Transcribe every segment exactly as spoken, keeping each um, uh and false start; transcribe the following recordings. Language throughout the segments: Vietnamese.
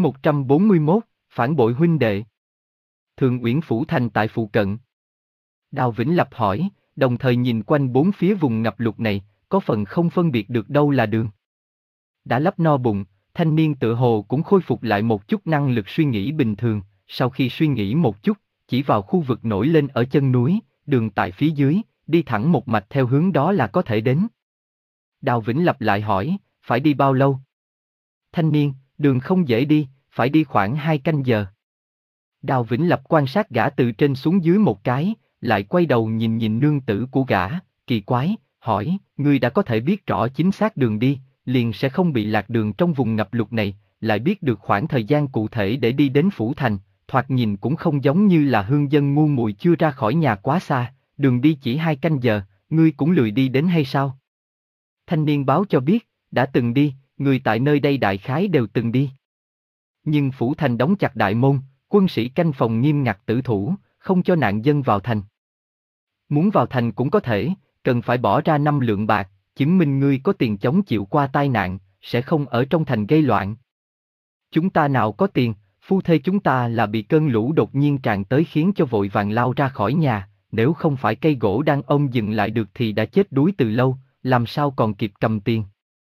một trăm bốn mươi mốt, phản bội huynh đệ. Thường Uyển Phủ thành tại phụ cận. Đào Vĩnh Lập hỏi, đồng thời nhìn quanh bốn phía vùng ngập lụt này, có phần không phân biệt được đâu là đường. Đã lấp no bụng, thanh niên tựa hồ cũng khôi phục lại một chút năng lực suy nghĩ bình thường, sau khi suy nghĩ một chút, chỉ vào khu vực nổi lên ở chân núi, đường tại phía dưới, đi thẳng một mạch theo hướng đó là có thể đến. Đào Vĩnh Lập lại hỏi, phải đi bao lâu? Thanh niên, đường không dễ đi, phải đi khoảng hai canh giờ. Đào Vĩnh Lập quan sát gã từ trên xuống dưới một cái, lại quay đầu nhìn nhìn nương tử của gã, kỳ quái, hỏi, ngươi đã có thể biết rõ chính xác đường đi, liền sẽ không bị lạc đường trong vùng ngập lụt này, lại biết được khoảng thời gian cụ thể để đi đến Phủ Thành, thoạt nhìn cũng không giống như là hương dân ngu muội chưa ra khỏi nhà quá xa, đường đi chỉ hai canh giờ, ngươi cũng lười đi đến hay sao? Thanh niên báo cho biết, đã từng đi, người tại nơi đây đại khái đều từng đi. Nhưng Phủ Thành đóng chặt đại môn, quân sĩ canh phòng nghiêm ngặt tử thủ, không cho nạn dân vào thành. Muốn vào thành cũng có thể, cần phải bỏ ra năm lượng bạc, chứng minh ngươi có tiền chống chịu qua tai nạn, sẽ không ở trong thành gây loạn. Chúng ta nào có tiền, phu thê chúng ta là bị cơn lũ đột nhiên tràn tới khiến cho vội vàng lao ra khỏi nhà, nếu không phải cây gỗ đang ôm dừng lại được thì đã chết đuối từ lâu, làm sao còn kịp cầm tiền.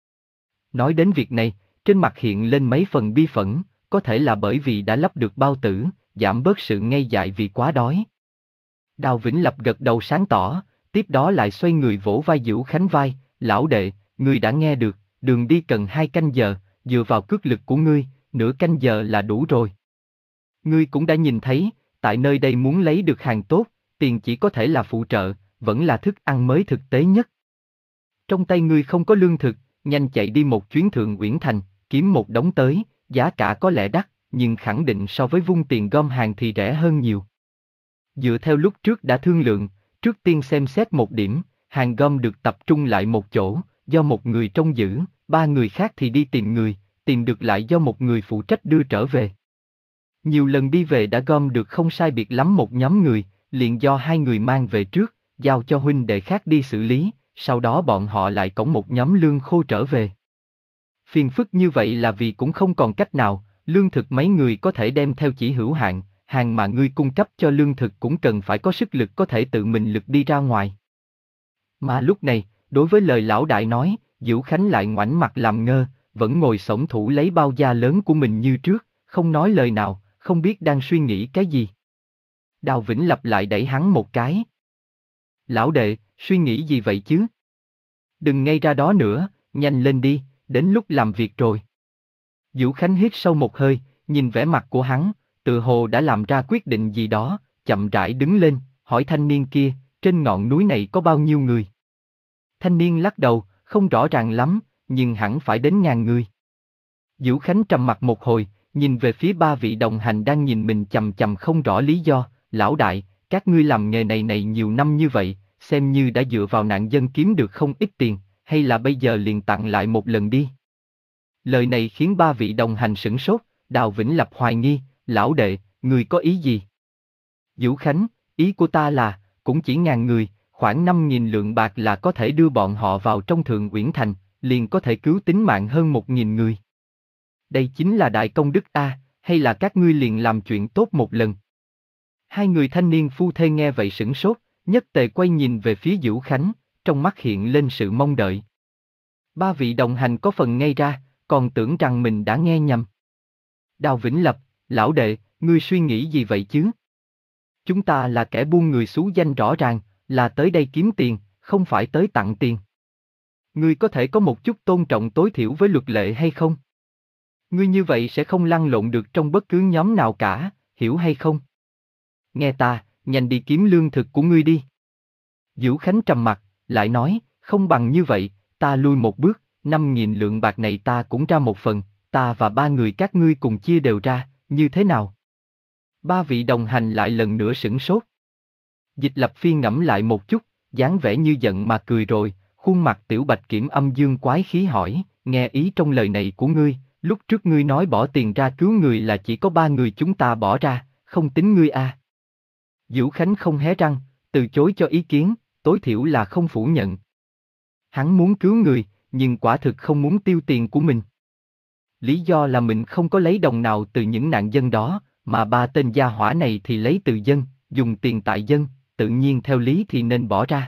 Nói đến việc này, trên mặt hiện lên mấy phần bi phẫn, có thể là bởi vì đã lắp được bao tử, giảm bớt sự ngây dại vì quá đói. Đào Vĩnh Lập gật đầu sáng tỏ, tiếp đó lại xoay người vỗ vai Vũ Khánh vai, lão đệ, ngươi đã nghe được, đường đi cần hai canh giờ, dựa vào cước lực của ngươi, nửa canh giờ là đủ rồi. Ngươi cũng đã nhìn thấy, tại nơi đây muốn lấy được hàng tốt, tiền chỉ có thể là phụ trợ, vẫn là thức ăn mới thực tế nhất. Trong tay ngươi không có lương thực, nhanh chạy đi một chuyến Thượng Uyển Thành, kiếm một đống tới, giá cả có lẽ đắt, nhưng khẳng định so với vung tiền gom hàng thì rẻ hơn nhiều. Dựa theo lúc trước đã thương lượng, trước tiên xem xét một điểm, hàng gom được tập trung lại một chỗ, do một người trông giữ, ba người khác thì đi tìm người, tìm được lại do một người phụ trách đưa trở về. Nhiều lần đi về đã gom được không sai biệt lắm một nhóm người, liền do hai người mang về trước, giao cho huynh đệ khác đi xử lý, sau đó bọn họ lại cõng một nhóm lương khô trở về. Phiền phức như vậy là vì cũng không còn cách nào, lương thực mấy người có thể đem theo chỉ hữu hạn, hàng mà ngươi cung cấp cho lương thực cũng cần phải có sức lực có thể tự mình lực đi ra ngoài. Mà lúc này, đối với lời lão đại nói, Vũ Khánh lại ngoảnh mặt làm ngơ, vẫn ngồi xổm thủ lấy bao da lớn của mình như trước, không nói lời nào, không biết đang suy nghĩ cái gì. Đào Vĩnh Lập lại đẩy hắn một cái. Lão đệ, suy nghĩ gì vậy chứ? Đừng ngay ra đó nữa, nhanh lên đi, đến lúc làm việc rồi. Vũ Khánh hít sâu một hơi, nhìn vẻ mặt của hắn, tự hồ đã làm ra quyết định gì đó, chậm rãi đứng lên, hỏi thanh niên kia, trên ngọn núi này có bao nhiêu người? Thanh niên lắc đầu, không rõ ràng lắm, nhưng hẳn phải đến ngàn người. Vũ Khánh trầm mặt một hồi, nhìn về phía ba vị đồng hành đang nhìn mình chằm chằm không rõ lý do, lão đại, các ngươi làm nghề này này nhiều năm như vậy, xem như đã dựa vào nạn dân kiếm được không ít tiền, hay là bây giờ liền tặng lại một lần đi. Lời này khiến ba vị đồng hành sửng sốt, Đào Vĩnh Lập hoài nghi, lão đệ, người có ý gì? Vũ Khánh, ý của ta là, cũng chỉ ngàn người, khoảng năm nghìn lượng bạc là có thể đưa bọn họ vào trong Thượng Uyển Thành, liền có thể cứu tính mạng hơn một nghìn người. Đây chính là đại công đức a, hay là các ngươi liền làm chuyện tốt một lần? Hai người thanh niên phu thê nghe vậy sửng sốt, nhất tề quay nhìn về phía Vũ Khánh, trong mắt hiện lên sự mong đợi. Ba vị đồng hành có phần ngây ra, còn tưởng rằng mình đã nghe nhầm. Đào Vĩnh Lập, lão đệ, ngươi suy nghĩ gì vậy chứ? Chúng ta là kẻ buôn người xú danh rõ ràng, là tới đây kiếm tiền, không phải tới tặng tiền. Ngươi có thể có một chút tôn trọng tối thiểu với luật lệ hay không? Ngươi như vậy sẽ không lăn lộn được trong bất cứ nhóm nào cả, hiểu hay không? Nghe ta, nhanh đi kiếm lương thực của ngươi đi. Vũ Khánh trầm mặt, lại nói, không bằng như vậy, ta lui một bước, năm nghìn lượng bạc này ta cũng ra một phần, ta và ba người các ngươi cùng chia đều ra, như thế nào? Ba vị đồng hành lại lần nữa sửng sốt. Dịch Lập Phi ngẫm lại một chút, dáng vẻ như giận mà cười rồi, khuôn mặt Tiểu Bạch Kiểm âm dương quái khí hỏi, nghe ý trong lời này của ngươi, lúc trước ngươi nói bỏ tiền ra cứu người là chỉ có ba người chúng ta bỏ ra, không tính ngươi à? Vũ Khánh không hé răng, từ chối cho ý kiến, tối thiểu là không phủ nhận. Hắn muốn cứu người, nhưng quả thực không muốn tiêu tiền của mình. lý do là mình không có lấy đồng nào từ những nạn dân đó, mà ba tên gia hỏa này thì lấy từ dân, dùng tiền tại dân, tự nhiên theo lý thì nên bỏ ra.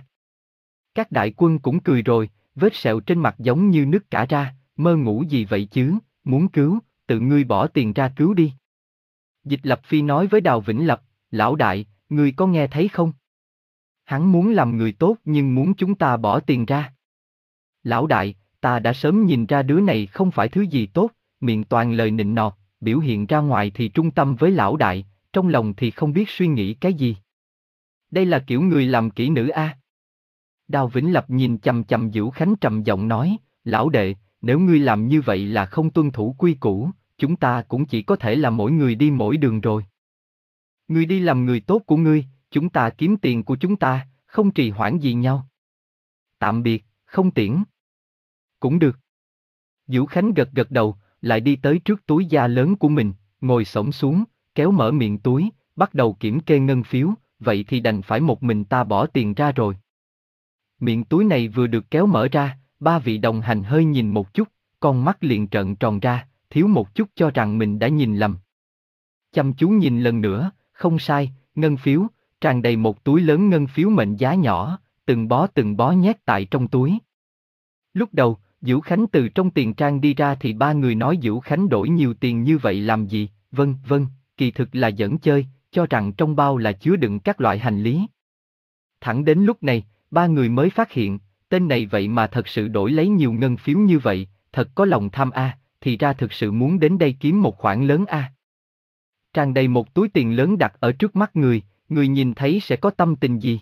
Các đại quân cũng cười rồi, vết sẹo trên mặt giống như nứt cả ra, mơ ngủ gì vậy chứ, muốn cứu, tự ngươi bỏ tiền ra cứu đi. Dịch Lập Phi nói với Đào Vĩnh Lập, lão đại, ngươi có nghe thấy không? Hắn muốn làm người tốt nhưng muốn chúng ta bỏ tiền ra. Lão đại, ta đã sớm nhìn ra đứa này không phải thứ gì tốt, miệng toàn lời nịnh nọt, biểu hiện ra ngoài thì trung tâm với lão đại, trong lòng thì không biết suy nghĩ cái gì. Đây là kiểu người làm kỹ nữ a. Đào Vĩnh Lập nhìn chằm chằm Dữu Khánh trầm giọng nói, lão đệ, nếu ngươi làm như vậy là không tuân thủ quy củ, chúng ta cũng chỉ có thể là mỗi người đi mỗi đường rồi. Ngươi đi làm người tốt của ngươi, chúng ta kiếm tiền của chúng ta, không trì hoãn gì nhau. Tạm biệt, không tiễn. Cũng được. Dữu Khánh gật gật đầu, lại đi tới trước túi da lớn của mình, ngồi xổm xuống, kéo mở miệng túi, bắt đầu kiểm kê ngân phiếu, vậy thì đành phải một mình ta bỏ tiền ra rồi. Miệng túi này vừa được kéo mở ra, ba vị đồng hành hơi nhìn một chút, con mắt liền trợn tròn ra, thiếu một chút cho rằng mình đã nhìn lầm. Chăm chú nhìn lần nữa, không sai, ngân phiếu, tràn đầy một túi lớn ngân phiếu mệnh giá nhỏ, từng bó từng bó nhét tại trong túi. Lúc đầu, Dữu Khánh từ trong tiền trang đi ra thì ba người nói Dữu Khánh đổi nhiều tiền như vậy làm gì, vâng, vâng, kỳ thực là giỡn chơi, cho rằng trong bao là chứa đựng các loại hành lý. Thẳng đến lúc này, ba người mới phát hiện, tên này vậy mà thật sự đổi lấy nhiều ngân phiếu như vậy, thật có lòng tham a, thì ra thực sự muốn đến đây kiếm một khoản lớn a. Tràn đầy một túi tiền lớn đặt ở trước mắt người, người nhìn thấy sẽ có tâm tình gì?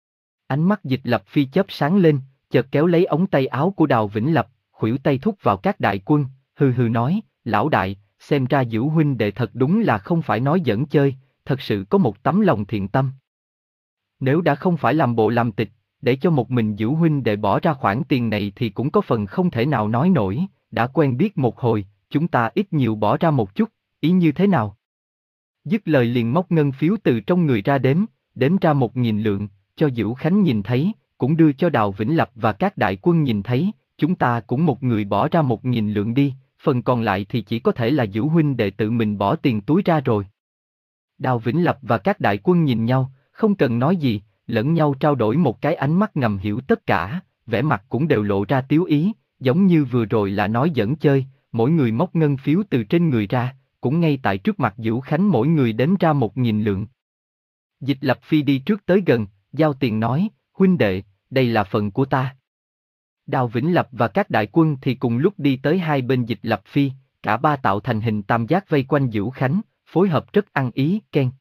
Ánh mắt Dịch Lập Phi chớp sáng lên, chợt kéo lấy ống tay áo của Đào Vĩnh Lập, khuỷu tay thúc vào các đại quân, hừ hừ nói, lão đại, xem ra Dữu huynh đệ thật đúng là không phải nói giỡn chơi, thật sự có một tấm lòng thiện tâm. Nếu đã không phải làm bộ làm tịch, để cho một mình Dữu huynh đệ bỏ ra khoản tiền này thì cũng có phần không thể nào nói nổi, đã quen biết một hồi, chúng ta ít nhiều bỏ ra một chút, ý như thế nào? Dứt lời liền móc ngân phiếu từ trong người ra đếm, đếm ra một nghìn lượng, cho Dữu Khánh nhìn thấy, cũng đưa cho Đào Vĩnh Lập và các đại quân nhìn thấy, chúng ta cũng một người bỏ ra một nghìn lượng đi, phần còn lại thì chỉ có thể là Dữu huynh đệ tự mình bỏ tiền túi ra rồi. Đào Vĩnh Lập và các đại quân nhìn nhau, không cần nói gì, lẫn nhau trao đổi một cái ánh mắt ngầm hiểu tất cả, vẻ mặt cũng đều lộ ra tiếu ý, giống như vừa rồi là nói giỡn chơi, mỗi người móc ngân phiếu từ trên người ra, cũng ngay tại trước mặt Dữu Khánh mỗi người đếm ra một nghìn lượng. Dịch Lập Phi đi trước tới gần, giao tiền nói, huynh đệ, đây là phần của ta. Đào Vĩnh Lập và các đại quân thì cùng lúc đi tới hai bên Dịch Lập Phi, cả ba tạo thành hình tam giác vây quanh Dữu Khánh, phối hợp rất ăn ý, keng.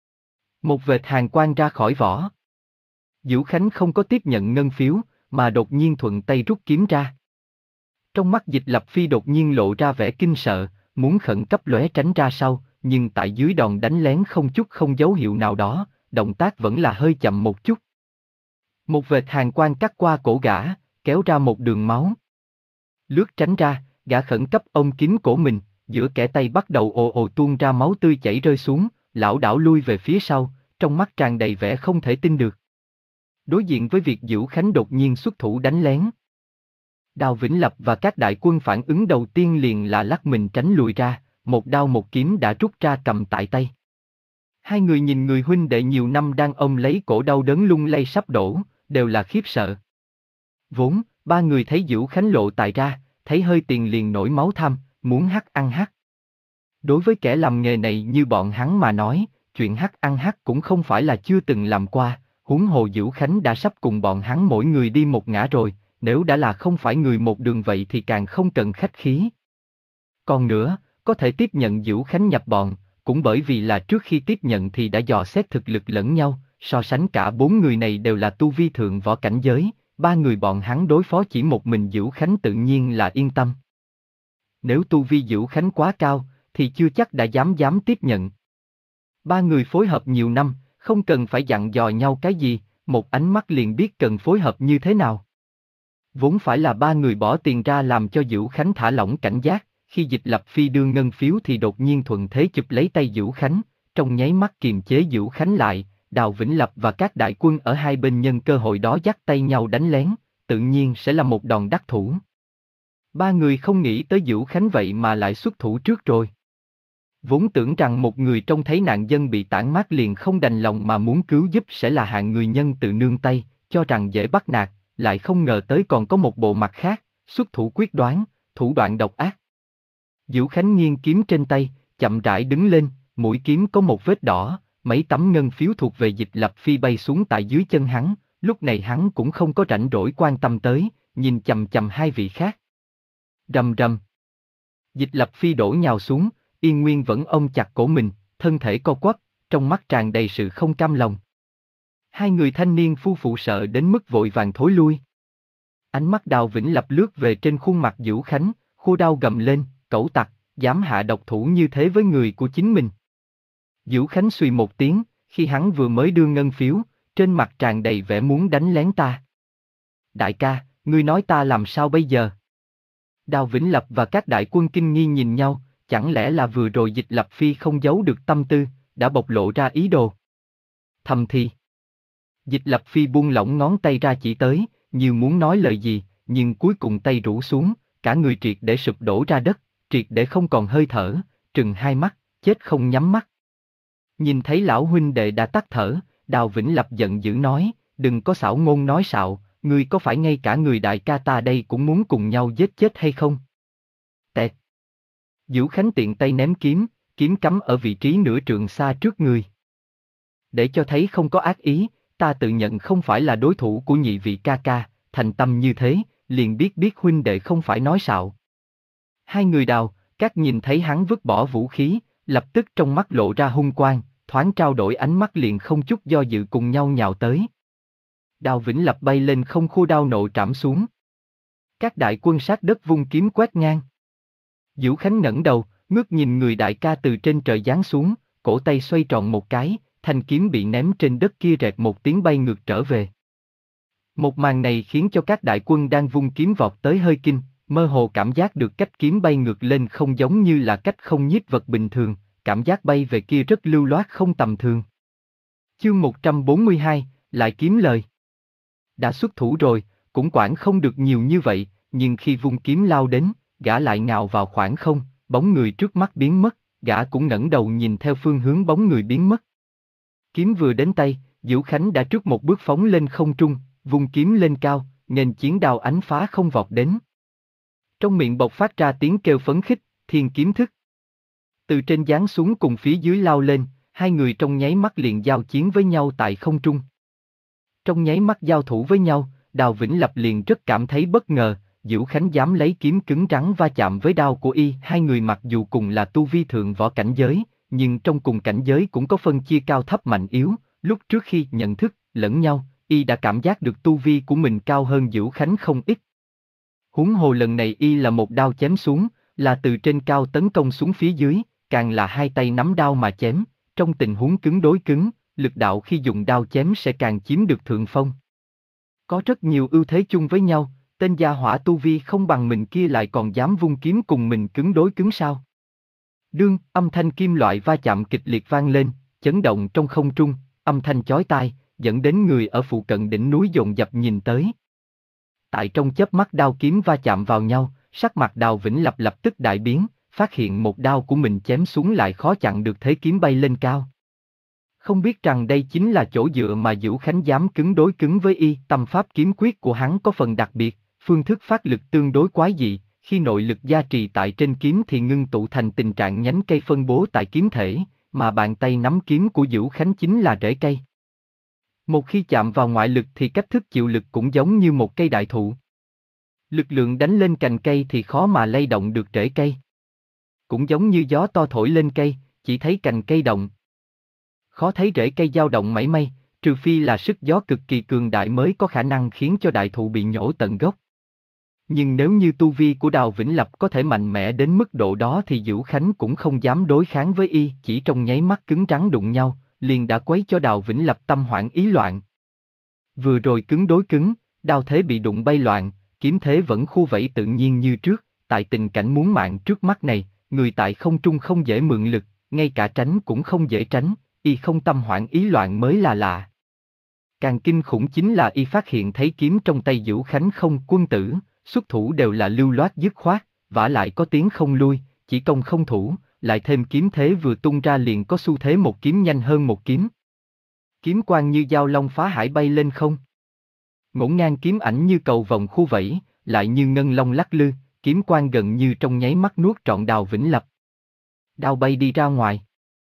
Một vệt hàn quang ra khỏi vỏ. Dữu Khánh không có tiếp nhận ngân phiếu, mà đột nhiên thuận tay rút kiếm ra. Trong mắt Dịch Lập Phi đột nhiên lộ ra vẻ kinh sợ, muốn khẩn cấp lóe tránh ra sau, nhưng tại dưới đòn đánh lén không chút không dấu hiệu nào đó, động tác vẫn là hơi chậm một chút. Một vệt hàn quang cắt qua cổ gã, kéo ra một đường máu. Lướt tránh ra, gã khẩn cấp ôm kín cổ mình, giữa kẽ tay bắt đầu ồ ồ tuôn ra máu tươi chảy rơi xuống, lảo đảo lui về phía sau, trong mắt tràn đầy vẻ không thể tin được. Đối diện với việc Dữu Khánh đột nhiên xuất thủ đánh lén, Đào Vĩnh Lập và các đại quân phản ứng đầu tiên liền là lắc mình tránh lùi ra, một đao một kiếm đã rút ra cầm tại tay. Hai người nhìn người huynh đệ nhiều năm đang ôm lấy cổ đau đớn lung lay sắp đổ, đều là khiếp sợ. Vốn, ba người thấy Dữu Khánh lộ tài ra, thấy hơi tiền liền nổi máu tham, muốn hắc ăn hắc. Đối với kẻ làm nghề này như bọn hắn mà nói, chuyện hắc ăn hắc cũng không phải là chưa từng làm qua, huống hồ Dữu Khánh đã sắp cùng bọn hắn mỗi người đi một ngã rồi, nếu đã là không phải người một đường vậy thì càng không cần khách khí. Còn nữa, có thể tiếp nhận Dữu Khánh nhập bọn, cũng bởi vì là trước khi tiếp nhận thì đã dò xét thực lực lẫn nhau, so sánh cả bốn người này đều là tu vi thượng võ cảnh giới, ba người bọn hắn đối phó chỉ một mình Dữu Khánh tự nhiên là yên tâm. Nếu tu vi Dữu Khánh quá cao, thì chưa chắc đã dám dám tiếp nhận. Ba người phối hợp nhiều năm, không cần phải dặn dò nhau cái gì, một ánh mắt liền biết cần phối hợp như thế nào. Vốn phải là ba người bỏ tiền ra làm cho Dữu Khánh thả lỏng cảnh giác, khi Dịch Lập Phi đưa ngân phiếu thì đột nhiên thuận thế chụp lấy tay Dữu Khánh, trong nháy mắt kiềm chế Dữu Khánh lại, Đào Vĩnh Lập và các đại quân ở hai bên nhân cơ hội đó dắt tay nhau đánh lén, tự nhiên sẽ là một đòn đắc thủ. Ba người không nghĩ tới Dữu Khánh vậy mà lại xuất thủ trước rồi. Vốn tưởng rằng một người trông thấy nạn dân bị tản mát liền không đành lòng mà muốn cứu giúp sẽ là hạng người nhân từ nương tay, cho rằng dễ bắt nạt, lại không ngờ tới còn có một bộ mặt khác, xuất thủ quyết đoán, thủ đoạn độc ác. Dữu Khánh nghiêng kiếm trên tay, chậm rãi đứng lên, mũi kiếm có một vết đỏ, mấy tấm ngân phiếu thuộc về Dịch Lập Phi bay xuống tại dưới chân hắn, lúc này hắn cũng không có rảnh rỗi quan tâm tới, nhìn chằm chằm hai vị khác. Rầm rầm. Dịch Lập Phi đổ nhào xuống, Yên Nguyên vẫn ôm chặt cổ mình, thân thể co quắp, trong mắt tràn đầy sự không cam lòng. Hai người thanh niên phu phụ sợ đến mức vội vàng thối lui. Ánh mắt Đào Vĩnh Lập lướt về trên khuôn mặt Dữu Khánh, khua đao gầm lên, cẩu tặc, dám hạ độc thủ như thế với người của chính mình. Dữu Khánh suy một tiếng, khi hắn vừa mới đưa ngân phiếu, trên mặt tràn đầy vẻ muốn đánh lén ta. Đại ca, ngươi nói ta làm sao bây giờ? Đào Vĩnh Lập và các đại quân kinh nghi nhìn nhau, chẳng lẽ là vừa rồi Dịch Lập Phi không giấu được tâm tư, đã bộc lộ ra ý đồ. Thầm thì. Dịch Lập Phi buông lỏng ngón tay ra chỉ tới, như muốn nói lời gì, nhưng cuối cùng tay rũ xuống, cả người triệt để sụp đổ ra đất, triệt để không còn hơi thở, trừng hai mắt, chết không nhắm mắt. Nhìn thấy lão huynh đệ đã tắt thở, Đào Vĩnh Lập giận dữ nói, đừng có xảo ngôn nói xạo, ngươi có phải ngay cả người đại ca ta đây cũng muốn cùng nhau giết chết hay không? Tẹt. Dữu Khánh tiện tay ném kiếm, kiếm cắm ở vị trí nửa trượng xa trước người. Để cho thấy không có ác ý, ta tự nhận không phải là đối thủ của nhị vị ca ca, thành tâm như thế, liền biết biết huynh đệ không phải nói xạo. Hai người Đào, các nhìn thấy hắn vứt bỏ vũ khí, lập tức trong mắt lộ ra hung quang, thoáng trao đổi ánh mắt liền không chút do dự cùng nhau nhào tới. Đào Vĩnh Lập bay lên không khua đao nộ trảm xuống. Các đại quân sát đất vung kiếm quét ngang. Dữu Khánh ngẩng đầu, ngước nhìn người đại ca từ trên trời giáng xuống, cổ tay xoay tròn một cái, thanh kiếm bị ném trên đất kia rẹt một tiếng bay ngược trở về. Một màn này khiến cho các đại quân đang vung kiếm vọt tới hơi kinh, mơ hồ cảm giác được cách kiếm bay ngược lên không giống như là cách không nhiếp vật bình thường, cảm giác bay về kia rất lưu loát không tầm thường. Chương một trăm bốn mươi hai, lại kiếm lời. Đã xuất thủ rồi, cũng quản không được nhiều như vậy, nhưng khi vung kiếm lao đến, gã lại ngạo vào khoảng không, bóng người trước mắt biến mất, gã cũng ngẩng đầu nhìn theo phương hướng bóng người biến mất. Kiếm vừa đến tay, Dữu Khánh đã trước một bước phóng lên không trung, vung kiếm lên cao, nghênh chiến đao ánh phá không vọt đến. Trong miệng bộc phát ra tiếng kêu phấn khích, thiên kiếm thức. Từ trên giáng xuống cùng phía dưới lao lên, hai người trong nháy mắt liền giao chiến với nhau tại không trung. Trong nháy mắt giao thủ với nhau, Đào Vĩnh Lập liền rất cảm thấy bất ngờ, Dữu Khánh dám lấy kiếm cứng rắn va chạm với đao của y. Hai người mặc dù cùng là tu vi thượng võ cảnh giới, nhưng trong cùng cảnh giới cũng có phân chia cao thấp mạnh yếu, lúc trước khi nhận thức lẫn nhau, y đã cảm giác được tu vi của mình cao hơn Dữu Khánh không ít. Huống hồ lần này y là một đao chém xuống, là từ trên cao tấn công xuống phía dưới, càng là hai tay nắm đao mà chém, trong tình huống cứng đối cứng, lực đạo khi dùng đao chém sẽ càng chiếm được thượng phong. Có rất nhiều ưu thế chung với nhau, tên gia hỏa tu vi không bằng mình kia lại còn dám vung kiếm cùng mình cứng đối cứng sao? Đương, âm thanh kim loại va chạm kịch liệt vang lên, chấn động trong không trung, âm thanh chói tai, dẫn đến người ở phụ cận đỉnh núi dồn dập nhìn tới. Tại trong chớp mắt đao kiếm va chạm vào nhau, sắc mặt Đào Vĩnh Lập lập tức đại biến, phát hiện một đao của mình chém xuống lại khó chặn được thế kiếm bay lên cao. Không biết rằng đây chính là chỗ dựa mà Dữu Khánh dám cứng đối cứng với y. Tâm pháp kiếm quyết của hắn có phần đặc biệt, phương thức phát lực tương đối quái dị, khi nội lực gia trì tại trên kiếm thì ngưng tụ thành tình trạng nhánh cây phân bố tại kiếm thể, mà bàn tay nắm kiếm của Dữu Khánh chính là rễ cây. Một khi chạm vào ngoại lực thì cách thức chịu lực cũng giống như một cây đại thụ. Lực lượng đánh lên cành cây thì khó mà lay động được rễ cây. Cũng giống như gió to thổi lên cây, chỉ thấy cành cây động. Khó thấy rễ cây dao động mảy may, trừ phi là sức gió cực kỳ cường đại mới có khả năng khiến cho đại thụ bị nhổ tận gốc. Nhưng nếu như tu vi của Đào Vĩnh Lập có thể mạnh mẽ đến mức độ đó thì Dữu Khánh cũng không dám đối kháng với y, chỉ trong nháy mắt cứng rắn đụng nhau, liền đã quấy cho Đào Vĩnh Lập tâm hoảng ý loạn. Vừa rồi cứng đối cứng, đao thế bị đụng bay loạn, kiếm thế vẫn khu vẫy tự nhiên như trước, tại tình cảnh muốn mạng trước mắt này, người tại không trung không dễ mượn lực, ngay cả tránh cũng không dễ tránh, y không tâm hoảng ý loạn mới là lạ. Càng kinh khủng chính là y phát hiện thấy kiếm trong tay Dữu Khánh không quân tử, xuất thủ đều là lưu loát dứt khoát, vả lại có tiếng không lui, chỉ công không thủ, lại thêm kiếm thế vừa tung ra liền có xu thế một kiếm nhanh hơn một kiếm. Kiếm quang như dao long phá hải bay lên không. Ngổn ngang kiếm ảnh như cầu vòng khu vẫy, lại như ngân long lắc lư, kiếm quang gần như trong nháy mắt nuốt trọn Đào Vĩnh Lập. Đao bay đi ra ngoài.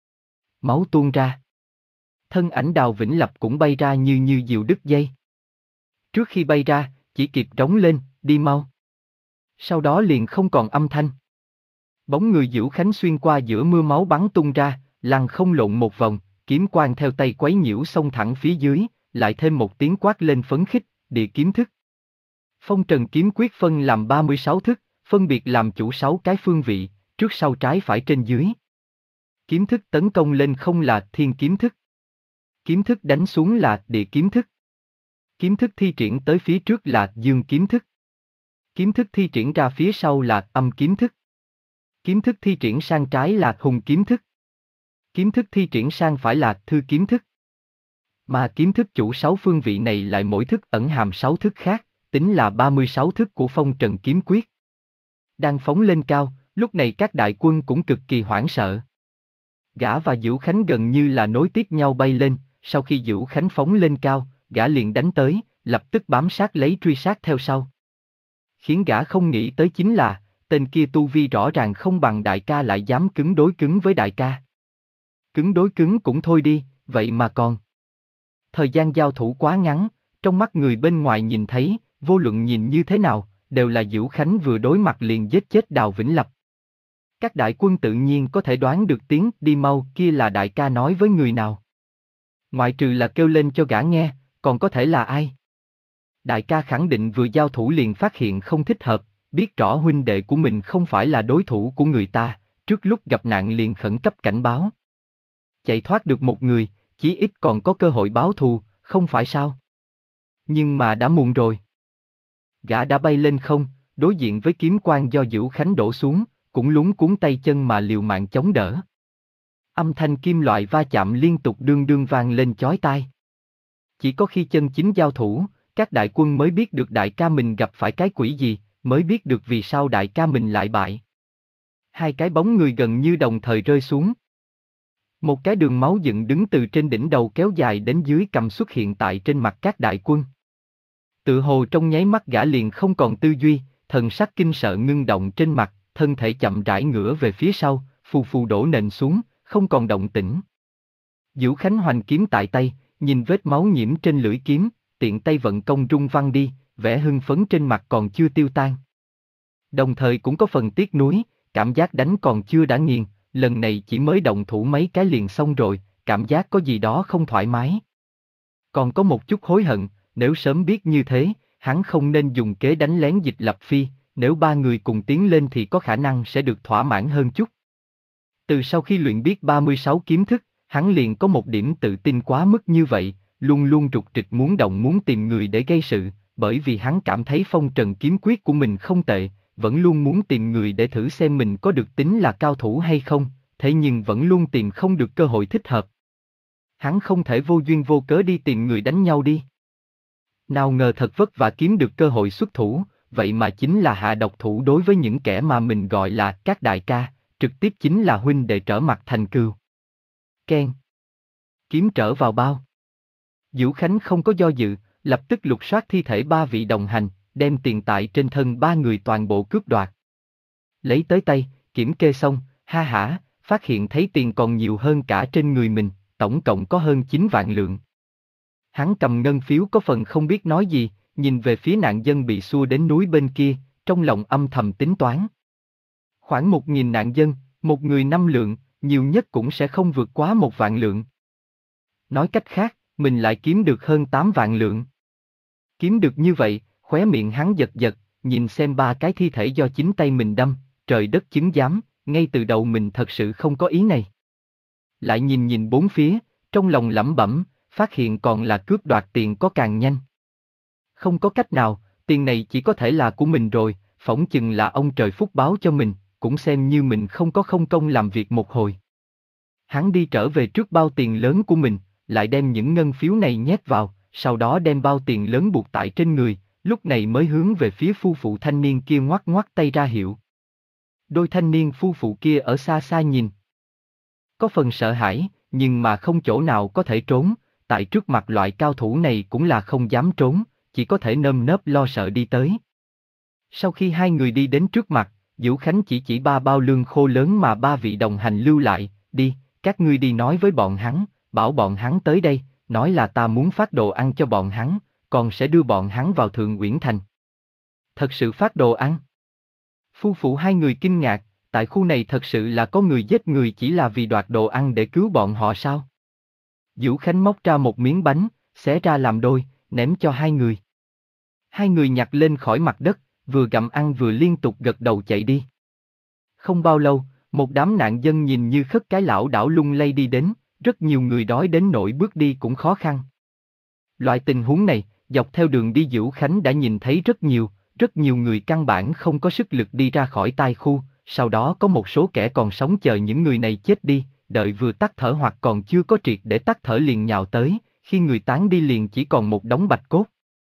Máu tuôn ra. Thân ảnh Đào Vĩnh Lập cũng bay ra như như diều đứt dây. Trước khi bay ra, chỉ kịp trống lên, đi mau. Sau đó liền không còn âm thanh. Bóng người Dữu Khánh xuyên qua giữa mưa máu bắn tung ra, lăn không lộn một vòng, kiếm quang theo tay quấy nhiễu xông thẳng phía dưới, lại thêm một tiếng quát lên phấn khích, địa kiếm thức. Phong Trần kiếm quyết phân làm ba mươi sáu thức, phân biệt làm chủ sáu cái phương vị, trước sau trái phải trên dưới. Kiếm thức tấn công lên không là thiên kiếm thức. Kiếm thức đánh xuống là địa kiếm thức. Kiếm thức thi triển tới phía trước là dương kiếm thức. Kiếm thức thi triển ra phía sau là âm kiếm thức. Kiếm thức thi triển sang trái là hùng kiếm thức. Kiếm thức thi triển sang phải là thư kiếm thức. Mà kiếm thức chủ sáu phương vị này lại mỗi thức ẩn hàm sáu thức khác, tính là ba mươi sáu thức của Phong Trần kiếm quyết. Đang phóng lên cao, lúc này các đại quân cũng cực kỳ hoảng sợ. Gã và Dữu Khánh gần như là nối tiếp nhau bay lên, sau khi Dữu Khánh phóng lên cao, gã liền đánh tới, lập tức bám sát lấy truy sát theo sau. Khiến gã không nghĩ tới chính là, tên kia tu vi rõ ràng không bằng đại ca lại dám cứng đối cứng với đại ca. Cứng đối cứng cũng thôi đi, vậy mà còn. Thời gian giao thủ quá ngắn, trong mắt người bên ngoài nhìn thấy, vô luận nhìn như thế nào, đều là Dữu Khánh vừa đối mặt liền giết chết Đào Vĩnh Lập. Các đại quân tự nhiên có thể đoán được tiếng đi mau kia là đại ca nói với người nào. Ngoại trừ là kêu lên cho gã nghe, còn có thể là ai? Đại ca khẳng định vừa giao thủ liền phát hiện không thích hợp, biết rõ huynh đệ của mình không phải là đối thủ của người ta, trước lúc gặp nạn liền khẩn cấp cảnh báo. Chạy thoát được một người, chí ít còn có cơ hội báo thù, không phải sao? Nhưng mà đã muộn rồi. Gã đã bay lên không, đối diện với kiếm quang do Dữu Khánh đổ xuống, cũng lúng cuốn tay chân mà liều mạng chống đỡ. Âm thanh kim loại va chạm liên tục đương đương vang lên chói tai. Chỉ có khi chân chính giao thủ, các đại quân mới biết được đại ca mình gặp phải cái quỷ gì, mới biết được vì sao đại ca mình lại bại. Hai cái bóng người gần như đồng thời rơi xuống. Một cái đường máu dựng đứng từ trên đỉnh đầu kéo dài đến dưới cằm xuất hiện tại trên mặt các đại quân. Tự hồ trong nháy mắt gã liền không còn tư duy, thần sắc kinh sợ ngưng động trên mặt, thân thể chậm rãi ngửa về phía sau, phù phù đổ nền xuống, không còn động tĩnh. Dữu Khánh hoành kiếm tại tay, nhìn vết máu nhiễm trên lưỡi kiếm, tiện tay vận công rung văng đi, vẻ hưng phấn trên mặt còn chưa tiêu tan. Đồng thời cũng có phần tiếc nuối, cảm giác đánh còn chưa đã nghiền, lần này chỉ mới động thủ mấy cái liền xong rồi, cảm giác có gì đó không thoải mái. Còn có một chút hối hận, nếu sớm biết như thế, hắn không nên dùng kế đánh lén Dịch Lập Phi, nếu ba người cùng tiến lên thì có khả năng sẽ được thỏa mãn hơn chút. Từ sau khi luyện biết ba mươi sáu kiếm thức, hắn liền có một điểm tự tin quá mức như vậy, luôn luôn trục trịch muốn động muốn tìm người để gây sự, bởi vì hắn cảm thấy Phong Trần kiếm quyết của mình không tệ, vẫn luôn muốn tìm người để thử xem mình có được tính là cao thủ hay không, thế nhưng vẫn luôn tìm không được cơ hội thích hợp. Hắn không thể vô duyên vô cớ đi tìm người đánh nhau đi. Nào ngờ thật vất vả kiếm được cơ hội xuất thủ, vậy mà chính là hạ độc thủ đối với những kẻ mà mình gọi là các đại ca, trực tiếp chính là huynh đệ trở mặt thành cừu. Keng. Kiếm trở vào bao. Dữu Khánh không có do dự, lập tức lục soát thi thể ba vị đồng hành, đem tiền tài trên thân ba người toàn bộ cướp đoạt. Lấy tới tay, kiểm kê xong, ha hả, phát hiện thấy tiền còn nhiều hơn cả trên người mình, tổng cộng có hơn chín vạn lượng. Hắn cầm ngân phiếu có phần không biết nói gì, nhìn về phía nạn dân bị xua đến núi bên kia, trong lòng âm thầm tính toán. Khoảng một nghìn nạn dân, một người năm lượng, nhiều nhất cũng sẽ không vượt quá một vạn lượng. Nói cách khác, mình lại kiếm được hơn tám vạn lượng. Kiếm được như vậy, khóe miệng hắn giật giật, nhìn xem ba cái thi thể do chính tay mình đâm, trời đất chứng giám, ngay từ đầu mình thật sự không có ý này. Lại nhìn nhìn bốn phía, trong lòng lẩm bẩm, phát hiện còn là cướp đoạt tiền có càng nhanh. Không có cách nào, tiền này chỉ có thể là của mình rồi, phỏng chừng là ông trời phúc báo cho mình, cũng xem như mình không có không công làm việc một hồi. Hắn đi trở về trước bao tiền lớn của mình, lại đem những ngân phiếu này nhét vào, sau đó đem bao tiền lớn buộc tại trên người, lúc này mới hướng về phía phu phụ thanh niên kia ngoắc ngoắc tay ra hiệu. Đôi thanh niên phu phụ kia ở xa xa nhìn. Có phần sợ hãi, nhưng mà không chỗ nào có thể trốn, tại trước mặt loại cao thủ này cũng là không dám trốn, chỉ có thể nơm nớp lo sợ đi tới. Sau khi hai người đi đến trước mặt, Dữu Khánh chỉ chỉ ba bao lương khô lớn mà ba vị đồng hành lưu lại, đi, các ngươi đi nói với bọn hắn, bảo bọn hắn tới đây, nói là ta muốn phát đồ ăn cho bọn hắn, còn sẽ đưa bọn hắn vào Thượng Uyển Thành. Thật sự phát đồ ăn? Phu phụ hai người kinh ngạc, tại khu này thật sự là có người giết người chỉ là vì đoạt đồ ăn để cứu bọn họ sao? Dữu Khánh móc ra một miếng bánh, xé ra làm đôi, ném cho hai người. Hai người nhặt lên khỏi mặt đất, vừa gặm ăn vừa liên tục gật đầu chạy đi. Không bao lâu, một đám nạn dân nhìn như khất cái lão đảo lung lay đi đến, rất nhiều người đói đến nỗi bước đi cũng khó khăn. Loại tình huống này, dọc theo đường đi Dữu Khánh đã nhìn thấy rất nhiều, rất nhiều người căn bản không có sức lực đi ra khỏi tai khu, sau đó có một số kẻ còn sống chờ những người này chết đi, đợi vừa tắt thở hoặc còn chưa có triệt để tắt thở liền nhào tới, khi người tán đi liền chỉ còn một đống bạch cốt.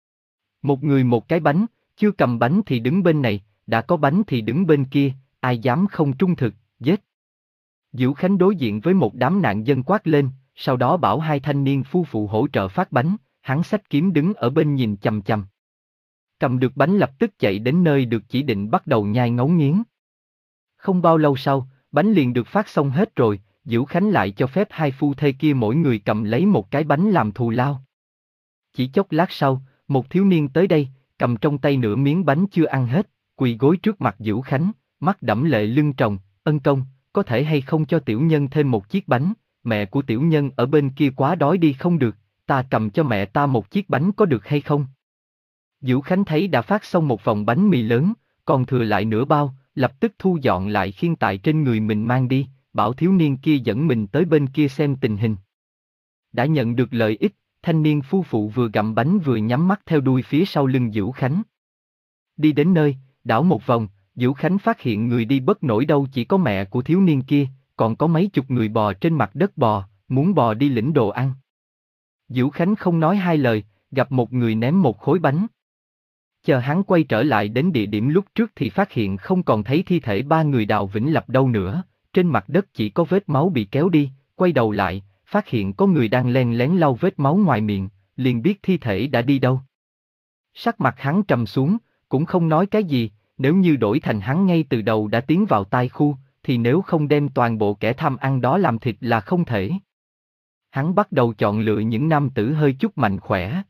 Một người một cái bánh, chưa cầm bánh thì đứng bên này, đã có bánh thì đứng bên kia, ai dám không trung thực, giết. Dữu Khánh đối diện với một đám nạn dân quát lên, sau đó bảo hai thanh niên phu phụ hỗ trợ phát bánh, hắn xách kiếm đứng ở bên nhìn chằm chằm. Cầm được bánh lập tức chạy đến nơi được chỉ định bắt đầu nhai ngấu nghiến. Không bao lâu sau, bánh liền được phát xong hết rồi, Dữu Khánh lại cho phép hai phu thê kia mỗi người cầm lấy một cái bánh làm thù lao. Chỉ chốc lát sau, một thiếu niên tới đây, cầm trong tay nửa miếng bánh chưa ăn hết, quỳ gối trước mặt Dữu Khánh, mắt đẫm lệ lưng tròng, ân công, có thể hay không cho tiểu nhân thêm một chiếc bánh, mẹ của tiểu nhân ở bên kia quá đói đi không được, ta cầm cho mẹ ta một chiếc bánh có được hay không? Dữu Khánh thấy đã phát xong một vòng bánh mì lớn, còn thừa lại nửa bao, lập tức thu dọn lại khiêng tại trên người mình mang đi, bảo thiếu niên kia dẫn mình tới bên kia xem tình hình. Đã nhận được lợi ích, thanh niên phu phụ vừa gặm bánh vừa nhắm mắt theo đuôi phía sau lưng Dữu Khánh. Đi đến nơi, đảo một vòng, Dữu Khánh phát hiện người đi bất nổi đâu chỉ có mẹ của thiếu niên kia, còn có mấy chục người bò trên mặt đất bò, muốn bò đi lĩnh đồ ăn. Dữu Khánh không nói hai lời, gặp một người ném một khối bánh. Chờ hắn quay trở lại đến địa điểm lúc trước thì phát hiện không còn thấy thi thể ba người Đào Vĩnh Lập đâu nữa, trên mặt đất chỉ có vết máu bị kéo đi, quay đầu lại, phát hiện có người đang len lén lau vết máu ngoài miệng, liền biết thi thể đã đi đâu. Sắc mặt hắn trầm xuống, cũng không nói cái gì, nếu như đổi thành hắn ngay từ đầu đã tiến vào tai khu, thì nếu không đem toàn bộ kẻ tham ăn đó làm thịt là không thể. Hắn bắt đầu chọn lựa những nam tử hơi chút mạnh khỏe.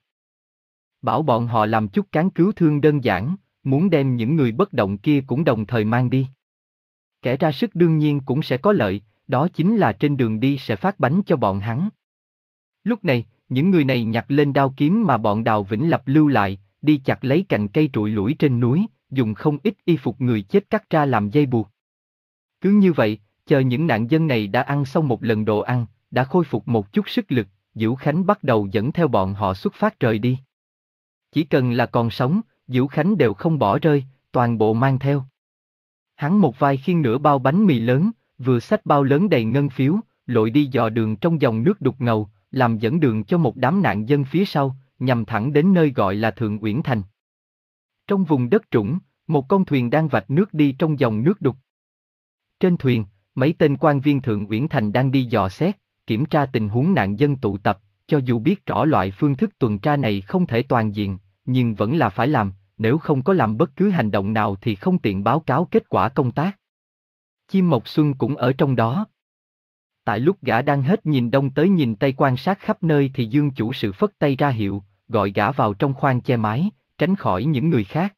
Bảo bọn họ làm chút cán cứu thương đơn giản, muốn đem những người bất động kia cũng đồng thời mang đi. Kẻ ra sức đương nhiên cũng sẽ có lợi, đó chính là trên đường đi sẽ phát bánh cho bọn hắn. Lúc này, những người này nhặt lên đao kiếm mà bọn Đào Vĩnh Lập lưu lại, đi chặt lấy cành cây trụi lủi trên núi, dùng không ít y phục người chết cắt ra làm dây buộc. Cứ như vậy, chờ những nạn dân này đã ăn xong một lần đồ ăn, đã khôi phục một chút sức lực, Dữu Khánh bắt đầu dẫn theo bọn họ xuất phát rời đi. Chỉ cần là còn sống, Dữu Khánh đều không bỏ rơi, toàn bộ mang theo. Hắn một vai khiêng nửa bao bánh mì lớn, vừa xách bao lớn đầy ngân phiếu, lội đi dò đường trong dòng nước đục ngầu, làm dẫn đường cho một đám nạn dân phía sau, nhằm thẳng đến nơi gọi là Thượng Uyển Thành. Trong vùng đất trũng, một con thuyền đang vạch nước đi trong dòng nước đục. Trên thuyền, mấy tên quan viên Thượng Uyển Thành đang đi dò xét, kiểm tra tình huống nạn dân tụ tập, cho dù biết rõ loại phương thức tuần tra này không thể toàn diện, nhưng vẫn là phải làm, nếu không có làm bất cứ hành động nào thì không tiện báo cáo kết quả công tác. Chim Mộc Xuân cũng ở trong đó. Tại lúc gã đang hết nhìn đông tới nhìn tây quan sát khắp nơi thì Dương chủ sự phất tay ra hiệu, gọi gã vào trong khoang che mái, tránh khỏi những người khác.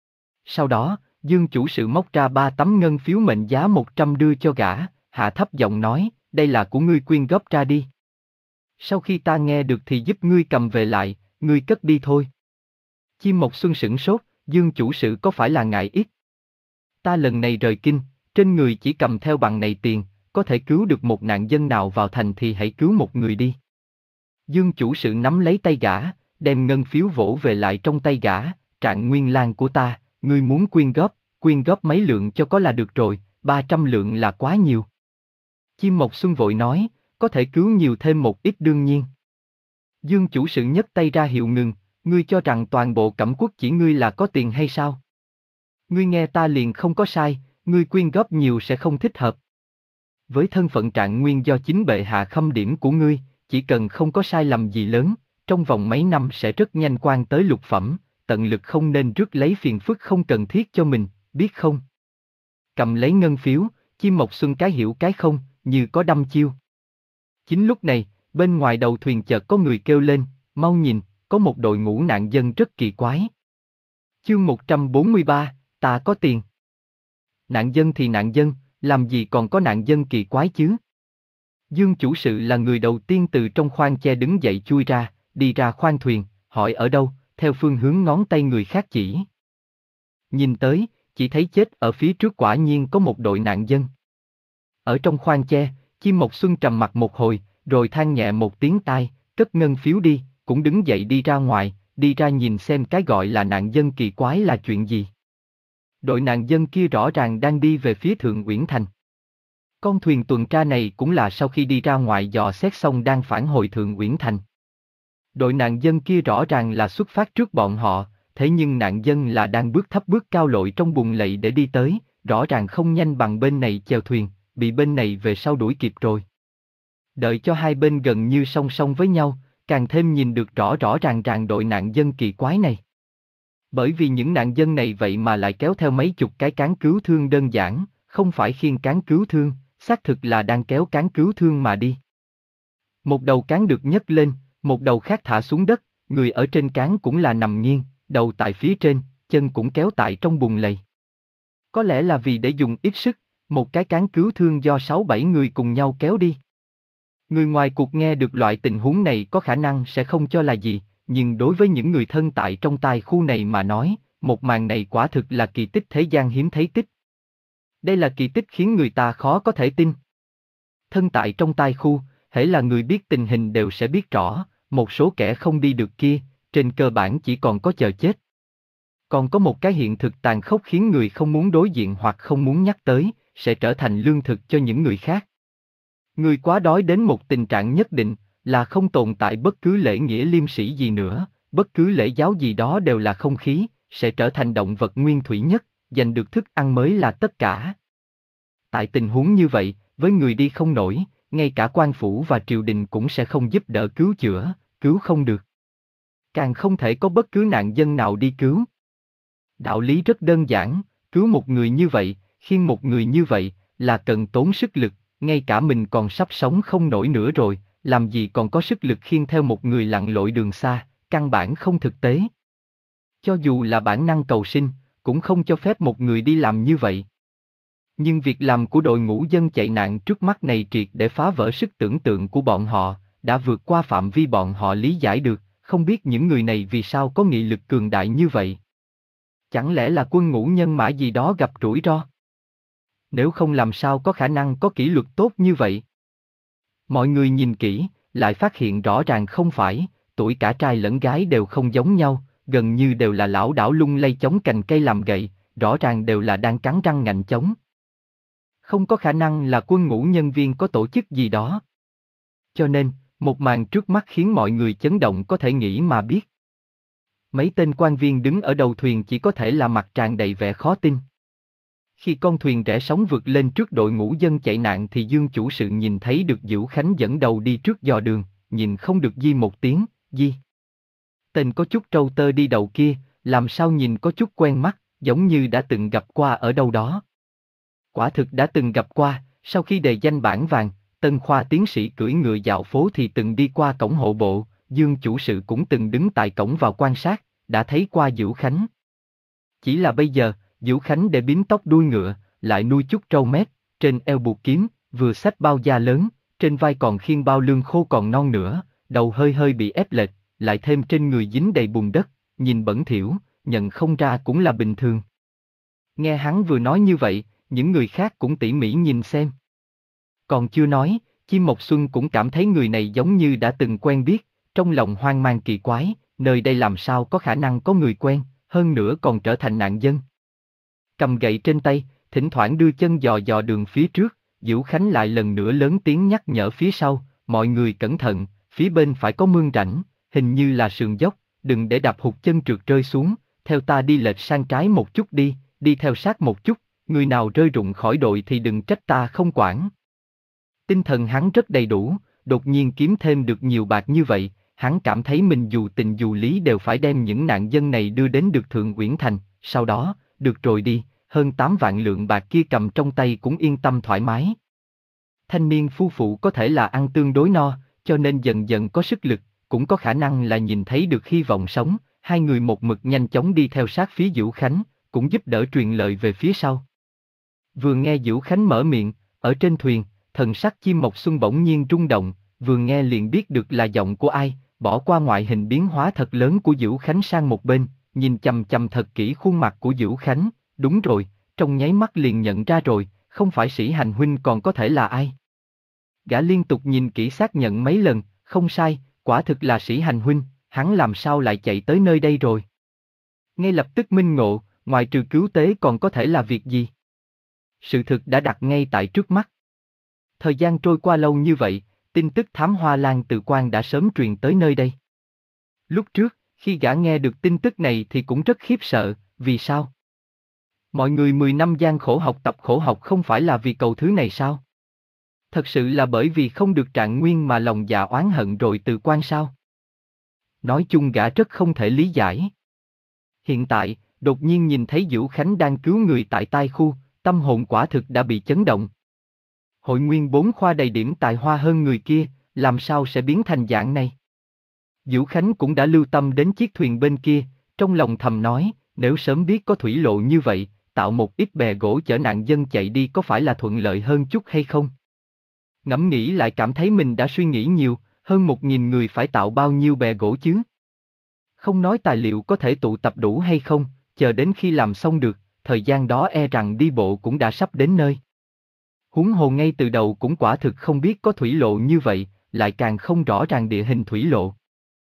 Sau đó, Dương chủ sự móc ra ba tấm ngân phiếu mệnh giá một trăm đưa cho gã, hạ thấp giọng nói, đây là của ngươi quyên góp ra đi. Sau khi ta nghe được thì giúp ngươi cầm về lại, ngươi cất đi thôi. Chim Mộc Xuân sửng sốt, Dương chủ sự có phải là ngại ít? Ta lần này rời kinh, trên người chỉ cầm theo bằng này tiền, có thể cứu được một nạn dân nào vào thành thì hãy cứu một người đi. Dương chủ sự nắm lấy tay gã, đem ngân phiếu vỗ về lại trong tay gã, Trạng Nguyên Lang của ta, ngươi muốn quyên góp, quyên góp mấy lượng cho có là được rồi, ba trăm lượng là quá nhiều. Chim Mộc Xuân vội nói, có thể cứu nhiều thêm một ít đương nhiên. Dương chủ sự nhấc tay ra hiệu ngừng, Ngươi cho rằng toàn bộ Cẩm Quốc chỉ ngươi là có tiền hay sao? Ngươi nghe ta liền không có sai, ngươi quyên góp nhiều sẽ không thích hợp. Với thân phận Trạng Nguyên do chính bệ hạ khâm điểm của ngươi, chỉ cần không có sai lầm gì lớn, trong vòng mấy năm sẽ rất nhanh quan tới lục phẩm, tận lực không nên rước lấy phiền phức không cần thiết cho mình, biết không? Cầm lấy ngân phiếu, Chim Mộc Xuân cái hiểu cái không, như có đăm chiêu. Chính lúc này, bên ngoài đầu thuyền chợt có người kêu lên, mau nhìn, có một đội ngũ nạn dân rất kỳ quái. Chương một trăm bốn mươi ba, ta có tiền. Nạn dân thì nạn dân, làm gì còn có nạn dân kỳ quái chứ? Dương chủ sự là người đầu tiên từ trong khoang che đứng dậy chui ra, đi ra khoang thuyền, hỏi ở đâu, theo phương hướng ngón tay người khác chỉ. Nhìn tới, chỉ thấy chết ở phía trước quả nhiên có một đội nạn dân. Ở trong khoang che, Chim Mộc Xuân trầm mặt một hồi, rồi than nhẹ một tiếng tai, cất ngân phiếu đi, cũng đứng dậy đi ra ngoài, đi ra nhìn xem cái gọi là nạn dân kỳ quái là chuyện gì. Đội nạn dân kia rõ ràng đang đi về phía Thượng Uyển Thành. Con thuyền tuần tra này cũng là sau khi đi ra ngoài dò xét xong đang phản hồi Thượng Uyển Thành. Đội nạn dân kia rõ ràng là xuất phát trước bọn họ, thế nhưng nạn dân là đang bước thấp bước cao lội trong bùn lầy để đi tới, rõ ràng không nhanh bằng bên này chèo thuyền, bị bên này về sau đuổi kịp rồi. Đợi cho hai bên gần như song song với nhau, càng thêm nhìn được rõ rõ ràng ràng đội nạn dân kỳ quái này. Bởi vì những nạn dân này vậy mà lại kéo theo mấy chục cái cán cứu thương đơn giản, không phải khiêng cán cứu thương, xác thực là đang kéo cán cứu thương mà đi. Một đầu cán được nhấc lên, một đầu khác thả xuống đất, người ở trên cán cũng là nằm nghiêng, đầu tại phía trên, chân cũng kéo tại trong bùn lầy. Có lẽ là vì để dùng ít sức, một cái cán cứu thương do sáu bảy người cùng nhau kéo đi. Người ngoài cuộc nghe được loại tình huống này có khả năng sẽ không cho là gì, nhưng đối với những người thân tại trong tai khu này mà nói, một màn này quả thực là kỳ tích thế gian hiếm thấy tích. Đây là kỳ tích khiến người ta khó có thể tin. Thân tại trong tai khu, hễ là người biết tình hình đều sẽ biết rõ, một số kẻ không đi được kia, trên cơ bản chỉ còn có chờ chết. Còn có một cái hiện thực tàn khốc khiến người không muốn đối diện hoặc không muốn nhắc tới, sẽ trở thành lương thực cho những người khác. Người quá đói đến một tình trạng nhất định, là không tồn tại bất cứ lễ nghĩa liêm sĩ gì nữa, bất cứ lễ giáo gì đó đều là không khí, sẽ trở thành động vật nguyên thủy nhất, giành được thức ăn mới là tất cả. Tại tình huống như vậy, với người đi không nổi, ngay cả quan phủ và triều đình cũng sẽ không giúp đỡ cứu chữa, cứu không được. Càng không thể có bất cứ nạn dân nào đi cứu. Đạo lý rất đơn giản, cứu một người như vậy, khiêng một người như vậy, là cần tốn sức lực, ngay cả mình còn sắp sống không nổi nữa rồi, làm gì còn có sức lực khiêng theo một người lặn lội đường xa, căn bản không thực tế. Cho dù là bản năng cầu sinh, cũng không cho phép một người đi làm như vậy. Nhưng việc làm của đội ngũ dân chạy nạn trước mắt này triệt để phá vỡ sức tưởng tượng của bọn họ, đã vượt qua phạm vi bọn họ lý giải được, không biết những người này vì sao có nghị lực cường đại như vậy. Chẳng lẽ là quân ngũ nhân mã gì đó gặp rủi ro? Nếu không làm sao có khả năng có kỷ luật tốt như vậy? Mọi người nhìn kỹ, lại phát hiện rõ ràng không phải, tuổi cả trai lẫn gái đều không giống nhau, gần như đều là lão đảo lung lay chống cành cây làm gậy, rõ ràng đều là đang cắn răng ngạnh chống. Không có khả năng là quân ngũ nhân viên có tổ chức gì đó. Cho nên, một màn trước mắt khiến mọi người chấn động có thể nghĩ mà biết. Mấy tên quan viên đứng ở đầu thuyền chỉ có thể là mặt tràn đầy vẻ khó tin. Khi con thuyền rẽ sóng vượt lên trước đội ngũ dân chạy nạn thì Dương chủ sự nhìn thấy được Dữu Khánh dẫn đầu đi trước dò đường, nhìn không được di một tiếng, di. Tên có chút trâu tơ đi đầu kia, làm sao nhìn có chút quen mắt, giống như đã từng gặp qua ở đâu đó. Quả thực đã từng gặp qua, sau khi đề danh bảng vàng, Tân Khoa tiến sĩ cưỡi ngựa dạo phố thì từng đi qua cổng hộ bộ, Dương chủ sự cũng từng đứng tại cổng vào quan sát, đã thấy qua Dữu Khánh. Chỉ là bây giờ, Dữu Khánh để bím tóc đuôi ngựa, lại nuôi chút trâu mép, trên eo buộc kiếm, vừa xách bao da lớn, trên vai còn khiêng bao lương khô còn non nữa, đầu hơi hơi bị ép lệch, lại thêm trên người dính đầy bùn đất, nhìn bẩn thỉu, nhận không ra cũng là bình thường. Nghe hắn vừa nói như vậy, những người khác cũng tỉ mỉ nhìn xem. Còn chưa nói, Chim Mộc Xuân cũng cảm thấy người này giống như đã từng quen biết, trong lòng hoang mang kỳ quái, nơi đây làm sao có khả năng có người quen, hơn nữa còn trở thành nạn dân. Cầm gậy trên tay, thỉnh thoảng đưa chân dò dò đường phía trước, Dữu Khánh lại lần nữa lớn tiếng nhắc nhở phía sau, mọi người cẩn thận, phía bên phải có mương rãnh, hình như là sườn dốc, đừng để đạp hụt chân trượt rơi xuống, theo ta đi lệch sang trái một chút đi, đi theo sát một chút, người nào rơi rụng khỏi đội thì đừng trách ta không quản. Tinh thần hắn rất đầy đủ, đột nhiên kiếm thêm được nhiều bạc như vậy, hắn cảm thấy mình dù tình dù lý đều phải đem những nạn dân này đưa đến được Thượng Uyển Thành, sau đó, được rồi đi, hơn tám vạn lượng bạc kia cầm trong tay cũng yên tâm thoải mái. Thanh niên phu phụ có thể là ăn tương đối no, cho nên dần dần có sức lực, cũng có khả năng là nhìn thấy được hy vọng sống, hai người một mực nhanh chóng đi theo sát phía Dữu Khánh, cũng giúp đỡ truyền lời về phía sau. Vừa nghe Dữu Khánh mở miệng, ở trên thuyền, thần sắc Chim Mộc Xuân bỗng nhiên rung động, vừa nghe liền biết được là giọng của ai, bỏ qua ngoại hình biến hóa thật lớn của Dữu Khánh sang một bên, nhìn chằm chằm thật kỹ khuôn mặt của Dữu Khánh, đúng rồi, trong nháy mắt liền nhận ra rồi, không phải Sĩ Hành huynh còn có thể là ai. Gã liên tục nhìn kỹ xác nhận mấy lần, không sai, quả thực là Sĩ Hành huynh, hắn làm sao lại chạy tới nơi đây rồi. Ngay lập tức minh ngộ, ngoài trừ cứu tế còn có thể là việc gì? Sự thực đã đặt ngay tại trước mắt. Thời gian trôi qua lâu như vậy, tin tức thám hoa lan từ quan đã sớm truyền tới nơi đây. Lúc trước, khi gã nghe được tin tức này thì cũng rất khiếp sợ, vì sao? Mọi người mười năm gian khổ học tập khổ học không phải là vì cầu thứ này sao? Thật sự là bởi vì không được trạng nguyên mà lòng dạ oán hận rồi từ quan sao? Nói chung gã rất không thể lý giải. Hiện tại, đột nhiên nhìn thấy Dữu Khánh đang cứu người tại tai khu, tâm hồn quả thực đã bị chấn động. Hội nguyên bốn khoa đầy điểm tài hoa hơn người kia, làm sao sẽ biến thành dạng này? Dữu Khánh cũng đã lưu tâm đến chiếc thuyền bên kia, trong lòng thầm nói, nếu sớm biết có thủy lộ như vậy, tạo một ít bè gỗ chở nạn dân chạy đi có phải là thuận lợi hơn chút hay không? Ngẫm nghĩ lại cảm thấy mình đã suy nghĩ nhiều, hơn một nghìn người phải tạo bao nhiêu bè gỗ chứ? Không nói tài liệu có thể tụ tập đủ hay không, chờ đến khi làm xong được, thời gian đó e rằng đi bộ cũng đã sắp đến nơi. Huống hồ ngay từ đầu cũng quả thực không biết có thủy lộ như vậy, lại càng không rõ ràng địa hình thủy lộ.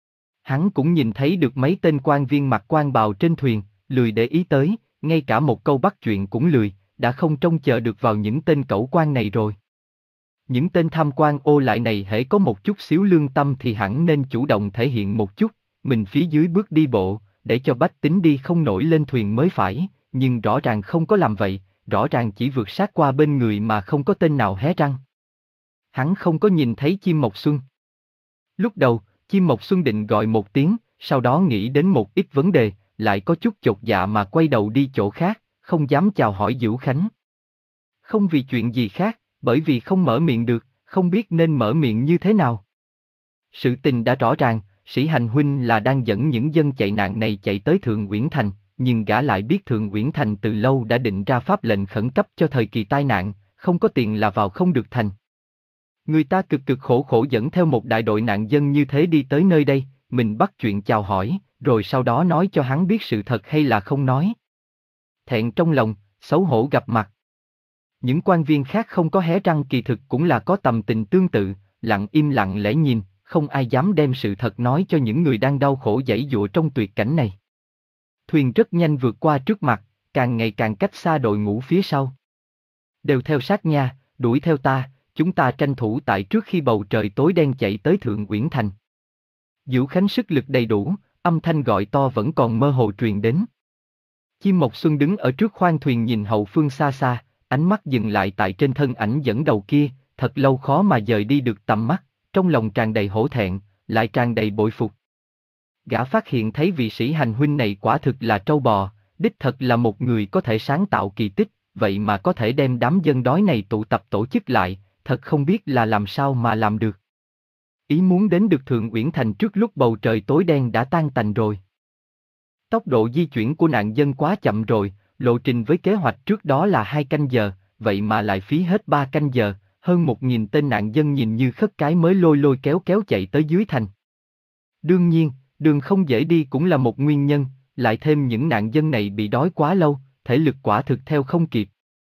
Hắn cũng nhìn thấy được mấy tên quan viên mặc quan bào trên thuyền, lười để ý tới, ngay cả một câu bắt chuyện cũng lười, đã không trông chờ được vào những tên cẩu quan này rồi. Những tên tham quan ô lại này hễ có một chút xíu lương tâm thì hẳn nên chủ động thể hiện một chút, mình phía dưới bước đi bộ, để cho bách tính đi không nổi lên thuyền mới phải, nhưng rõ ràng không có làm vậy, rõ ràng chỉ vượt sát qua bên người mà không có tên nào hé răng. Hắn không có nhìn thấy Chim Mộc Xuân. Lúc đầu, Chim Mộc Xuân định gọi một tiếng, sau đó nghĩ đến một ít vấn đề, lại có chút chột dạ mà quay đầu đi chỗ khác, không dám chào hỏi Dữu Khánh. Không vì chuyện gì khác, bởi vì không mở miệng được, không biết nên mở miệng như thế nào. Sự tình đã rõ ràng, Sĩ Hành huynh là đang dẫn những dân chạy nạn này chạy tới Thượng Uyển Thành, nhưng gã lại biết Thượng Uyển Thành từ lâu đã định ra pháp lệnh khẩn cấp cho thời kỳ tai nạn, không có tiền là vào không được thành. Người ta cực cực khổ khổ dẫn theo một đại đội nạn dân như thế đi tới nơi đây, mình bắt chuyện chào hỏi, rồi sau đó nói cho hắn biết sự thật hay là không nói. Thẹn trong lòng, xấu hổ gặp mặt. Những quan viên khác không có hé răng kỳ thực cũng là có tầm tình tương tự, lặng im lặng lẽ nhìn, không ai dám đem sự thật nói cho những người đang đau khổ giãy giụa trong tuyệt cảnh này. Thuyền rất nhanh vượt qua trước mặt, càng ngày càng cách xa đội ngũ phía sau. Đều theo sát nha, đuổi theo ta, chúng ta tranh thủ tại trước khi bầu trời tối đen chạy tới Thượng Uyển Thành. Dữu Khánh sức lực đầy đủ, âm thanh gọi to vẫn còn mơ hồ truyền đến. Chim Mộc Xuân đứng ở trước khoang thuyền nhìn hậu phương xa xa, ánh mắt dừng lại tại trên thân ảnh dẫn đầu kia, thật lâu khó mà dời đi được tầm mắt, trong lòng tràn đầy hổ thẹn, lại tràn đầy bội phục. Gã phát hiện thấy vị Sĩ Hành huynh này quả thực là trâu bò, đích thật là một người có thể sáng tạo kỳ tích, vậy mà có thể đem đám dân đói này tụ tập tổ chức lại, thật không biết là làm sao mà làm được. Ý muốn đến được Thượng Uyển Thành trước lúc bầu trời tối đen đã tan tành rồi. Tốc độ di chuyển của nạn dân quá chậm rồi, lộ trình với kế hoạch trước đó là hai canh giờ, vậy mà lại phí hết ba canh giờ, hơn một nghìn tên nạn dân nhìn như khất cái mới lôi lôi kéo kéo chạy tới dưới thành. Đương nhiên, đường không dễ đi cũng là một nguyên nhân, lại thêm những nạn dân này bị đói quá lâu, thể lực quả thực theo không kịp.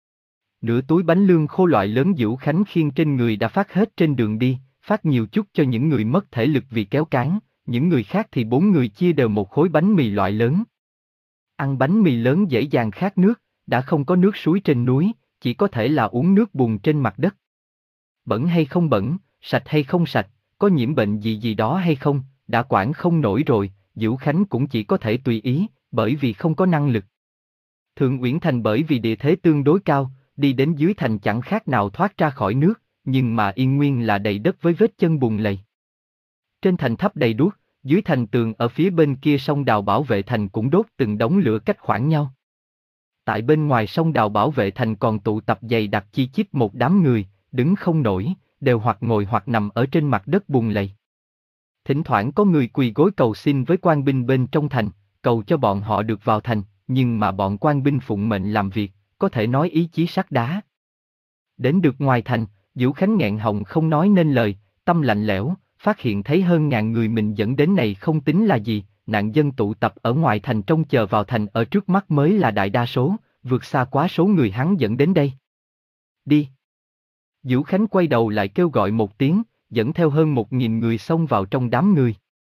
Nửa túi bánh lương khô loại lớn Dữu Khánh khiêng trên người đã phát hết trên đường đi, phát nhiều chút cho những người mất thể lực vì kéo cáng, những người khác thì bốn người chia đều một khối bánh mì loại lớn. Ăn bánh mì lớn dễ dàng khát nước, đã không có nước suối trên núi, chỉ có thể là uống nước bùn trên mặt đất. Bẩn hay không bẩn, sạch hay không sạch, có nhiễm bệnh gì gì đó hay không, đã quản không nổi rồi, Dữu Khánh cũng chỉ có thể tùy ý, bởi vì không có năng lực. Thượng Uyển Thành bởi vì địa thế tương đối cao, đi đến dưới thành chẳng khác nào thoát ra khỏi nước, nhưng mà Yên Nguyên là đầy đất với vết chân bùn lầy. Trên thành thắp đầy đuốc, dưới thành tường ở phía bên kia sông đào bảo vệ thành cũng đốt từng đống lửa cách khoảng nhau. Tại bên ngoài sông đào bảo vệ thành còn tụ tập dày đặc chi chít một đám người, đứng không nổi, đều hoặc ngồi hoặc nằm ở trên mặt đất bùn lầy. Thỉnh thoảng có người quỳ gối cầu xin với quan binh bên trong thành, cầu cho bọn họ được vào thành, nhưng mà bọn quan binh phụng mệnh làm việc, có thể nói ý chí sắt đá. Đến được ngoài thành, Dữu Khánh nghẹn họng không nói nên lời, tâm lạnh lẽo, phát hiện thấy hơn ngàn người mình dẫn đến này không tính là gì, nạn dân tụ tập ở ngoài thành trông chờ vào thành ở trước mắt mới là đại đa số, vượt xa quá số người hắn dẫn đến đây. Đi! Dữu Khánh quay đầu lại kêu gọi một tiếng, dẫn theo hơn một nghìn người xông vào trong đám người.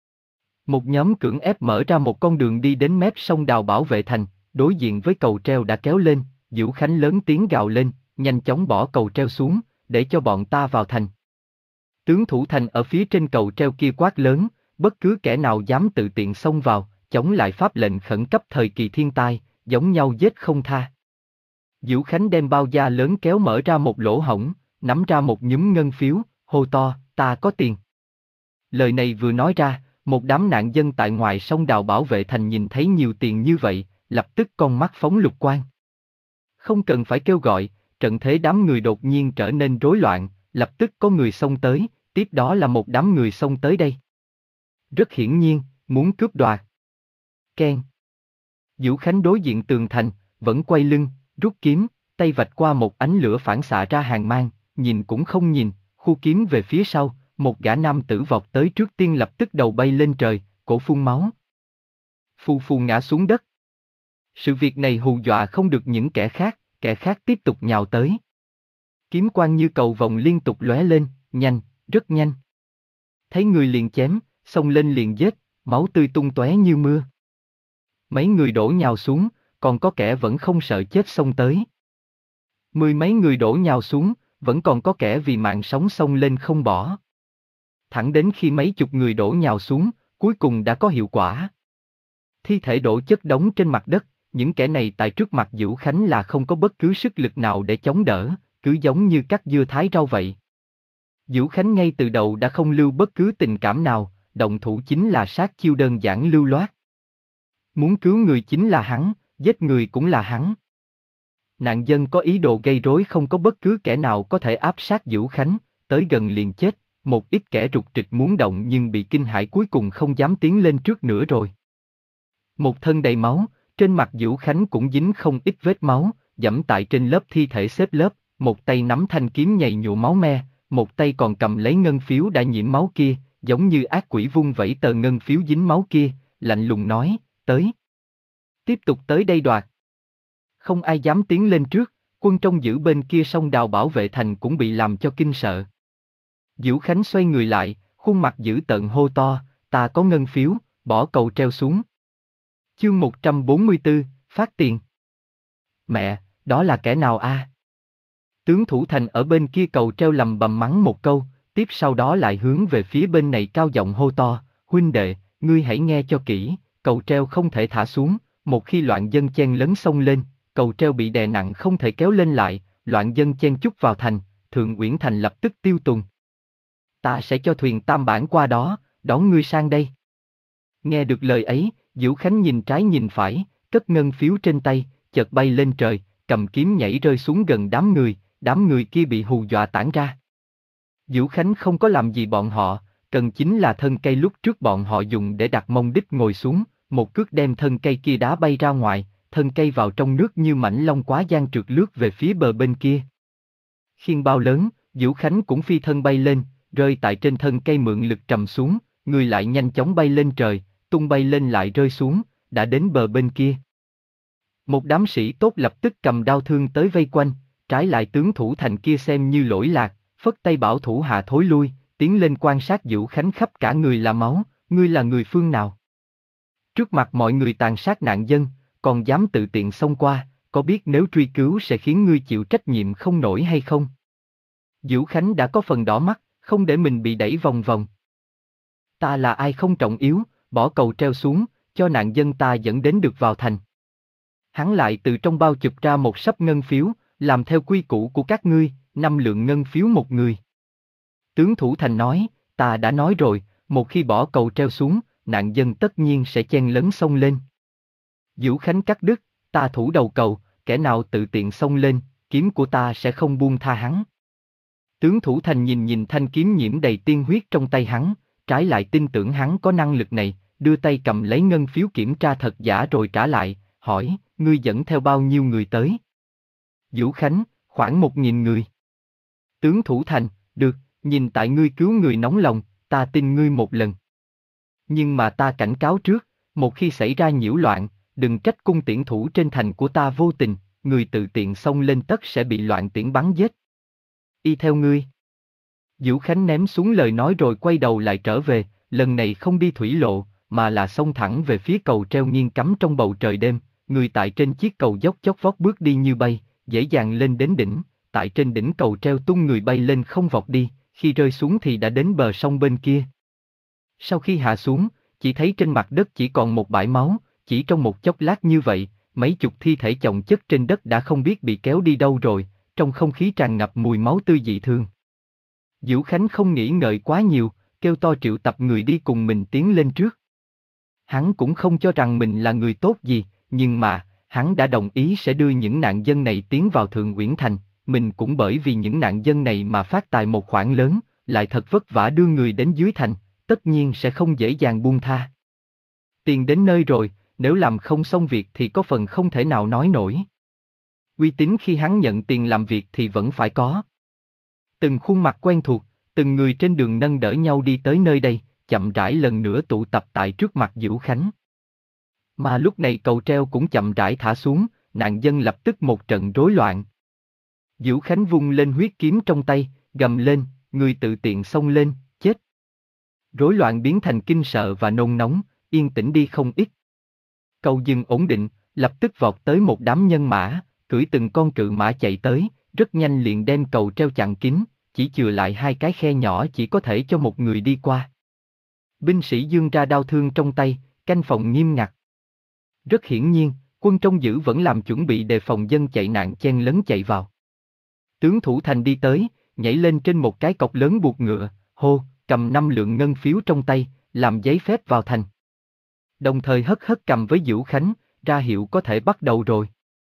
Một nhóm cưỡng ép mở ra một con đường đi đến mép sông đào bảo vệ thành, đối diện với cầu treo đã kéo lên, Dữu Khánh lớn tiếng gào lên, nhanh chóng bỏ cầu treo xuống, để cho bọn ta vào thành. Tướng thủ thành ở phía trên cầu treo kia quát lớn, bất cứ kẻ nào dám tự tiện xông vào, chống lại pháp lệnh khẩn cấp thời kỳ thiên tai, giống nhau giết không tha. Dữu Khánh đem bao da lớn kéo mở ra một lỗ hổng, nắm ra một nhúm ngân phiếu, hô to, ta có tiền. Lời này vừa nói ra, một đám nạn dân tại ngoài sông đào bảo vệ thành nhìn thấy nhiều tiền như vậy, lập tức con mắt phóng lục quang. Không cần phải kêu gọi, trận thế đám người đột nhiên trở nên rối loạn, lập tức có người xông tới, tiếp đó là một đám người xông tới đây. Rất hiển nhiên, muốn cướp đoạt. Keng. Dữu Khánh đối diện tường thành, vẫn quay lưng, rút kiếm, tay vạch qua một ánh lửa phản xạ ra hàng mang, nhìn cũng không nhìn, khu kiếm về phía sau, một gã nam tử vọt tới trước tiên lập tức đầu bay lên trời, cổ phun máu. Phù phù ngã xuống đất. Sự việc này hù dọa không được những kẻ khác, kẻ khác tiếp tục nhào tới. Kiếm quang như cầu vồng liên tục lóe lên, nhanh, rất nhanh. Thấy người liền chém, xông lên liền giết, máu tươi tung tóe như mưa. Mấy người đổ nhào xuống, còn có kẻ vẫn không sợ chết xông tới. Mười mấy người đổ nhào xuống, vẫn còn có kẻ vì mạng sống xông lên không bỏ. Thẳng đến khi mấy chục người đổ nhào xuống, cuối cùng đã có hiệu quả. Thi thể đổ chất đống trên mặt đất, những kẻ này tại trước mặt Dữu Khánh là không có bất cứ sức lực nào để chống đỡ, cứ giống như cắt dưa thái rau vậy. Dữu Khánh ngay từ đầu đã không lưu bất cứ tình cảm nào, động thủ chính là sát chiêu đơn giản lưu loát. Muốn cứu người chính là hắn, giết người cũng là hắn. Nạn dân có ý đồ gây rối không có bất cứ kẻ nào có thể áp sát Dữu Khánh, tới gần liền chết, một ít kẻ rụt rịch muốn động nhưng bị kinh hãi cuối cùng không dám tiến lên trước nữa rồi. Một thân đầy máu, trên mặt Dữu Khánh cũng dính không ít vết máu, dẫm tại trên lớp thi thể xếp lớp, một tay nắm thanh kiếm nhầy nhụa máu me, một tay còn cầm lấy ngân phiếu đã nhiễm máu kia, giống như ác quỷ vung vẩy tờ ngân phiếu dính máu kia, lạnh lùng nói, tới. Tiếp tục tới đây đoạt. Không ai dám tiến lên trước, quân trong giữ bên kia sông đào bảo vệ thành cũng bị làm cho kinh sợ. Dữu Khánh xoay người lại, khuôn mặt dữ tợn hô to, ta có ngân phiếu, bỏ cầu treo xuống. Chương một trăm bốn mươi tư, phát tiền. Mẹ, đó là kẻ nào a? Tướng thủ thành ở bên kia cầu treo lầm bầm mắng một câu, tiếp sau đó lại hướng về phía bên này cao giọng hô to, huynh đệ, ngươi hãy nghe cho kỹ, cầu treo không thể thả xuống, một khi loạn dân chen lấn xông lên, cầu treo bị đè nặng không thể kéo lên lại, loạn dân chen chúc vào thành, Thượng Uyển Thành lập tức tiêu tùng. Ta sẽ cho thuyền tam bản qua đó, đón ngươi sang đây. Nghe được lời ấy, Dữu Khánh nhìn trái nhìn phải, cất ngân phiếu trên tay, chợt bay lên trời, cầm kiếm nhảy rơi xuống gần đám người, đám người kia bị hù dọa tản ra. Dữu Khánh không có làm gì bọn họ, cần chính là thân cây lúc trước bọn họ dùng để đặt mông đích ngồi xuống, một cước đem thân cây kia đá bay ra ngoài, thân cây vào trong nước như mảnh long quá giang trượt lướt về phía bờ bên kia. Khiên bao lớn, Dữu Khánh cũng phi thân bay lên, rơi tại trên thân cây mượn lực trầm xuống, người lại nhanh chóng bay lên trời, tung bay lên lại rơi xuống, đã đến bờ bên kia. Một đám sĩ tốt lập tức cầm đao thương tới vây quanh, trái lại tướng thủ thành kia xem như lỗi lạc, phất tay bảo thủ hạ thối lui, tiến lên quan sát Dữu Khánh khắp cả người là máu, ngươi là người phương nào? Trước mặt mọi người tàn sát nạn dân, còn dám tự tiện xông qua, có biết nếu truy cứu sẽ khiến ngươi chịu trách nhiệm không nổi hay không? Dữu Khánh đã có phần đỏ mắt, không để mình bị đẩy vòng vòng. Ta là ai không trọng yếu, bỏ cầu treo xuống, cho nạn dân ta dẫn đến được vào thành. Hắn lại từ trong bao chụp ra một sấp ngân phiếu, làm theo quy củ của các ngươi, năm lượng ngân phiếu một người. Tướng thủ thành nói, ta đã nói rồi, một khi bỏ cầu treo xuống, nạn dân tất nhiên sẽ chen lấn xông lên. Vũ Khánh cắt đứt, ta thủ đầu cầu, kẻ nào tự tiện xông lên, kiếm của ta sẽ không buông tha hắn. Tướng thủ thành nhìn nhìn thanh kiếm nhiễm đầy tiên huyết trong tay hắn, trái lại tin tưởng hắn có năng lực này, đưa tay cầm lấy ngân phiếu kiểm tra thật giả rồi trả lại, hỏi, ngươi dẫn theo bao nhiêu người tới? Vũ Khánh, khoảng một nghìn người. Tướng thủ thành, được, nhìn tại ngươi cứu người nóng lòng, ta tin ngươi một lần. Nhưng mà ta cảnh cáo trước, một khi xảy ra nhiễu loạn, đừng trách cung tiễn thủ trên thành của ta vô tình, người tự tiện xông lên tất sẽ bị loạn tiễn bắn giết. Y theo ngươi. Vũ Khánh ném xuống lời nói rồi quay đầu lại trở về, lần này không đi thủy lộ, mà là xông thẳng về phía cầu treo nghiêng cắm trong bầu trời đêm, người tại trên chiếc cầu dốc chót vót bước đi như bay, dễ dàng lên đến đỉnh, tại trên đỉnh cầu treo tung người bay lên không vọt đi, khi rơi xuống thì đã đến bờ sông bên kia. Sau khi hạ xuống, chỉ thấy trên mặt đất chỉ còn một bãi máu, chỉ trong một chốc lát như vậy, mấy chục thi thể chồng chất trên đất đã không biết bị kéo đi đâu rồi, trong không khí tràn ngập mùi máu tươi dị thương. Vũ Khánh không nghĩ ngợi quá nhiều, kêu to triệu tập người đi cùng mình tiến lên trước. Hắn cũng không cho rằng mình là người tốt gì, nhưng mà, hắn đã đồng ý sẽ đưa những nạn dân này tiến vào Thượng Uyển Thành, mình cũng bởi vì những nạn dân này mà phát tài một khoản lớn, lại thật vất vả đưa người đến dưới thành, tất nhiên sẽ không dễ dàng buông tha. Tiền đến nơi rồi, nếu làm không xong việc thì có phần không thể nào nói nổi. Uy tín khi hắn nhận tiền làm việc thì vẫn phải có. Từng khuôn mặt quen thuộc, từng người trên đường nâng đỡ nhau đi tới nơi đây, chậm rãi lần nữa tụ tập tại trước mặt Vũ Khánh. Mà lúc này cầu treo cũng chậm rãi thả xuống, nạn dân lập tức một trận rối loạn. Vũ Khánh vung lên huyết kiếm trong tay, gầm lên, người tự tiện xông lên, chết. Rối loạn biến thành kinh sợ và nôn nóng, yên tĩnh đi không ít. Cầu dừng ổn định, lập tức vọt tới một đám nhân mã, cưỡi từng con cự mã chạy tới, rất nhanh liền đem cầu treo chặn kín, chỉ chừa lại hai cái khe nhỏ chỉ có thể cho một người đi qua. Binh sĩ giương ra đao thương trong tay, canh phòng nghiêm ngặt. Rất hiển nhiên, quân trong giữ vẫn làm chuẩn bị đề phòng dân chạy nạn chen lấn chạy vào. Tướng thủ thành đi tới, nhảy lên trên một cái cọc lớn buộc ngựa, hô, cầm năm lượng ngân phiếu trong tay, làm giấy phép vào thành. Đồng thời hất hất cầm với Vũ Khánh, ra hiệu có thể bắt đầu rồi.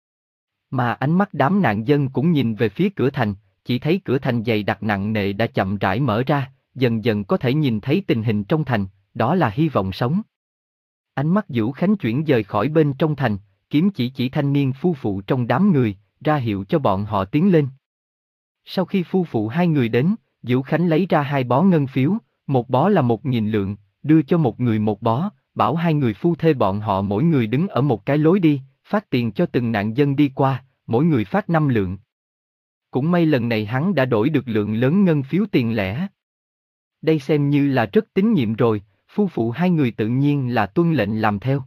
Mà ánh mắt đám nạn dân cũng nhìn về phía cửa thành, chỉ thấy cửa thành dày đặc nặng nề đã chậm rãi mở ra, dần dần có thể nhìn thấy tình hình trong thành, đó là hy vọng sống. Ánh mắt Vũ Khánh chuyển dời khỏi bên trong thành, kiếm chỉ chỉ thanh niên phu phụ trong đám người, ra hiệu cho bọn họ tiến lên. Sau khi phu phụ hai người đến, Vũ Khánh lấy ra hai bó ngân phiếu, một bó là một nghìn lượng, đưa cho một người một bó, bảo hai người phu thê bọn họ mỗi người đứng ở một cái lối đi, phát tiền cho từng nạn dân đi qua, mỗi người phát năm lượng. Cũng may lần này hắn đã đổi được lượng lớn ngân phiếu tiền lẻ. Đây xem như là rất tín nhiệm rồi, phu phụ hai người tự nhiên là tuân lệnh làm theo.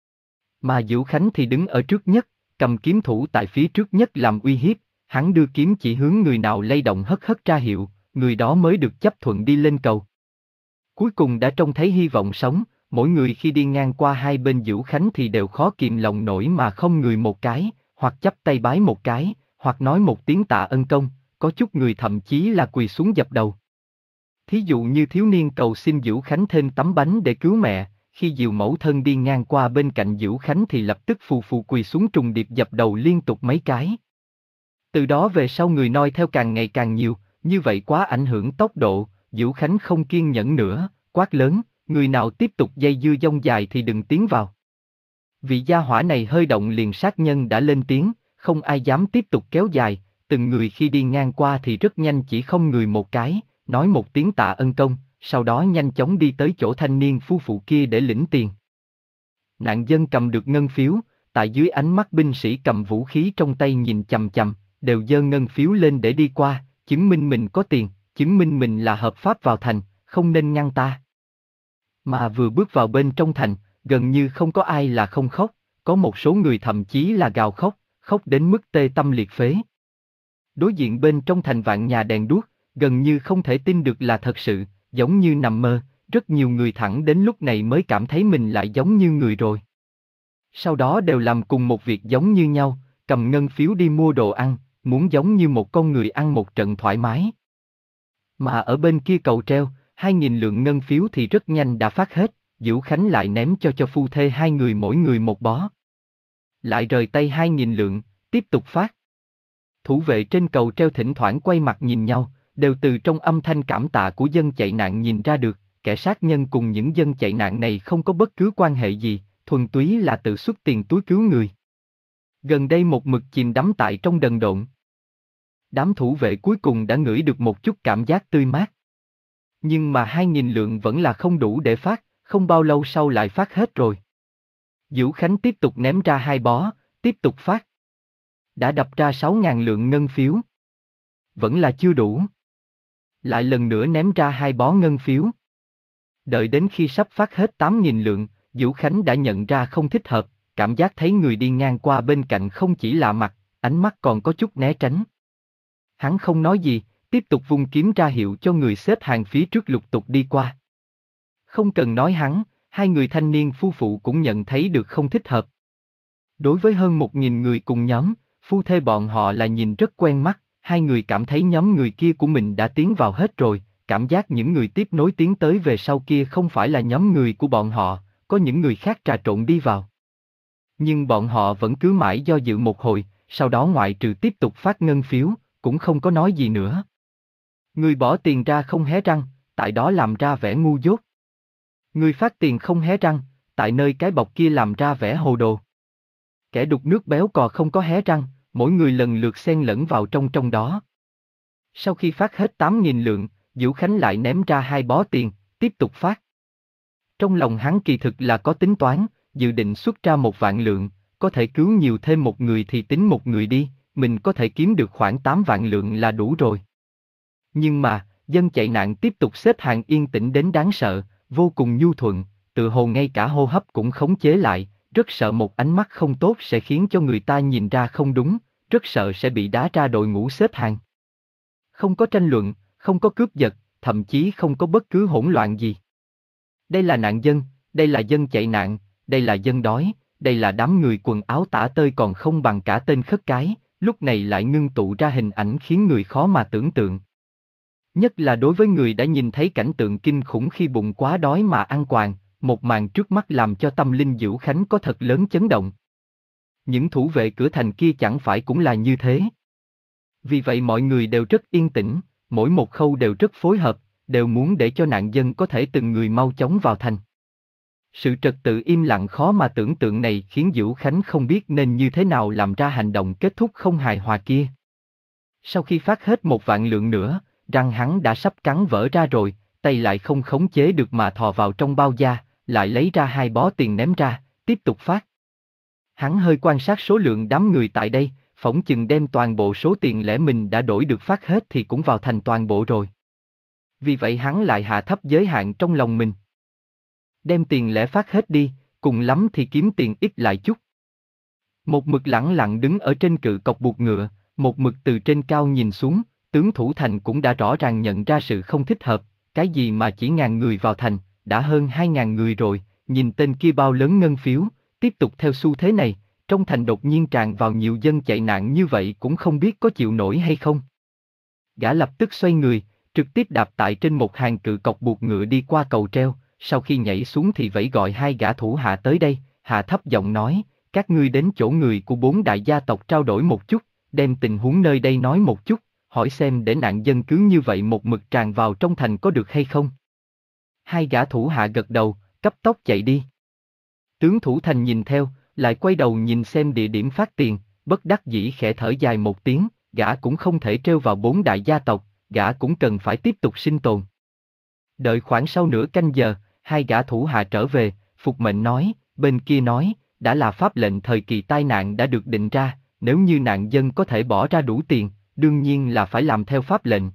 Mà Vũ Khánh thì đứng ở trước nhất, cầm kiếm thủ tại phía trước nhất làm uy hiếp, hắn đưa kiếm chỉ hướng người nào lay động hất hất ra hiệu, người đó mới được chấp thuận đi lên cầu. Cuối cùng đã trông thấy hy vọng sống, mỗi người khi đi ngang qua hai bên Vũ Khánh thì đều khó kìm lòng nổi mà không người một cái, hoặc chắp tay bái một cái, hoặc nói một tiếng tạ ân công, có chút người thậm chí là quỳ xuống dập đầu. Thí dụ như thiếu niên cầu xin Vũ Khánh thêm tấm bánh để cứu mẹ, khi dìu mẫu thân đi ngang qua bên cạnh Vũ Khánh thì lập tức phù phù quỳ xuống trùng điệp dập đầu liên tục mấy cái. Từ đó về sau người noi theo càng ngày càng nhiều, như vậy quá ảnh hưởng tốc độ, Vũ Khánh không kiên nhẫn nữa, quát lớn, người nào tiếp tục dây dưa dông dài thì đừng tiến vào. Vị gia hỏa này hơi động liền sát nhân đã lên tiếng, không ai dám tiếp tục kéo dài, từng người khi đi ngang qua thì rất nhanh chỉ không người một cái, nói một tiếng tạ ân công, sau đó nhanh chóng đi tới chỗ thanh niên phu phụ kia để lĩnh tiền. Nạn dân cầm được ngân phiếu, tại dưới ánh mắt binh sĩ cầm vũ khí trong tay nhìn chằm chằm, đều giơ ngân phiếu lên để đi qua, chứng minh mình có tiền, chứng minh mình là hợp pháp vào thành, không nên ngăn ta. Mà vừa bước vào bên trong thành, gần như không có ai là không khóc, có một số người thậm chí là gào khóc, khóc đến mức tê tâm liệt phế. Đối diện bên trong thành vạn nhà đèn đuốc, gần như không thể tin được là thật sự, giống như nằm mơ, rất nhiều người thẳng đến lúc này mới cảm thấy mình lại giống như người rồi. Sau đó đều làm cùng một việc giống như nhau, cầm ngân phiếu đi mua đồ ăn, muốn giống như một con người ăn một trận thoải mái. Mà ở bên kia cầu treo, hai nghìn lượng ngân phiếu thì rất nhanh đã phát hết, Dữu Khánh lại ném cho cho phu thê hai người mỗi người một bó. Lại rời tay hai nghìn lượng, tiếp tục phát. Thủ vệ trên cầu treo thỉnh thoảng quay mặt nhìn nhau, đều từ trong âm thanh cảm tạ của dân chạy nạn nhìn ra được, kẻ sát nhân cùng những dân chạy nạn này không có bất cứ quan hệ gì, thuần túy là tự xuất tiền túi cứu người. Gần đây một mực chìm đắm tại trong đần độn. Đám thủ vệ cuối cùng đã ngửi được một chút cảm giác tươi mát. Nhưng mà hai nghìn lượng vẫn là không đủ để phát, không bao lâu sau lại phát hết rồi. Dữu Khánh tiếp tục ném ra hai bó, tiếp tục phát. Đã đập ra sáu ngàn lượng ngân phiếu. Vẫn là chưa đủ. Lại lần nữa ném ra hai bó ngân phiếu. Đợi đến khi sắp phát hết tám nghìn lượng, Dữu Khánh đã nhận ra không thích hợp, cảm giác thấy người đi ngang qua bên cạnh không chỉ lạ mặt, ánh mắt còn có chút né tránh. Hắn không nói gì, tiếp tục vung kiếm ra hiệu cho người xếp hàng phía trước lục tục đi qua. Không cần nói hắn, hai người thanh niên phu phụ cũng nhận thấy được không thích hợp. Đối với hơn một nghìn người cùng nhóm, phu thê bọn họ là nhìn rất quen mắt, hai người cảm thấy nhóm người kia của mình đã tiến vào hết rồi, cảm giác những người tiếp nối tiến tới về sau kia không phải là nhóm người của bọn họ, có những người khác trà trộn đi vào. Nhưng bọn họ vẫn cứ mãi do dự một hồi, sau đó ngoại trừ tiếp tục phát ngân phiếu, cũng không có nói gì nữa. Người bỏ tiền ra không hé răng, tại đó làm ra vẻ ngu dốt. Người phát tiền không hé răng, tại nơi cái bọc kia làm ra vẻ hồ đồ. Kẻ đục nước béo cò không có hé răng, mỗi người lần lượt xen lẫn vào trong trong đó. Sau khi phát hết tám nghìn lượng, Dữu Khánh lại ném ra hai bó tiền, tiếp tục phát. Trong lòng hắn kỳ thực là có tính toán, dự định xuất ra một vạn lượng, có thể cứu nhiều thêm một người thì tính một người đi, mình có thể kiếm được khoảng tám vạn lượng là đủ rồi. Nhưng mà, dân chạy nạn tiếp tục xếp hàng yên tĩnh đến đáng sợ, vô cùng nhu thuận, tự hồ ngay cả hô hấp cũng khống chế lại, rất sợ một ánh mắt không tốt sẽ khiến cho người ta nhìn ra không đúng, rất sợ sẽ bị đá ra đội ngũ xếp hàng. Không có tranh luận, không có cướp giật, thậm chí không có bất cứ hỗn loạn gì. Đây là nạn dân, đây là dân chạy nạn, đây là dân đói, đây là đám người quần áo tả tơi còn không bằng cả tên khất cái, lúc này lại ngưng tụ ra hình ảnh khiến người khó mà tưởng tượng. Nhất là đối với người đã nhìn thấy cảnh tượng kinh khủng khi bụng quá đói mà ăn quàng, một màn trước mắt làm cho tâm linh Dữu Khánh có thật lớn chấn động. Những thủ vệ cửa thành kia chẳng phải cũng là như thế. Vì vậy mọi người đều rất yên tĩnh, mỗi một khâu đều rất phối hợp, đều muốn để cho nạn dân có thể từng người mau chóng vào thành. Sự trật tự im lặng khó mà tưởng tượng này khiến Dữu Khánh không biết nên như thế nào làm ra hành động kết thúc không hài hòa kia. Sau khi phát hết một vạn lượng nữa, răng hắn đã sắp cắn vỡ ra rồi, tay lại không khống chế được mà thò vào trong bao da, lại lấy ra hai bó tiền ném ra, tiếp tục phát. Hắn hơi quan sát số lượng đám người tại đây, phỏng chừng đem toàn bộ số tiền lẻ mình đã đổi được phát hết thì cũng vào thành toàn bộ rồi. Vì vậy hắn lại hạ thấp giới hạn trong lòng mình. Đem tiền lẻ phát hết đi, cùng lắm thì kiếm tiền ít lại chút. Một mực lẳng lặng đứng ở trên cự cọc buộc ngựa, một mực từ trên cao nhìn xuống, tướng thủ thành cũng đã rõ ràng nhận ra sự không thích hợp, cái gì mà chỉ ngàn người vào thành, đã hơn hai ngàn người rồi, nhìn tên kia bao lớn ngân phiếu, tiếp tục theo xu thế này, trong thành đột nhiên tràn vào nhiều dân chạy nạn như vậy cũng không biết có chịu nổi hay không. Gã lập tức xoay người, trực tiếp đạp tại trên một hàng cự cọc buộc ngựa đi qua cầu treo, sau khi nhảy xuống thì vẫy gọi hai gã thủ hạ tới đây, hạ thấp giọng nói, các ngươi đến chỗ người của bốn đại gia tộc trao đổi một chút, đem tình huống nơi đây nói một chút, hỏi xem để nạn dân cứ như vậy một mực tràn vào trong thành có được hay không. Hai gã thủ hạ gật đầu, cấp tốc chạy đi. Tướng thủ thành nhìn theo, lại quay đầu nhìn xem địa điểm phát tiền, bất đắc dĩ khẽ thở dài một tiếng, gã cũng không thể trêu vào bốn đại gia tộc, gã cũng cần phải tiếp tục sinh tồn. Đợi khoảng sau nửa canh giờ, hai gã thủ hạ trở về, phục mệnh nói, bên kia nói, đã là pháp lệnh thời kỳ tai nạn đã được định ra, nếu như nạn dân có thể bỏ ra đủ tiền, đương nhiên là phải làm theo pháp lệnh.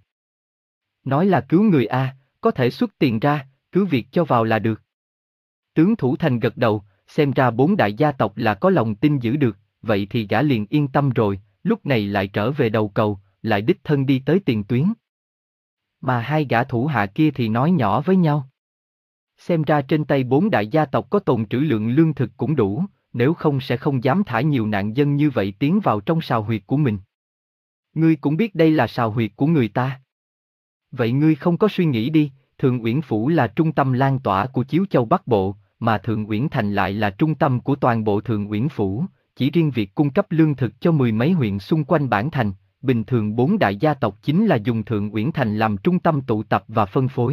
Nói là cứu người A, có thể xuất tiền ra, cứ việc cho vào là được. Tướng thủ thành gật đầu, xem ra bốn đại gia tộc là có lòng tin giữ được, vậy thì gã liền yên tâm rồi, lúc này lại trở về đầu cầu, lại đích thân đi tới tiền tuyến. Mà hai gã thủ hạ kia thì nói nhỏ với nhau. Xem ra trên tay bốn đại gia tộc có tồn trữ lượng lương thực cũng đủ, nếu không sẽ không dám thả nhiều nạn dân như vậy tiến vào trong sào huyệt của mình. Ngươi cũng biết đây là sào huyệt của người ta. Vậy ngươi không có suy nghĩ đi, Thượng Uyển Phủ là trung tâm lan tỏa của Chiếu Châu Bắc Bộ, mà Thượng Uyển Thành lại là trung tâm của toàn bộ Thượng Uyển Phủ, chỉ riêng việc cung cấp lương thực cho mười mấy huyện xung quanh bản thành, bình thường bốn đại gia tộc chính là dùng Thượng Uyển Thành làm trung tâm tụ tập và phân phối.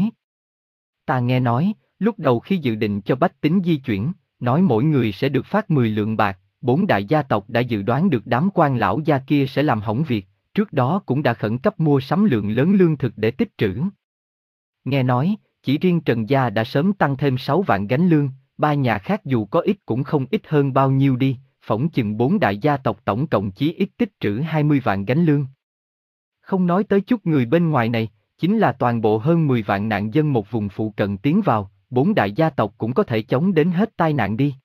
Ta nghe nói, lúc đầu khi dự định cho bách tính di chuyển, nói mỗi người sẽ được phát mười lượng bạc, bốn đại gia tộc đã dự đoán được đám quan lão gia kia sẽ làm hỏng việc, trước đó cũng đã khẩn cấp mua sắm lượng lớn lương thực để tích trữ. Nghe nói, chỉ riêng Trần gia đã sớm tăng thêm sáu vạn gánh lương, ba nhà khác dù có ít cũng không ít hơn bao nhiêu đi, phỏng chừng bốn đại gia tộc tổng cộng chí ít tích trữ hai mươi vạn gánh lương. Không nói tới chút người bên ngoài này, chính là toàn bộ hơn mười vạn nạn dân một vùng phụ cận tiến vào, bốn đại gia tộc cũng có thể chống đến hết tai nạn đi.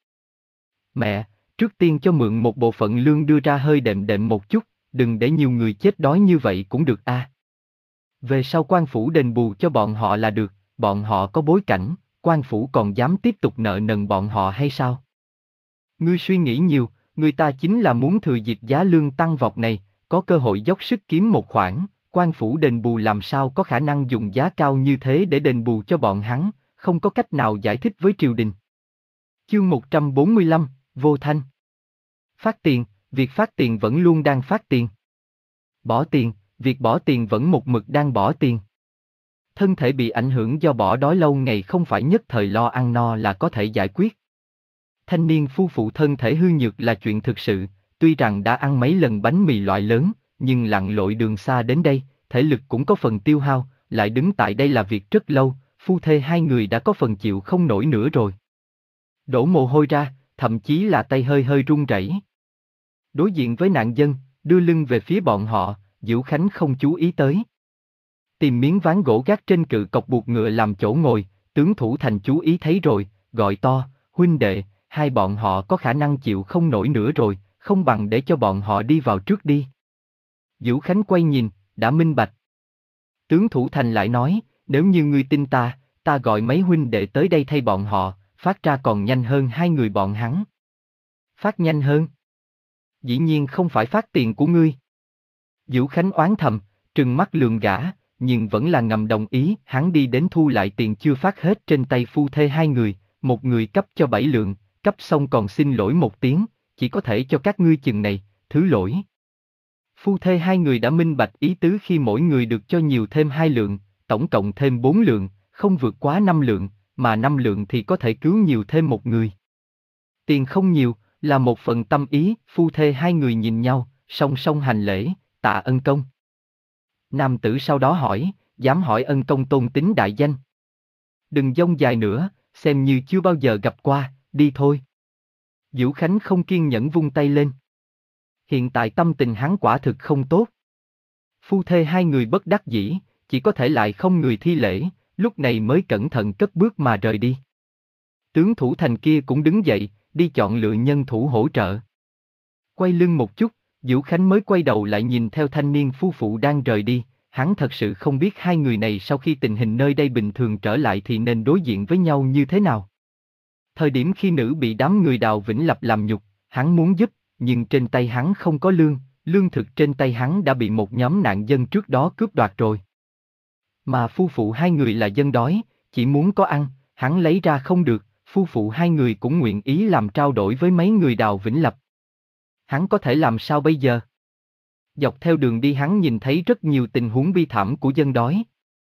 Mẹ, trước tiên cho mượn một bộ phận lương đưa ra hơi đệm đệm một chút, đừng để nhiều người chết đói như vậy cũng được a. À. Về sau quan phủ đền bù cho bọn họ là được, bọn họ có bối cảnh, quan phủ còn dám tiếp tục nợ nần bọn họ hay sao? Ngươi suy nghĩ nhiều, người ta chính là muốn thừa dịp giá lương tăng vọt này, có cơ hội dốc sức kiếm một khoản, quan phủ đền bù làm sao có khả năng dùng giá cao như thế để đền bù cho bọn hắn, không có cách nào giải thích với triều đình. Chương một trăm bốn mươi lăm, Vô Thanh. Phát tiền, việc phát tiền vẫn luôn đang phát tiền. Bỏ tiền, việc bỏ tiền vẫn một mực đang bỏ tiền. Thân thể bị ảnh hưởng do bỏ đói lâu ngày không phải nhất thời lo ăn no là có thể giải quyết. Thanh niên phu phụ thân thể hư nhược là chuyện thực sự, tuy rằng đã ăn mấy lần bánh mì loại lớn, nhưng lặn lội đường xa đến đây, thể lực cũng có phần tiêu hao, lại đứng tại đây là việc rất lâu, phu thê hai người đã có phần chịu không nổi nữa rồi. Đổ mồ hôi ra, thậm chí là tay hơi hơi run rẩy. Đối diện với nạn dân, đưa lưng về phía bọn họ, Diễu Khánh không chú ý tới. Tìm miếng ván gỗ gác trên cự cọc buộc ngựa làm chỗ ngồi, tướng Thủ Thành chú ý thấy rồi, gọi to, huynh đệ, hai bọn họ có khả năng chịu không nổi nữa rồi, không bằng để cho bọn họ đi vào trước đi. Diễu Khánh quay nhìn, đã minh bạch. Tướng Thủ Thành lại nói, nếu như ngươi tin ta, ta gọi mấy huynh đệ tới đây thay bọn họ, phát ra còn nhanh hơn hai người bọn hắn. Phát nhanh hơn? Dĩ nhiên không phải phát tiền của ngươi. Diễu Khánh oán thầm, trừng mắt lườm gã, nhưng vẫn là ngầm đồng ý, hắn đi đến thu lại tiền chưa phát hết trên tay phu thê hai người, một người cấp cho bảy lượng, cấp xong còn xin lỗi một tiếng, chỉ có thể cho các ngươi chừng này, thứ lỗi. Phu thê hai người đã minh bạch ý tứ khi mỗi người được cho nhiều thêm hai lượng, tổng cộng thêm bốn lượng, không vượt quá năm lượng, mà năm lượng thì có thể cứu nhiều thêm một người. Tiền không nhiều, là một phần tâm ý, phu thê hai người nhìn nhau, song song hành lễ, tạ ân công. Nam tử sau đó hỏi, dám hỏi ân công tôn tính đại danh. Đừng dông dài nữa, xem như chưa bao giờ gặp qua, đi thôi. Diễu Khánh không kiên nhẫn vung tay lên. Hiện tại tâm tình hắn quả thực không tốt. Phu thê hai người bất đắc dĩ, chỉ có thể lại không người thi lễ, lúc này mới cẩn thận cất bước mà rời đi. Tướng Thủ Thành kia cũng đứng dậy, đi chọn lựa nhân thủ hỗ trợ. Quay lưng một chút, Diễu Khánh mới quay đầu lại nhìn theo thanh niên phu phụ đang rời đi, hắn thật sự không biết hai người này sau khi tình hình nơi đây bình thường trở lại thì nên đối diện với nhau như thế nào. Thời điểm khi nữ bị đám người Đào Vĩnh Lập làm nhục, hắn muốn giúp, nhưng trên tay hắn không có lương, lương thực trên tay hắn đã bị một nhóm nạn dân trước đó cướp đoạt rồi. Mà phu phụ hai người là dân đói, chỉ muốn có ăn, hắn lấy ra không được, phu phụ hai người cũng nguyện ý làm trao đổi với mấy người Đào Vĩnh Lập. Hắn có thể làm sao bây giờ? Dọc theo đường đi hắn nhìn thấy rất nhiều tình huống bi thảm của dân đói.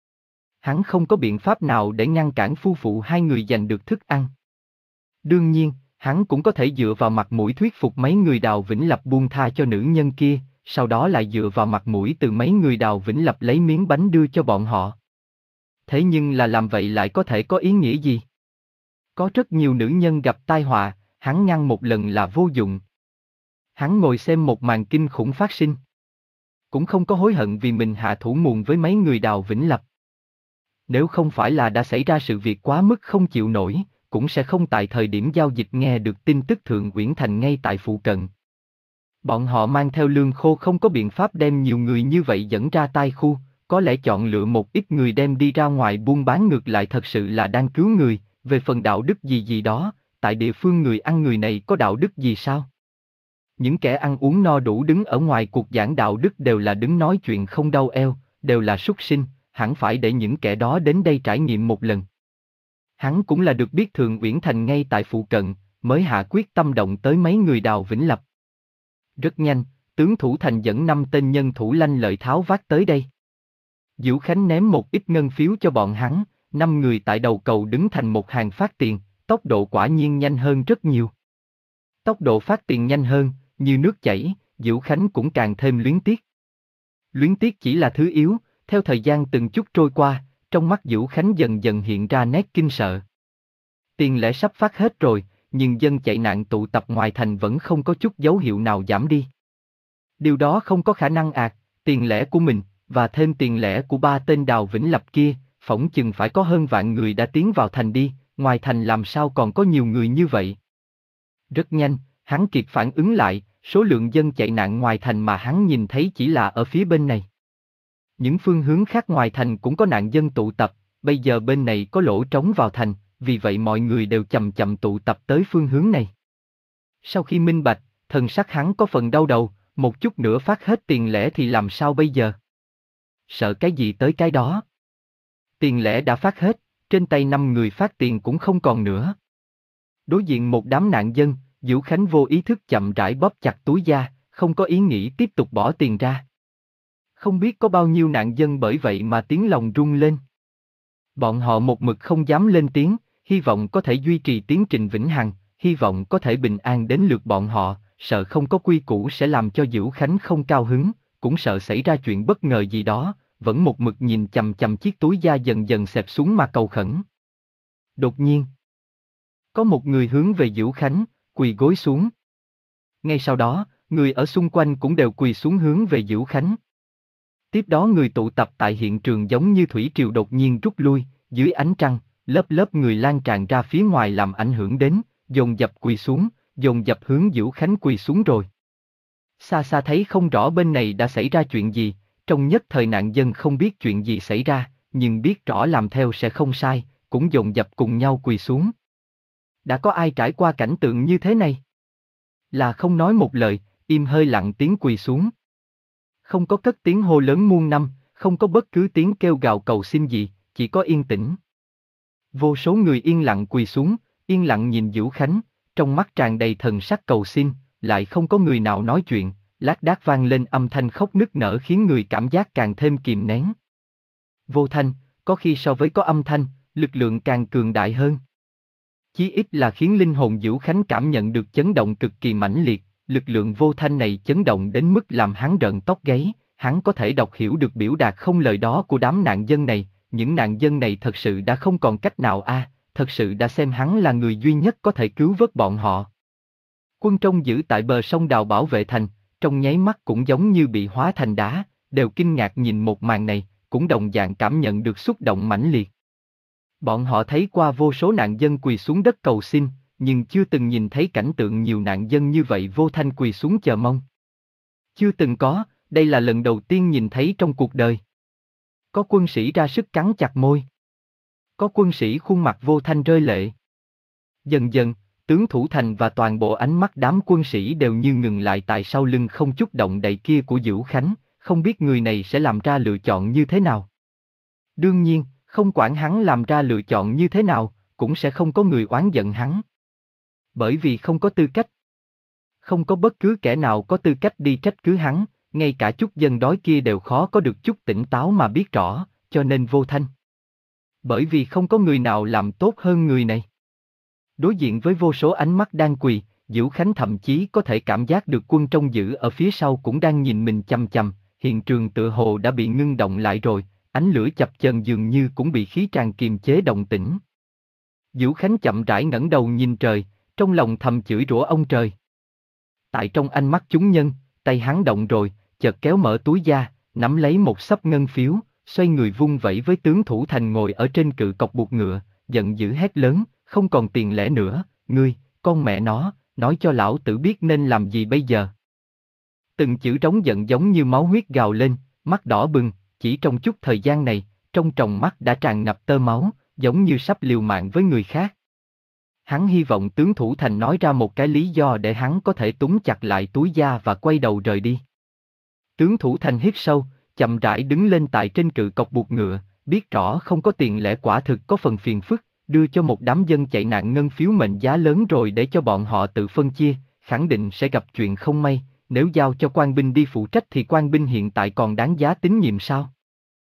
Hắn không có biện pháp nào để ngăn cản phu phụ hai người giành được thức ăn. Đương nhiên, hắn cũng có thể dựa vào mặt mũi thuyết phục mấy người Đào Vĩnh Lập buông tha cho nữ nhân kia, sau đó lại dựa vào mặt mũi từ mấy người Đào Vĩnh Lập lấy miếng bánh đưa cho bọn họ. Thế nhưng là làm vậy lại có thể có ý nghĩa gì? Có rất nhiều nữ nhân gặp tai họa, hắn ngăn một lần là vô dụng. Hắn ngồi xem một màn kinh khủng phát sinh. Cũng không có hối hận vì mình hạ thủ mùn với mấy người Đào Vĩnh Lập. Nếu không phải là đã xảy ra sự việc quá mức không chịu nổi, cũng sẽ không tại thời điểm giao dịch nghe được tin tức Thượng Uyển Thành ngay tại phụ cận. Bọn họ mang theo lương khô không có biện pháp đem nhiều người như vậy dẫn ra tai khu, có lẽ chọn lựa một ít người đem đi ra ngoài buôn bán ngược lại thật sự là đang cứu người, về phần đạo đức gì gì đó, tại địa phương người ăn người này có đạo đức gì sao? Những kẻ ăn uống no đủ đứng ở ngoài cuộc giảng đạo đức đều là đứng nói chuyện không đau eo, đều là súc sinh, hẳn phải để những kẻ đó đến đây trải nghiệm một lần. Hắn cũng là được biết Thường Uyển Thành ngay tại phụ cận, mới hạ quyết tâm động tới mấy người Đào Vĩnh Lập. Rất nhanh, tướng Thủ Thành dẫn năm tên nhân thủ lanh lợi tháo vác tới đây. Diệu Khánh ném một ít ngân phiếu cho bọn hắn, năm người tại đầu cầu đứng thành một hàng phát tiền, tốc độ quả nhiên nhanh hơn rất nhiều. Tốc độ phát tiền nhanh hơn, như nước chảy, Diệu Khánh cũng càng thêm luyến tiếc. Luyến tiếc chỉ là thứ yếu, theo thời gian từng chút trôi qua, trong mắt Diệu Khánh dần dần hiện ra nét kinh sợ. Tiền lẻ sắp phát hết rồi, nhưng dân chạy nạn tụ tập ngoài thành vẫn không có chút dấu hiệu nào giảm đi. Điều đó không có khả năng ạt, tiền lẻ của mình, và thêm tiền lẻ của ba tên Đào Vĩnh Lập kia, phỏng chừng phải có hơn vạn người đã tiến vào thành đi, ngoài thành làm sao còn có nhiều người như vậy. Rất nhanh, hắn kịp phản ứng lại, số lượng dân chạy nạn ngoài thành mà hắn nhìn thấy chỉ là ở phía bên này. Những phương hướng khác ngoài thành cũng có nạn dân tụ tập, bây giờ bên này có lỗ trống vào thành, vì vậy mọi người đều chậm chậm tụ tập tới phương hướng này. Sau khi minh bạch, thần sắc hắn có phần đau đầu, một chút nữa phát hết tiền lẻ thì làm sao bây giờ? Sợ cái gì tới cái đó? Tiền lẻ đã phát hết, trên tay năm người phát tiền cũng không còn nữa. Đối diện một đám nạn dân, Diệu Khánh vô ý thức chậm rãi bóp chặt túi da, không có ý nghĩ tiếp tục bỏ tiền ra. Không biết có bao nhiêu nạn dân bởi vậy mà tiếng lòng rung lên. Bọn họ một mực không dám lên tiếng, hy vọng có thể duy trì tiến trình vĩnh hằng, hy vọng có thể bình an đến lượt bọn họ, sợ không có quy củ sẽ làm cho Diệu Khánh không cao hứng, cũng sợ xảy ra chuyện bất ngờ gì đó, vẫn một mực nhìn chằm chằm chiếc túi da dần dần xẹp xuống mà cầu khẩn. Đột nhiên, có một người hướng về Diệu Khánh, quỳ gối xuống. Ngay sau đó, người ở xung quanh cũng đều quỳ xuống hướng về Diệu Khánh. Tiếp đó người tụ tập tại hiện trường giống như thủy triều đột nhiên rút lui, dưới ánh trăng, lớp lớp người lan tràn ra phía ngoài làm ảnh hưởng đến, dồn dập quỳ xuống, dồn dập hướng Diệu Khánh quỳ xuống rồi. Xa xa thấy không rõ bên này đã xảy ra chuyện gì, trong nhất thời nạn dân không biết chuyện gì xảy ra, nhưng biết rõ làm theo sẽ không sai, cũng dồn dập cùng nhau quỳ xuống. Đã có ai trải qua cảnh tượng như thế này? Là không nói một lời, im hơi lặng tiếng quỳ xuống. Không có cất tiếng hô lớn muôn năm, không có bất cứ tiếng kêu gào cầu xin gì, chỉ có yên tĩnh. Vô số người yên lặng quỳ xuống, yên lặng nhìn Diệu Khánh, trong mắt tràn đầy thần sắc cầu xin, lại không có người nào nói chuyện, lác đác vang lên âm thanh khóc nức nở khiến người cảm giác càng thêm kìm nén. Vô thanh, có khi so với có âm thanh, lực lượng càng cường đại hơn. Chí ít là khiến linh hồn Diệu Khánh cảm nhận được chấn động cực kỳ mãnh liệt, lực lượng vô thanh này chấn động đến mức làm hắn rợn tóc gáy, hắn có thể đọc hiểu được biểu đạt không lời đó của đám nạn dân này, những nạn dân này thật sự đã không còn cách nào a, à, thật sự đã xem hắn là người duy nhất có thể cứu vớt bọn họ. Quân trông giữ tại bờ sông Đào bảo vệ thành, trong nháy mắt cũng giống như bị hóa thành đá, đều kinh ngạc nhìn một màn này, cũng đồng dạng cảm nhận được xúc động mãnh liệt. Bọn họ thấy qua vô số nạn dân quỳ xuống đất cầu xin, nhưng chưa từng nhìn thấy cảnh tượng nhiều nạn dân như vậy vô thanh quỳ xuống chờ mong. Chưa từng có, đây là lần đầu tiên nhìn thấy trong cuộc đời. Có quân sĩ ra sức cắn chặt môi. Có quân sĩ khuôn mặt vô thanh rơi lệ. Dần dần, tướng Thủ Thành và toàn bộ ánh mắt đám quân sĩ đều như ngừng lại tại sau lưng không chút động đậy kia của Diệu Khánh, không biết người này sẽ làm ra lựa chọn như thế nào. Đương nhiên, không quản hắn làm ra lựa chọn như thế nào, cũng sẽ không có người oán giận hắn. Bởi vì không có tư cách. Không có bất cứ kẻ nào có tư cách đi trách cứ hắn, ngay cả chút dân đói kia đều khó có được chút tỉnh táo mà biết rõ, cho nên vô thanh. Bởi vì không có người nào làm tốt hơn người này. Đối diện với vô số ánh mắt đang quỳ, Diệu Khánh thậm chí có thể cảm giác được quân trông giữ ở phía sau cũng đang nhìn mình chằm chằm, hiện trường tựa hồ đã bị ngưng động lại rồi, ánh lửa chập chờn dường như cũng bị khí tràn kiềm chế động tĩnh. Diệu Khánh chậm rãi ngẩng đầu nhìn trời, trong lòng thầm chửi rủa ông trời. Tại trong ánh mắt chúng nhân, tay hắn động rồi, chợt kéo mở túi da, nắm lấy một xấp ngân phiếu, xoay người vung vẩy với tướng Thủ Thành ngồi ở trên cự cọc buộc ngựa, giận dữ hét lớn, không còn tiền lẻ nữa, ngươi, con mẹ nó, nói cho lão tử biết nên làm gì bây giờ. Từng chữ trống giận giống như máu huyết gào lên, mắt đỏ bừng, chỉ trong chút thời gian này, trong tròng mắt đã tràn ngập tơ máu, giống như sắp liều mạng với người khác. Hắn hy vọng tướng Thủ Thành nói ra một cái lý do để hắn có thể túm chặt lại túi da và quay đầu rời đi. Tướng Thủ Thành hít sâu, chậm rãi đứng lên tại trên cự cọc buộc ngựa, biết rõ không có tiền lẻ quả thực có phần phiền phức, đưa cho một đám dân chạy nạn ngân phiếu mệnh giá lớn rồi để cho bọn họ tự phân chia, khẳng định sẽ gặp chuyện không may, nếu giao cho quan binh đi phụ trách thì quan binh hiện tại còn đáng giá tín nhiệm sao?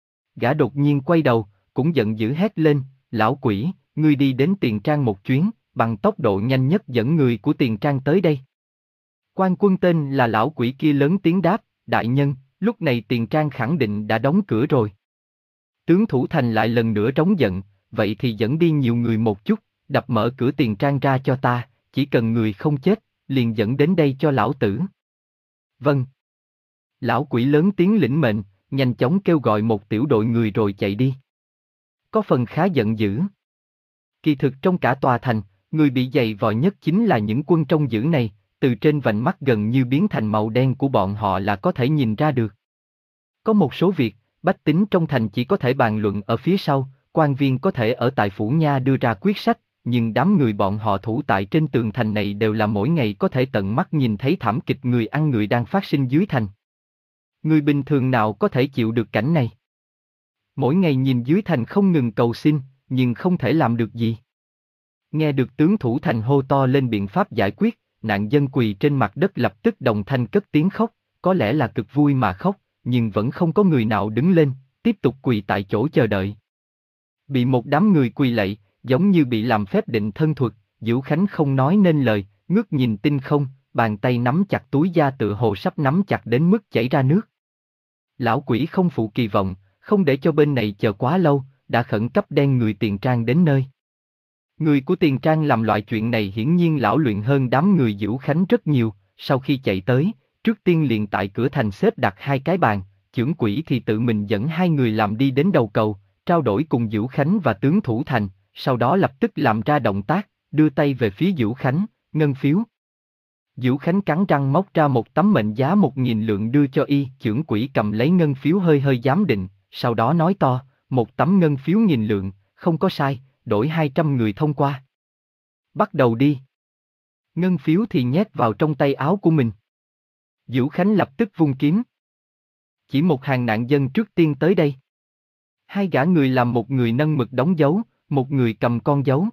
Gã đột nhiên quay đầu, cũng giận dữ hét lên, lão quỷ, ngươi đi đến Tiền Trang một chuyến, bằng tốc độ nhanh nhất dẫn người của Tiền Trang tới đây. Quan quân tên là lão quỷ kia lớn tiếng đáp, đại nhân, lúc này Tiền Trang khẳng định đã đóng cửa rồi. Tướng Thủ Thành lại lần nữa trống giận, vậy thì dẫn đi nhiều người một chút, đập mở cửa Tiền Trang ra cho ta, chỉ cần người không chết, liền dẫn đến đây cho lão tử. Vâng. Lão quỷ lớn tiếng lĩnh mệnh, nhanh chóng kêu gọi một tiểu đội người rồi chạy đi. Có phần khá giận dữ. Kỳ thực trong cả tòa thành, người bị dày vò nhất chính là những quân trông giữ này, từ trên vành mắt gần như biến thành màu đen của bọn họ là có thể nhìn ra được. Có một số việc, bách tính trong thành chỉ có thể bàn luận ở phía sau, quan viên có thể ở tại phủ nha đưa ra quyết sách, nhưng đám người bọn họ thủ tại trên tường thành này đều là mỗi ngày có thể tận mắt nhìn thấy thảm kịch người ăn người đang phát sinh dưới thành. Người bình thường nào có thể chịu được cảnh này? Mỗi ngày nhìn dưới thành không ngừng cầu xin, nhưng không thể làm được gì. Nghe được tướng Thủ Thành hô to lên biện pháp giải quyết, nạn dân quỳ trên mặt đất lập tức đồng thanh cất tiếng khóc, có lẽ là cực vui mà khóc, nhưng vẫn không có người nào đứng lên, tiếp tục quỳ tại chỗ chờ đợi. Bị một đám người quỳ lạy, giống như bị làm phép định thân thuật, Dữu Khánh không nói nên lời, ngước nhìn tinh không, bàn tay nắm chặt túi da tựa hồ sắp nắm chặt đến mức chảy ra nước. Lão quỷ không phụ kỳ vọng, không để cho bên này chờ quá lâu, đã khẩn cấp đem người Tiền Trang đến nơi. Người của Tiền Trang làm loại chuyện này hiển nhiên lão luyện hơn đám người Dữu Khánh rất nhiều, sau khi chạy tới, trước tiên liền tại cửa thành xếp đặt hai cái bàn, chưởng quỷ thì tự mình dẫn hai người làm đi đến đầu cầu, trao đổi cùng Dữu Khánh và tướng Thủ Thành, sau đó lập tức làm ra động tác, đưa tay về phía Dữu Khánh, ngân phiếu. Dữu Khánh cắn răng móc ra một tấm mệnh giá một nghìn lượng đưa cho y, chưởng quỷ cầm lấy ngân phiếu hơi hơi giám định, sau đó nói to, một tấm ngân phiếu nghìn lượng, không có sai, đổi hai trăm người thông qua. Bắt đầu đi. Ngân phiếu thì nhét vào trong tay áo của mình. Dữu Khánh lập tức vung kiếm. Chỉ một hàng nạn dân trước tiên tới đây. Hai gã người làm một người nâng mực đóng dấu, một người cầm con dấu.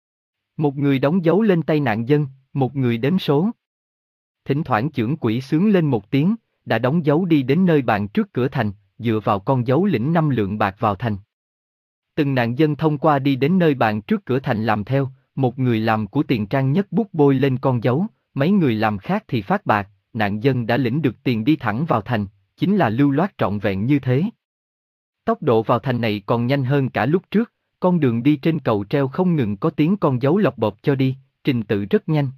Một người đóng dấu lên tay nạn dân, một người đếm số. Thỉnh thoảng chưởng quỷ sướng lên một tiếng, đã đóng dấu đi đến nơi bàn trước cửa thành, dựa vào con dấu lĩnh năm lượng bạc vào thành. Từng nạn dân thông qua đi đến nơi bàn trước cửa thành làm theo, một người làm của Tiền Trang nhất bút bôi lên con dấu, mấy người làm khác thì phát bạc, nạn dân đã lĩnh được tiền đi thẳng vào thành, chính là lưu loát trọn vẹn như thế. Tốc độ vào thành này còn nhanh hơn cả lúc trước, con đường đi trên cầu treo không ngừng có tiếng con dấu lọc bộp cho đi, trình tự rất nhanh.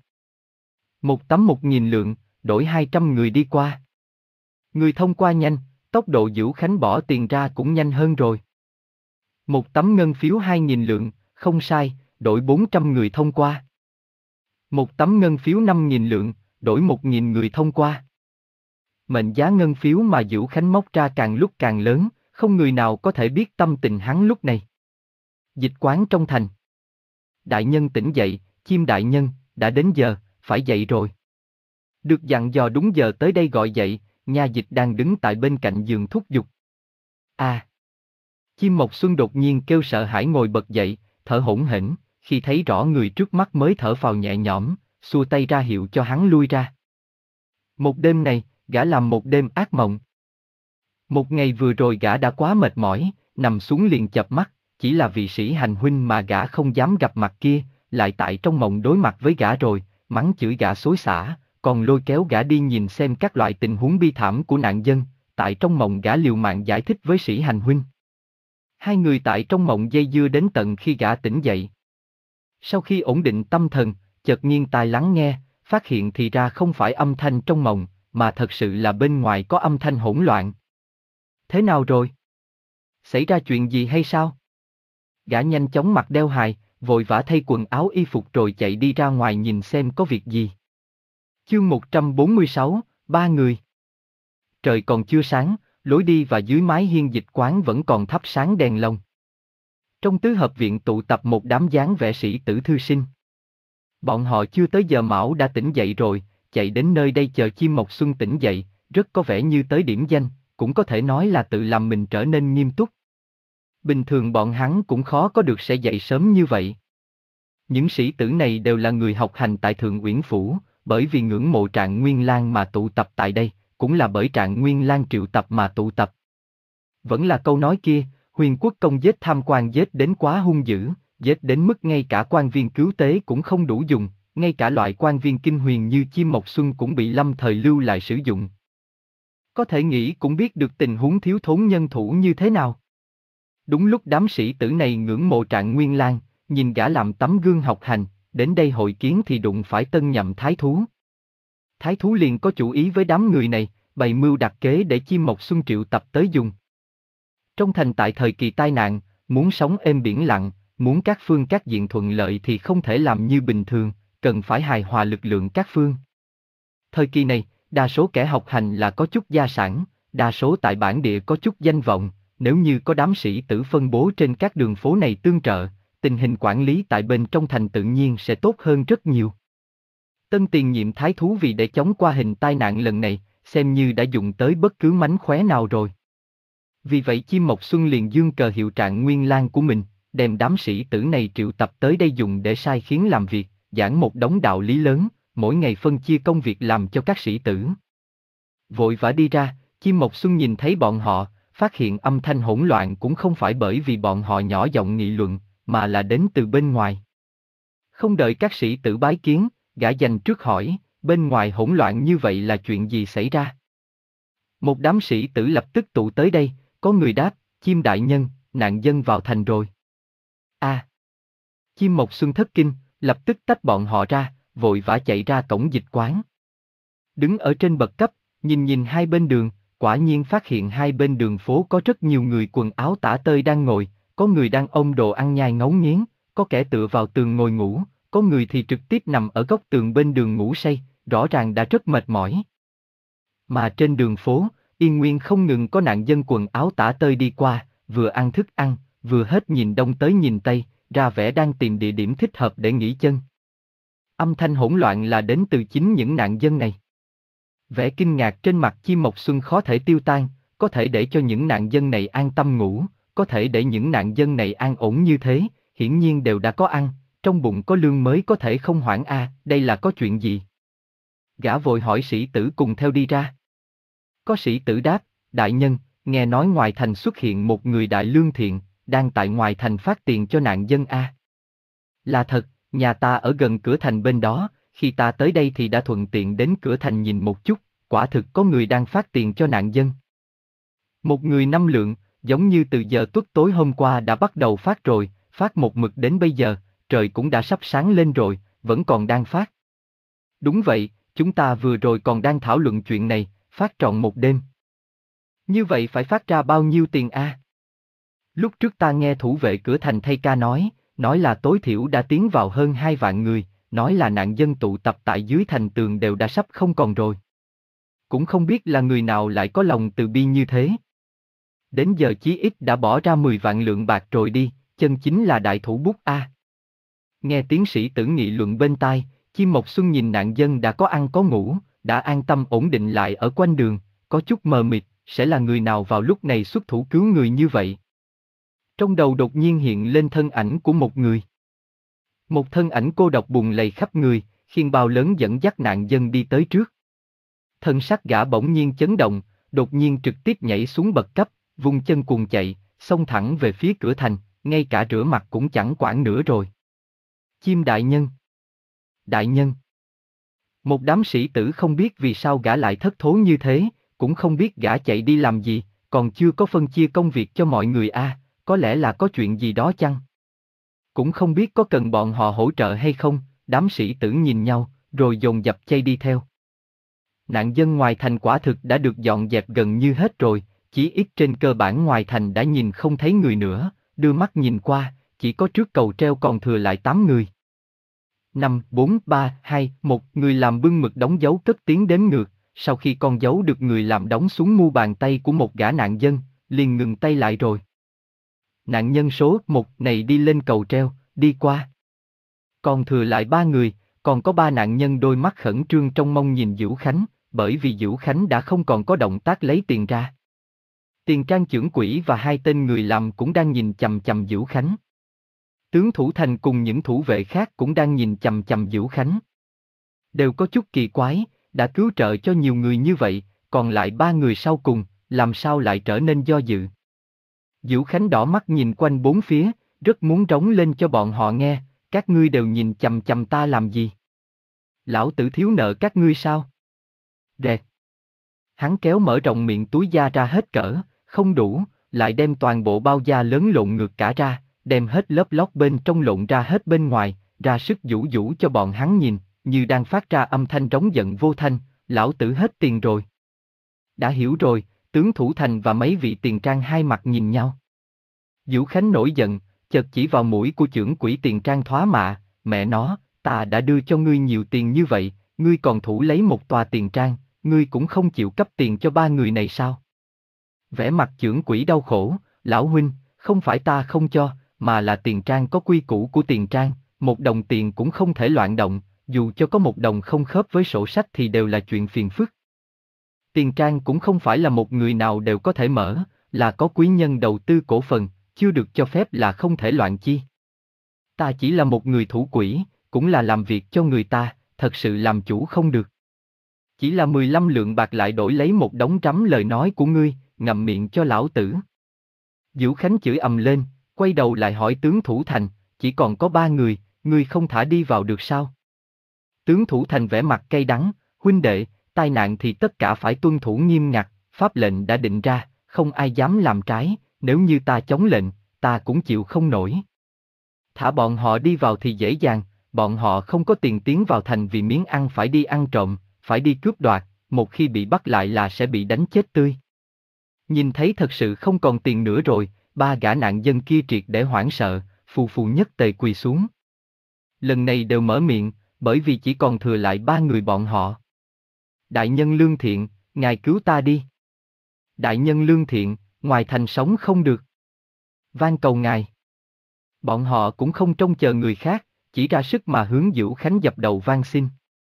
Một tấm một nghìn lượng, đổi hai trăm người đi qua. Người thông qua nhanh, tốc độ Dữu Khánh bỏ tiền ra cũng nhanh hơn rồi. Một tấm ngân phiếu hai nghìn lượng, không sai, đổi bốn trăm người thông qua. Một tấm ngân phiếu năm nghìn lượng, đổi một nghìn người thông qua. Mệnh giá ngân phiếu mà Dữu Khánh móc ra càng lúc càng lớn, không người nào có thể biết tâm tình hắn lúc này. Dịch quán trong thành. Đại nhân tỉnh dậy, chim đại nhân, đã đến giờ, phải dậy rồi. Được dặn dò đúng giờ tới đây gọi dậy, nha dịch đang đứng tại bên cạnh giường thúc giục. À! Chim Mộc Xuân đột nhiên kêu sợ hãi ngồi bật dậy, thở hổn hển, khi thấy rõ người trước mắt mới thở phào nhẹ nhõm, xua tay ra hiệu cho hắn lui ra. Một đêm này, gã làm một đêm ác mộng. Một ngày vừa rồi gã đã quá mệt mỏi, nằm xuống liền chợp mắt, chỉ là vị sĩ hành huynh mà gã không dám gặp mặt kia, lại tại trong mộng đối mặt với gã rồi, mắng chửi gã xối xả, còn lôi kéo gã đi nhìn xem các loại tình huống bi thảm của nạn dân, tại trong mộng gã liều mạng giải thích với sĩ hành huynh. Hai người tại trong mộng dây dưa đến tận khi gã tỉnh dậy. Sau khi ổn định tâm thần, chợt nghiêng tai lắng nghe, phát hiện thì ra không phải âm thanh trong mộng, mà thật sự là bên ngoài có âm thanh hỗn loạn. Thế nào rồi? Xảy ra chuyện gì hay sao? Gã nhanh chóng mặc đeo hài, vội vã thay quần áo y phục rồi chạy đi ra ngoài nhìn xem có việc gì. Chương một trăm bốn mươi sáu, ba người. Trời còn chưa sáng, lối đi và dưới mái hiên dịch quán vẫn còn thắp sáng đèn lồng. Trong tứ hợp viện tụ tập một đám dáng vẻ sĩ tử thư sinh. Bọn họ chưa tới giờ mão đã tỉnh dậy rồi, chạy đến nơi đây chờ Chim Mộc Xuân tỉnh dậy, rất có vẻ như tới điểm danh, cũng có thể nói là tự làm mình trở nên nghiêm túc. Bình thường bọn hắn cũng khó có được sẽ dậy sớm như vậy. Những sĩ tử này đều là người học hành tại Thượng Uyển Phủ, bởi vì ngưỡng mộ Trạng Nguyên Lang mà tụ tập tại đây, cũng là bởi Trạng Nguyên Lang triệu tập mà tụ tập. Vẫn là câu nói kia, Huyền Quốc công giết tham quan giết đến quá hung dữ, giết đến mức ngay cả quan viên cứu tế cũng không đủ dùng, ngay cả loại quan viên kinh huyền như Chim Mộc Xuân cũng bị lâm thời lưu lại sử dụng. Có thể nghĩ cũng biết được tình huống thiếu thốn nhân thủ như thế nào. Đúng lúc đám sĩ tử này ngưỡng mộ Trạng Nguyên Lang, nhìn gã làm tấm gương học hành, đến đây hội kiến thì đụng phải tân nhậm thái thú. Thái thú liền có chủ ý với đám người này, bày mưu đặt kế để Chim Mộc Xuân triệu tập tới dùng. Trong thành tại thời kỳ tai nạn, muốn sống êm biển lặng, muốn các phương các diện thuận lợi thì không thể làm như bình thường, cần phải hài hòa lực lượng các phương. Thời kỳ này, đa số kẻ học hành là có chút gia sản, đa số tại bản địa có chút danh vọng, nếu như có đám sĩ tử phân bố trên các đường phố này tương trợ, tình hình quản lý tại bên trong thành tự nhiên sẽ tốt hơn rất nhiều. Tân tiền nhiệm thái thú vì để chống qua hình tai nạn lần này, xem như đã dùng tới bất cứ mánh khóe nào rồi. Vì vậy Chim Mộc Xuân liền dương cờ hiệu Trạng Nguyên Lang của mình, đem đám sĩ tử này triệu tập tới đây dùng để sai khiến làm việc, giảng một đống đạo lý lớn, mỗi ngày phân chia công việc làm cho các sĩ tử. Vội vã đi ra, Chim Mộc Xuân nhìn thấy bọn họ, phát hiện âm thanh hỗn loạn cũng không phải bởi vì bọn họ nhỏ giọng nghị luận, mà là đến từ bên ngoài. Không đợi các sĩ tử bái kiến, gã dành trước hỏi, bên ngoài hỗn loạn như vậy là chuyện gì xảy ra? Một đám sĩ tử lập tức tụ tới đây, có người đáp, Chim đại nhân, nạn dân vào thành rồi. A. À. Chim Mộc Xuân thất kinh, lập tức tách bọn họ ra, vội vã chạy ra cổng dịch quán. Đứng ở trên bậc cấp, nhìn nhìn hai bên đường, quả nhiên phát hiện hai bên đường phố có rất nhiều người quần áo tả tơi đang ngồi, có người đang ôm đồ ăn nhai ngấu nghiến, có kẻ tựa vào tường ngồi ngủ, có người thì trực tiếp nằm ở góc tường bên đường ngủ say, rõ ràng đã rất mệt mỏi. Mà trên đường phố, yên nguyên không ngừng có nạn dân quần áo tả tơi đi qua, vừa ăn thức ăn, vừa hết nhìn đông tới nhìn tây, ra vẻ đang tìm địa điểm thích hợp để nghỉ chân. Âm thanh hỗn loạn là đến từ chính những nạn dân này. Vẻ kinh ngạc trên mặt Chim Mộc Xuân khó thể tiêu tan, có thể để cho những nạn dân này an tâm ngủ, có thể để những nạn dân này an ổn như thế, hiển nhiên đều đã có ăn, trong bụng có lương mới có thể không hoảng a, à, đây là có chuyện gì? Gã vội hỏi sĩ tử cùng theo đi ra. Có sĩ tử đáp, đại nhân, nghe nói ngoài thành xuất hiện một người đại lương thiện, đang tại ngoài thành phát tiền cho nạn dân a. À. Là thật, nhà ta ở gần cửa thành bên đó, khi ta tới đây thì đã thuận tiện đến cửa thành nhìn một chút, quả thực có người đang phát tiền cho nạn dân. Một người năm lượng, giống như từ giờ tuất tối hôm qua đã bắt đầu phát rồi, phát một mực đến bây giờ, trời cũng đã sắp sáng lên rồi, vẫn còn đang phát. Đúng vậy, chúng ta vừa rồi còn đang thảo luận chuyện này, phát trọn một đêm. Như vậy phải phát ra bao nhiêu tiền a? À? Lúc trước ta nghe thủ vệ cửa thành thay ca nói, nói là tối thiểu đã tiến vào hơn hai vạn người, nói là nạn dân tụ tập tại dưới thành tường đều đã sắp không còn rồi. Cũng không biết là người nào lại có lòng từ bi như thế. Đến giờ chí ít đã bỏ ra mười vạn lượng bạc rồi đi, chân chính là đại thủ bút a. À. Nghe tiến sĩ tử nghị luận bên tai, Chim Mộc Xuân nhìn nạn dân đã có ăn có ngủ, đã an tâm ổn định lại ở quanh đường, có chút mờ mịt, sẽ là người nào vào lúc này xuất thủ cứu người như vậy. Trong đầu đột nhiên hiện lên thân ảnh của một người. Một thân ảnh cô độc bùn lầy khắp người, khiên bao lớn dẫn dắt nạn dân đi tới trước. Thân sắc gã bỗng nhiên chấn động, đột nhiên trực tiếp nhảy xuống bậc cấp, vung chân cuồng chạy, xông thẳng về phía cửa thành, ngay cả rửa mặt cũng chẳng quản nữa rồi. Chim đại nhân! Đại nhân! Một đám sĩ tử không biết vì sao gã lại thất thố như thế, cũng không biết gã chạy đi làm gì, còn chưa có phân chia công việc cho mọi người a, à, có lẽ là có chuyện gì đó chăng? Cũng không biết có cần bọn họ hỗ trợ hay không, đám sĩ tử nhìn nhau, rồi dồn dập chay đi theo. Nạn dân ngoài thành quả thực đã được dọn dẹp gần như hết rồi, chỉ ít trên cơ bản ngoài thành đã nhìn không thấy người nữa, đưa mắt nhìn qua, chỉ có trước cầu treo còn thừa lại tám người. năm, bốn, ba, hai, một, người làm bưng mực đóng dấu cất tiếng đếm ngược, sau khi con dấu được người làm đóng xuống mu bàn tay của một gã nạn dân, liền ngừng tay lại rồi. nạn nhân số một này đi lên cầu treo, đi qua. Còn thừa lại ba người, còn có ba nạn nhân đôi mắt khẩn trương trông mong nhìn Dữu Khánh, bởi vì Dữu Khánh đã không còn có động tác lấy tiền ra. Tiền Trang chưởng quỷ và hai tên người làm cũng đang nhìn chằm chằm Dữu Khánh. Tướng Thủ Thành cùng những thủ vệ khác cũng đang nhìn chằm chằm Dữu Khánh. Đều có chút kỳ quái, đã cứu trợ cho nhiều người như vậy, còn lại ba người sau cùng, làm sao lại trở nên do dự. Dữu Khánh đỏ mắt nhìn quanh bốn phía, rất muốn rống lên cho bọn họ nghe, các ngươi đều nhìn chằm chằm ta làm gì? Lão tử thiếu nợ các ngươi sao? Rẹt. Hắn kéo mở rộng miệng túi da ra hết cỡ, không đủ, lại đem toàn bộ bao da lớn lộn ngược cả ra, đem hết lớp lót bên trong lộn ra hết bên ngoài, ra sức vũ vũ cho bọn hắn nhìn, như đang phát ra âm thanh rống giận vô thanh, lão tử hết tiền rồi. Đã hiểu rồi, tướng Thủ Thành và mấy vị Tiền Trang hai mặt nhìn nhau. Dữu Khánh nổi giận, chợt chỉ vào mũi của chưởng quỷ Tiền Trang thoá mạ, mẹ nó, ta đã đưa cho ngươi nhiều tiền như vậy, ngươi còn thủ lấy một tòa Tiền Trang, ngươi cũng không chịu cấp tiền cho ba người này sao? Vẻ mặt chưởng quỷ đau khổ, lão huynh, không phải ta không cho, mà là Tiền Trang có quy củ của Tiền Trang, một đồng tiền cũng không thể loạn động, dù cho có một đồng không khớp với sổ sách thì đều là chuyện phiền phức. Tiền Trang cũng không phải là một người nào đều có thể mở, là có quý nhân đầu tư cổ phần, chưa được cho phép là không thể loạn chi. Ta chỉ là một người thủ quỹ, cũng là làm việc cho người ta, thật sự làm chủ không được. Chỉ là mười lăm lượng bạc lại đổi lấy một đống trắm lời nói của ngươi, ngậm miệng cho lão tử. Dữu Khánh chửi ầm lên, quay đầu lại hỏi tướng Thủ Thành, chỉ còn có ba người, ngươi không thả đi vào được sao? Tướng Thủ Thành vẻ mặt cay đắng, huynh đệ, tai nạn thì tất cả phải tuân thủ nghiêm ngặt, pháp lệnh đã định ra, không ai dám làm trái, nếu như ta chống lệnh, ta cũng chịu không nổi. Thả bọn họ đi vào thì dễ dàng, bọn họ không có tiền tiến vào thành vì miếng ăn phải đi ăn trộm, phải đi cướp đoạt, một khi bị bắt lại là sẽ bị đánh chết tươi. Nhìn thấy thật sự không còn tiền nữa rồi, ba gã nạn dân kia triệt để hoảng sợ, phù phù nhất tề quỳ xuống. Lần này đều mở miệng, bởi vì chỉ còn thừa lại ba người bọn họ. Đại nhân lương thiện, ngài cứu ta đi. Đại nhân lương thiện, ngoài thành sống không được. Van cầu ngài. Bọn họ cũng không trông chờ người khác, chỉ ra sức mà hướng Dữu Khánh dập đầu van xin.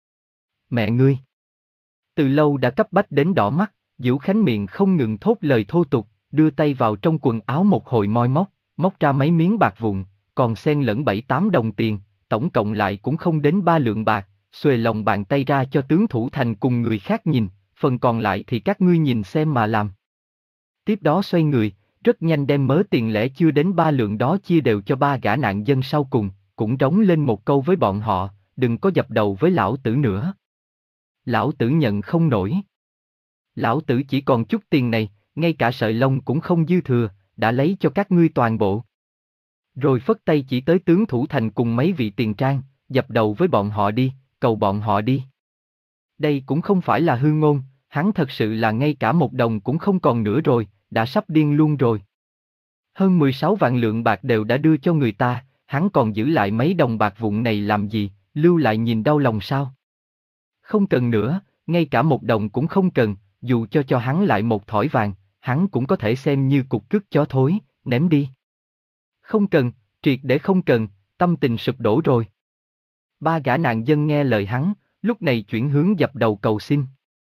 Mẹ ngươi. Từ lâu đã cấp bách đến đỏ mắt, Dữu Khánh miệng không ngừng thốt lời thô tục, đưa tay vào trong quần áo một hồi moi móc, móc ra mấy miếng bạc vụn, còn xen lẫn bảy tám đồng tiền, tổng cộng lại cũng không đến ba lượng bạc, xuề lòng bàn tay ra cho tướng Thủ Thành cùng người khác nhìn, phần còn lại thì các ngươi nhìn xem mà làm. Tiếp đó xoay người, rất nhanh đem mớ tiền lẻ chưa đến ba lượng đó chia đều cho ba gã nạn dân sau cùng, cũng rống lên một câu với bọn họ, đừng có dập đầu với lão tử nữa. Lão tử nhận không nổi. Lão tử chỉ còn chút tiền này, ngay cả sợi lông cũng không dư thừa, đã lấy cho các ngươi toàn bộ. Rồi phất tay chỉ tới tướng Thủ Thành cùng mấy vị Tiền Trang, dập đầu với bọn họ đi, cầu bọn họ đi. Đây cũng không phải là hư ngôn, hắn thật sự là ngay cả một đồng cũng không còn nữa rồi, đã sắp điên luôn rồi. Hơn mười sáu vạn lượng bạc đều đã đưa cho người ta, hắn còn giữ lại mấy đồng bạc vụn này làm gì, lưu lại nhìn đau lòng sao? Không cần nữa, ngay cả một đồng cũng không cần, dù cho cho hắn lại một thỏi vàng, hắn cũng có thể xem như cục cứt chó thối, ném đi. Không cần, triệt để không cần, tâm tình sụp đổ rồi. Ba gã nạn dân nghe lời hắn, lúc này chuyển hướng dập đầu cầu xin.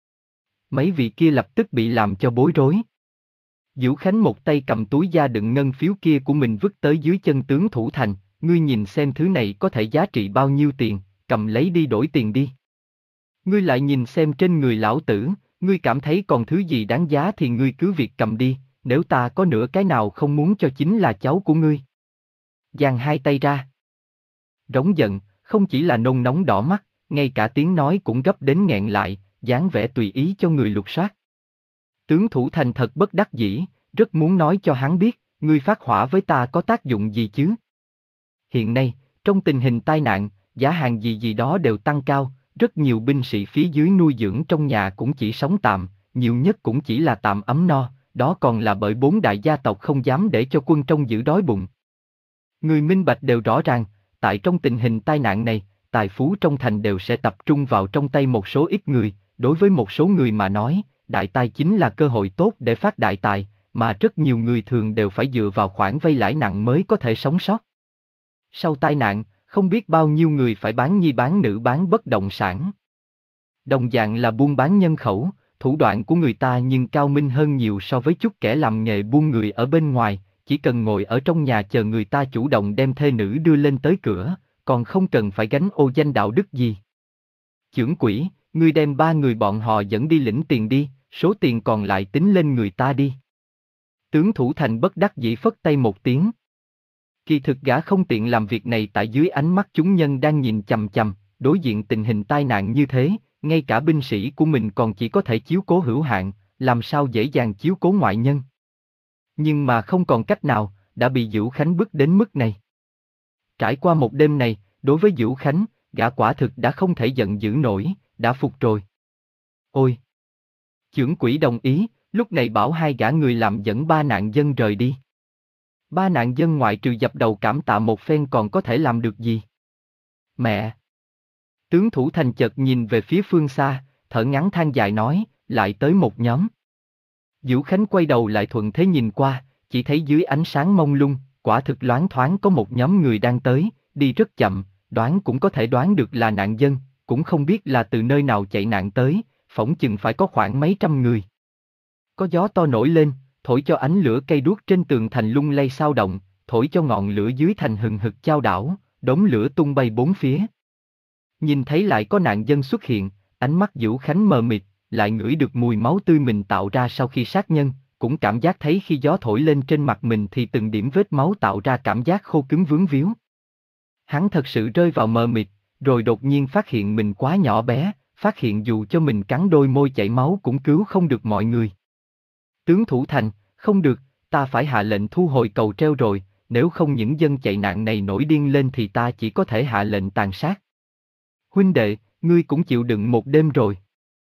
Mấy vị kia lập tức bị làm cho bối rối. Dữu Khánh một tay cầm túi da đựng ngân phiếu kia của mình vứt tới dưới chân tướng Thủ Thành, ngươi nhìn xem thứ này có thể giá trị bao nhiêu tiền, cầm lấy đi đổi tiền đi. Ngươi lại nhìn xem trên người lão tử, ngươi cảm thấy còn thứ gì đáng giá thì ngươi cứ việc cầm đi, nếu ta có nửa cái nào không muốn cho chính là cháu của ngươi. Giang hai tay ra. Rống giận, không chỉ là nôn nóng đỏ mắt, ngay cả tiếng nói cũng gấp đến nghẹn lại, dáng vẻ tùy ý cho người lục soát. Tướng Thủ Thành thật bất đắc dĩ, rất muốn nói cho hắn biết, ngươi phát hỏa với ta có tác dụng gì chứ? Hiện nay, trong tình hình tai nạn, giá hàng gì gì đó đều tăng cao, rất nhiều binh sĩ phía dưới nuôi dưỡng trong nhà cũng chỉ sống tạm, nhiều nhất cũng chỉ là tạm ấm no, đó còn là bởi bốn đại gia tộc không dám để cho quân trong giữ đói bụng. Người minh bạch đều rõ ràng, tại trong tình hình tai nạn này, tài phú trong thành đều sẽ tập trung vào trong tay một số ít người, đối với một số người mà nói, đại tài chính là cơ hội tốt để phát đại tài, mà rất nhiều người thường đều phải dựa vào khoản vay lãi nặng mới có thể sống sót. Sau tai nạn, không biết bao nhiêu người phải bán nhi bán nữ bán bất động sản. Đồng dạng là buôn bán nhân khẩu, thủ đoạn của người ta nhưng cao minh hơn nhiều so với chút kẻ làm nghề buôn người ở bên ngoài, chỉ cần ngồi ở trong nhà chờ người ta chủ động đem thê nữ đưa lên tới cửa, còn không cần phải gánh ô danh đạo đức gì. Chưởng quỹ, ngươi đem ba người bọn họ dẫn đi lĩnh tiền đi, số tiền còn lại tính lên người ta đi. Tướng Thủ Thành bất đắc dĩ phất tay một tiếng. Kỳ thực gã không tiện làm việc này tại dưới ánh mắt chúng nhân đang nhìn chằm chằm, đối diện tình hình tai nạn như thế, ngay cả binh sĩ của mình còn chỉ có thể chiếu cố hữu hạn, làm sao dễ dàng chiếu cố ngoại nhân. Nhưng mà không còn cách nào, đã bị Dữu Khánh bức đến mức này. Trải qua một đêm này, đối với Dữu Khánh, gã quả thực đã không thể giận dữ nổi, đã phục rồi. Ôi! Chưởng quỹ đồng ý, lúc này bảo hai gã người làm dẫn ba nạn dân rời đi. Ba nạn dân ngoại trừ dập đầu cảm tạ một phen còn có thể làm được gì? Mẹ! Tướng Thủ Thành chợt nhìn về phía phương xa, thở ngắn than dài nói, lại tới một nhóm. Dữu Khánh quay đầu lại thuận thế nhìn qua, chỉ thấy dưới ánh sáng mông lung, quả thực loáng thoáng có một nhóm người đang tới, đi rất chậm, đoán cũng có thể đoán được là nạn dân, cũng không biết là từ nơi nào chạy nạn tới, phỏng chừng phải có khoảng mấy trăm người. Có gió to nổi lên, thổi cho ánh lửa cây đuốc trên tường thành lung lay xao động, thổi cho ngọn lửa dưới thành hừng hực chao đảo, đống lửa tung bay bốn phía. Nhìn thấy lại có nạn dân xuất hiện, ánh mắt Dữu Khánh mờ mịt, lại ngửi được mùi máu tươi mình tạo ra sau khi sát nhân, cũng cảm giác thấy khi gió thổi lên trên mặt mình thì từng điểm vết máu tạo ra cảm giác khô cứng vướng víu. Hắn thật sự rơi vào mờ mịt, rồi đột nhiên phát hiện mình quá nhỏ bé, phát hiện dù cho mình cắn đôi môi chảy máu cũng cứu không được mọi người. Tướng Thủ Thành, không được, ta phải hạ lệnh thu hồi cầu treo rồi, nếu không những dân chạy nạn này nổi điên lên thì ta chỉ có thể hạ lệnh tàn sát. Huynh đệ, ngươi cũng chịu đựng một đêm rồi.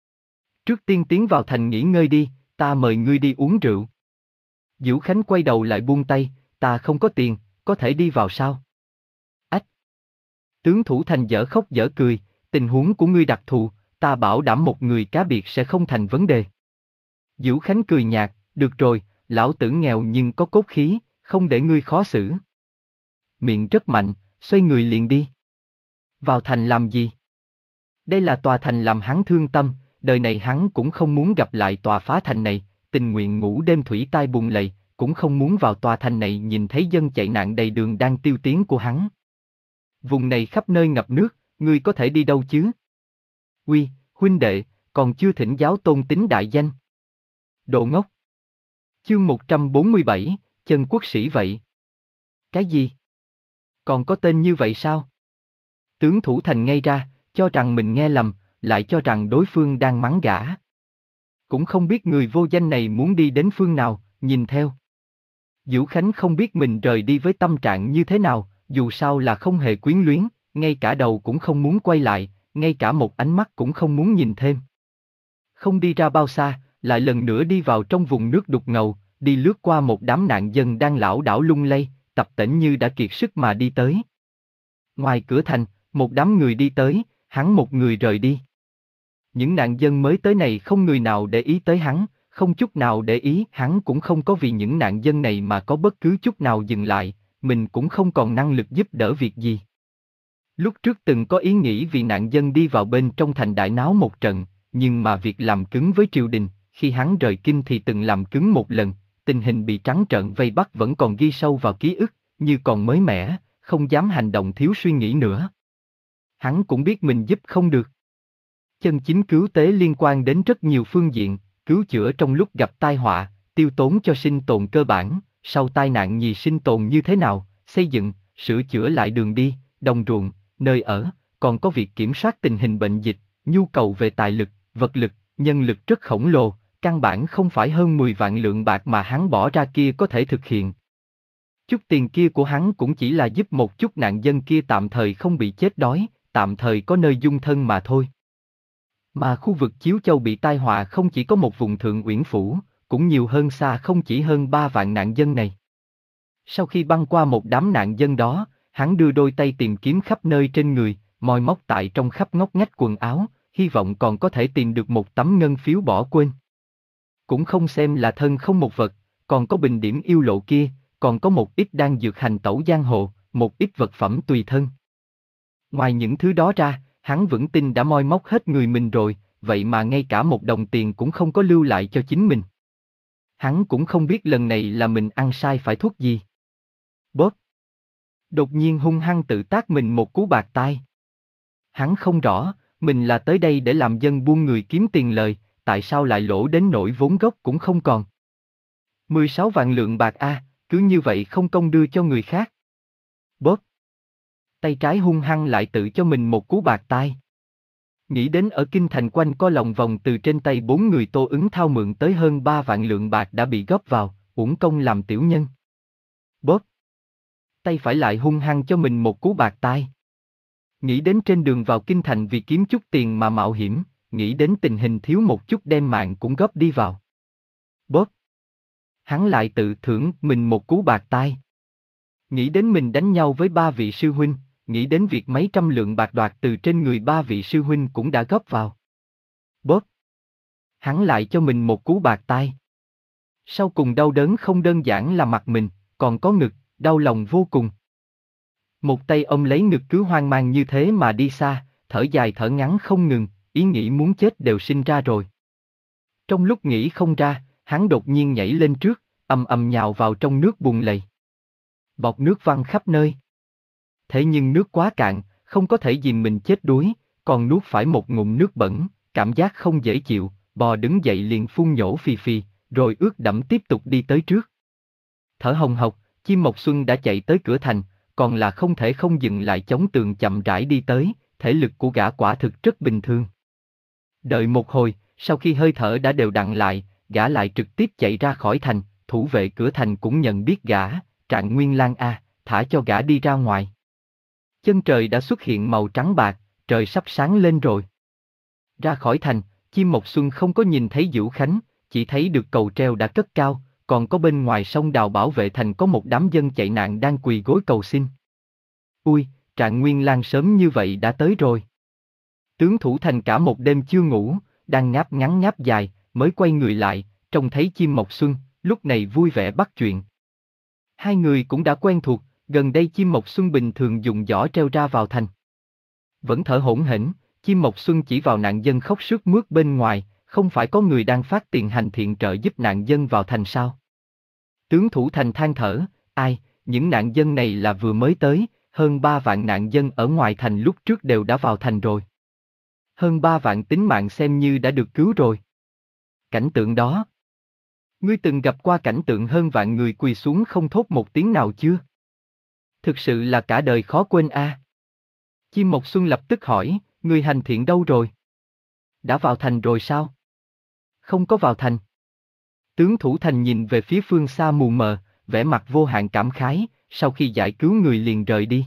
Trước tiên tiến vào thành nghỉ ngơi đi, ta mời ngươi đi uống rượu. Dữu Khánh quay đầu lại buông tay, ta không có tiền, có thể đi vào sao? Ách! Tướng Thủ Thành dở khóc dở cười, tình huống của ngươi đặc thù, ta bảo đảm một người cá biệt sẽ không thành vấn đề. Dữu Khánh cười nhạt, được rồi, lão tử nghèo nhưng có cốt khí, không để ngươi khó xử. Miệng rất mạnh, xoay người liền đi. Vào thành làm gì? Đây là tòa thành làm hắn thương tâm, đời này hắn cũng không muốn gặp lại tòa phá thành này, tình nguyện ngủ đêm thủy tai buồn lầy, cũng không muốn vào tòa thành này nhìn thấy dân chạy nạn đầy đường đang tiêu tiếng của hắn. Vùng này khắp nơi ngập nước, ngươi có thể đi đâu chứ? Uy, huynh đệ, còn chưa thỉnh giáo tôn tính đại danh. Đồ ngốc. Chương một trăm bốn mươi bảy, chân quốc sĩ vậy. Cái gì? Còn có tên như vậy sao? Tướng Thủ Thành ngây ra, cho rằng mình nghe lầm, lại cho rằng đối phương đang mắng gã. Cũng không biết người vô danh này muốn đi đến phương nào, nhìn theo. Dữu Khánh không biết mình rời đi với tâm trạng như thế nào, dù sao là không hề quyến luyến, ngay cả đầu cũng không muốn quay lại, ngay cả một ánh mắt cũng không muốn nhìn thêm. Không đi ra bao xa, lại lần nữa đi vào trong vùng nước đục ngầu, đi lướt qua một đám nạn dân đang lảo đảo lung lay, tập tễnh như đã kiệt sức mà đi tới. Ngoài cửa thành, một đám người đi tới, hắn một người rời đi. Những nạn dân mới tới này không người nào để ý tới hắn, không chút nào để ý, hắn cũng không có vì những nạn dân này mà có bất cứ chút nào dừng lại, mình cũng không còn năng lực giúp đỡ việc gì. Lúc trước từng có ý nghĩ vì nạn dân đi vào bên trong thành đại náo một trận, nhưng mà việc làm cứng với triều đình, khi hắn rời kinh thì từng làm cứng một lần, tình hình bị trắng trợn vây bắt vẫn còn ghi sâu vào ký ức, như còn mới mẻ, không dám hành động thiếu suy nghĩ nữa. Hắn cũng biết mình giúp không được. Chân chính cứu tế liên quan đến rất nhiều phương diện, cứu chữa trong lúc gặp tai họa, tiêu tốn cho sinh tồn cơ bản, sau tai nạn nhì sinh tồn như thế nào, xây dựng, sửa chữa lại đường đi, đồng ruộng, nơi ở, còn có việc kiểm soát tình hình bệnh dịch, nhu cầu về tài lực, vật lực, nhân lực rất khổng lồ, căn bản không phải hơn mười vạn lượng bạc mà hắn bỏ ra kia có thể thực hiện. Chút tiền kia của hắn cũng chỉ là giúp một chút nạn dân kia tạm thời không bị chết đói, tạm thời có nơi dung thân mà thôi. Mà khu vực Chiếu Châu bị tai họa không chỉ có một vùng Thượng Uyển Phủ, cũng nhiều hơn xa không chỉ hơn ba vạn nạn dân này. Sau khi băng qua một đám nạn dân đó, hắn đưa đôi tay tìm kiếm khắp nơi trên người, moi móc tại trong khắp ngóc ngách quần áo, hy vọng còn có thể tìm được một tấm ngân phiếu bỏ quên. Cũng không xem là thân không một vật, còn có bình điểm yêu lộ kia, còn có một ít đan dược hành tẩu giang hồ, một ít vật phẩm tùy thân. Ngoài những thứ đó ra, hắn vững tin đã moi móc hết người mình rồi, vậy mà ngay cả một đồng tiền cũng không có lưu lại cho chính mình. Hắn cũng không biết lần này là mình ăn sai phải thuốc gì. Bóp! Đột nhiên hung hăng tự tác mình một cú bạt tai. Hắn không rõ, mình là tới đây để làm dân buôn người kiếm tiền lời, tại sao lại lỗ đến nỗi vốn gốc cũng không còn. mười sáu vạn lượng bạc a, cứ như vậy không công đưa cho người khác. Bóp! Tay trái hung hăng lại tự cho mình một cú bạt tai. Nghĩ đến ở kinh thành quanh co lòng vòng từ trên tay bốn người Tô Ứng Thao mượn tới hơn ba vạn lượng bạc đã bị góp vào, uổng công làm tiểu nhân. Bóp! Tay phải lại hung hăng cho mình một cú bạt tai. Nghĩ đến trên đường vào kinh thành vì kiếm chút tiền mà mạo hiểm, nghĩ đến tình hình thiếu một chút đem mạng cũng góp đi vào. Bóp! Hắn lại tự thưởng mình một cú bạt tai. Nghĩ đến mình đánh nhau với ba vị sư huynh, nghĩ đến việc mấy trăm lượng bạc đoạt từ trên người ba vị sư huynh cũng đã góp vào. Bóp! Hắn lại cho mình một cú bạt tai. Sau cùng đau đớn không đơn giản là mặt mình, còn có ngực, đau lòng vô cùng. Một tay ông lấy ngực cứ hoang mang như thế mà đi xa, thở dài thở ngắn không ngừng, ý nghĩ muốn chết đều sinh ra rồi. Trong lúc nghĩ không ra, hắn đột nhiên nhảy lên trước, ầm ầm nhào vào trong nước bùn lầy. Bọt nước văng khắp nơi. Thế nhưng nước quá cạn, không có thể dìm mình chết đuối, còn nuốt phải một ngụm nước bẩn, cảm giác không dễ chịu, bò đứng dậy liền phun nhổ phì phì, rồi ướt đẫm tiếp tục đi tới trước. Thở hồng hộc, Chim Mộc Xuân đã chạy tới cửa thành, còn là không thể không dừng lại chống tường chậm rãi đi tới, thể lực của gã quả thực rất bình thường. Đợi một hồi, sau khi hơi thở đã đều đặn lại, gã lại trực tiếp chạy ra khỏi thành, thủ vệ cửa thành cũng nhận biết gã, Trạng Nguyên Lang a, thả cho gã đi ra ngoài. Chân trời đã xuất hiện màu trắng bạc, trời sắp sáng lên rồi. Ra khỏi thành, Chim Mộc Xuân không có nhìn thấy Dữu Khánh, chỉ thấy được cầu treo đã cất cao, còn có bên ngoài sông đào bảo vệ thành có một đám dân chạy nạn đang quỳ gối cầu xin. Ui, Trạng Nguyên Lang sớm như vậy đã tới rồi. Tướng thủ thành cả một đêm chưa ngủ, đang ngáp ngắn ngáp dài, mới quay người lại, trông thấy Chim Mộc Xuân, lúc này vui vẻ bắt chuyện. Hai người cũng đã quen thuộc, gần đây Chim Mộc Xuân bình thường dùng giỏ treo ra vào thành. Vẫn thở hổn hển, Chim Mộc Xuân chỉ vào nạn dân khóc sướt mướt bên ngoài, không phải có người đang phát tiền hành thiện trợ giúp nạn dân vào thành sao? Tướng thủ thành than thở, ai, những nạn dân này là vừa mới tới, hơn ba vạn nạn dân ở ngoài thành lúc trước đều đã vào thành rồi. Hơn ba vạn tính mạng xem như đã được cứu rồi. Cảnh tượng đó. Ngươi từng gặp qua cảnh tượng hơn vạn người quỳ xuống không thốt một tiếng nào chưa? Thực sự là cả đời khó quên a. À. Chim Mộc Xuân lập tức hỏi, người hành thiện đâu rồi? Đã vào thành rồi sao? Không có vào thành. Tướng thủ thành nhìn về phía phương xa mù mờ, vẻ mặt vô hạn cảm khái, sau khi giải cứu người liền rời đi.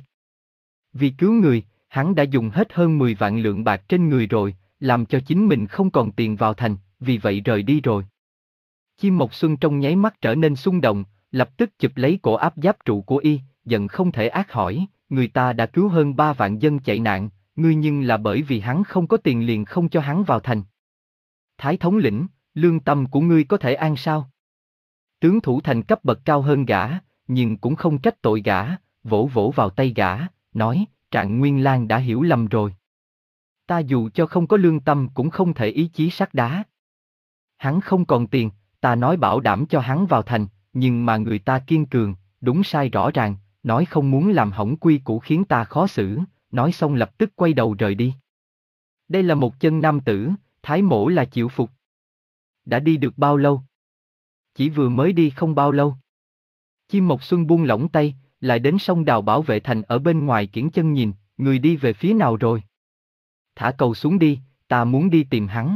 Vì cứu người, hắn đã dùng hết hơn mười vạn lượng bạc trên người rồi, làm cho chính mình không còn tiền vào thành, vì vậy rời đi rồi. Chim Mộc Xuân trong nháy mắt trở nên xung động, lập tức chụp lấy cổ áp giáp trụ của y, giận không thể ác hỏi, người ta đã cứu hơn ba vạn dân chạy nạn, ngươi nhưng là bởi vì hắn không có tiền liền không cho hắn vào thành. Thái thống lĩnh, lương tâm của ngươi có thể an sao? Tướng thủ thành cấp bậc cao hơn gã, nhưng cũng không trách tội gã, vỗ vỗ vào tay gã, nói, Trạng Nguyên Lang đã hiểu lầm rồi. Ta dù cho không có lương tâm cũng không thể ý chí sắt đá. Hắn không còn tiền, ta nói bảo đảm cho hắn vào thành, nhưng mà người ta kiên cường, đúng sai rõ ràng, nói không muốn làm hỏng quy củ khiến ta khó xử, nói xong lập tức quay đầu rời đi. Đây là một chân nam tử, Thái mỗ là chịu phục. Đã đi được bao lâu? Chỉ vừa mới đi không bao lâu. Chim Mộc Xuân buông lỏng tay, lại đến sông đào bảo vệ thành ở bên ngoài kiễng chân nhìn, người đi về phía nào rồi? Thả cầu xuống đi, ta muốn đi tìm hắn.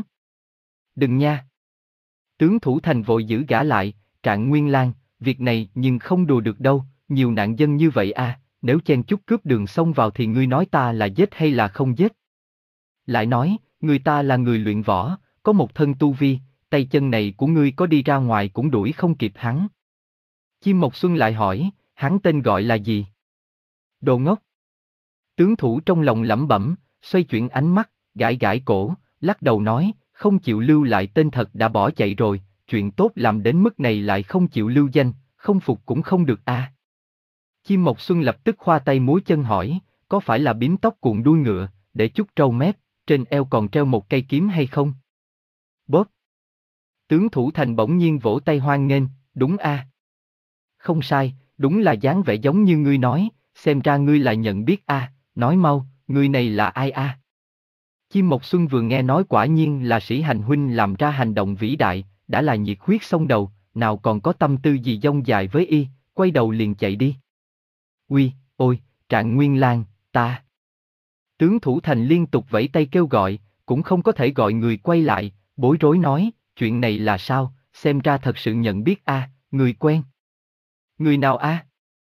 Đừng nha. Tướng thủ thành vội giữ gã lại, Trạng Nguyên Lang, việc này nhưng không đùa được đâu, nhiều nạn dân như vậy à, nếu chen chút cướp đường xông vào thì ngươi nói ta là giết hay là không giết? Lại nói, người ta là người luyện võ, có một thân tu vi, tay chân này của ngươi có đi ra ngoài cũng đuổi không kịp hắn. Chim Mộc Xuân lại hỏi, hắn tên gọi là gì? Đồ ngốc. Tướng thủ trong lòng lẩm bẩm, xoay chuyển ánh mắt, gãi gãi cổ, lắc đầu nói, không chịu lưu lại tên thật đã bỏ chạy rồi, chuyện tốt làm đến mức này lại không chịu lưu danh, không phục cũng không được à. Chim Mộc Xuân lập tức khoa tay múa chân hỏi, có phải là bím tóc cuộn đuôi ngựa, để chút trâu mép, trên eo còn treo một cây kiếm hay không? Bóp! Tướng Thủ Thành bỗng nhiên vỗ tay hoan nghênh, đúng a. À. Không sai, đúng là dáng vẻ giống như ngươi nói, xem ra ngươi là nhận biết a, à. Nói mau, ngươi này là ai a? À? Chim Mộc Xuân vừa nghe nói quả nhiên là Sĩ Hành huynh làm ra hành động vĩ đại, đã là nhiệt huyết sông đầu, nào còn có tâm tư gì dông dài với y, quay đầu liền chạy đi. Uy, ôi, Trạng Nguyên Lang, ta. Tướng Thủ Thành liên tục vẫy tay kêu gọi, cũng không có thể gọi người quay lại, bối rối nói, chuyện này là sao, xem ra thật sự nhận biết a, à, người quen. Người nào a? À?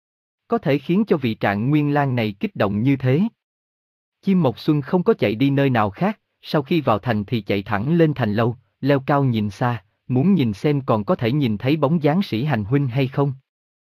Có thể khiến cho vị Trạng Nguyên Lang này kích động như thế. Chim Mộc Xuân không có chạy đi nơi nào khác, sau khi vào thành thì chạy thẳng lên thành lâu, leo cao nhìn xa, muốn nhìn xem còn có thể nhìn thấy bóng dáng Sĩ Hành huynh hay không.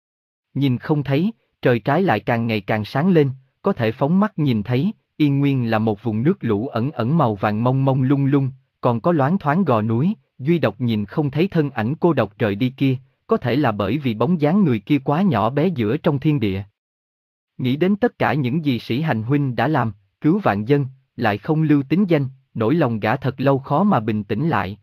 Nhìn không thấy, trời trái lại càng ngày càng sáng lên, có thể phóng mắt nhìn thấy, yên nguyên là một vùng nước lũ ẩn ẩn màu vàng mông mông lung lung, còn có loáng thoáng gò núi, duy độc nhìn không thấy thân ảnh cô độc rời đi kia, có thể là bởi vì bóng dáng người kia quá nhỏ bé giữa trong thiên địa. Nghĩ đến tất cả những gì Sĩ Hành huynh đã làm, cứu vạn dân, lại không lưu tính danh, nỗi lòng gã thật lâu khó mà bình tĩnh lại.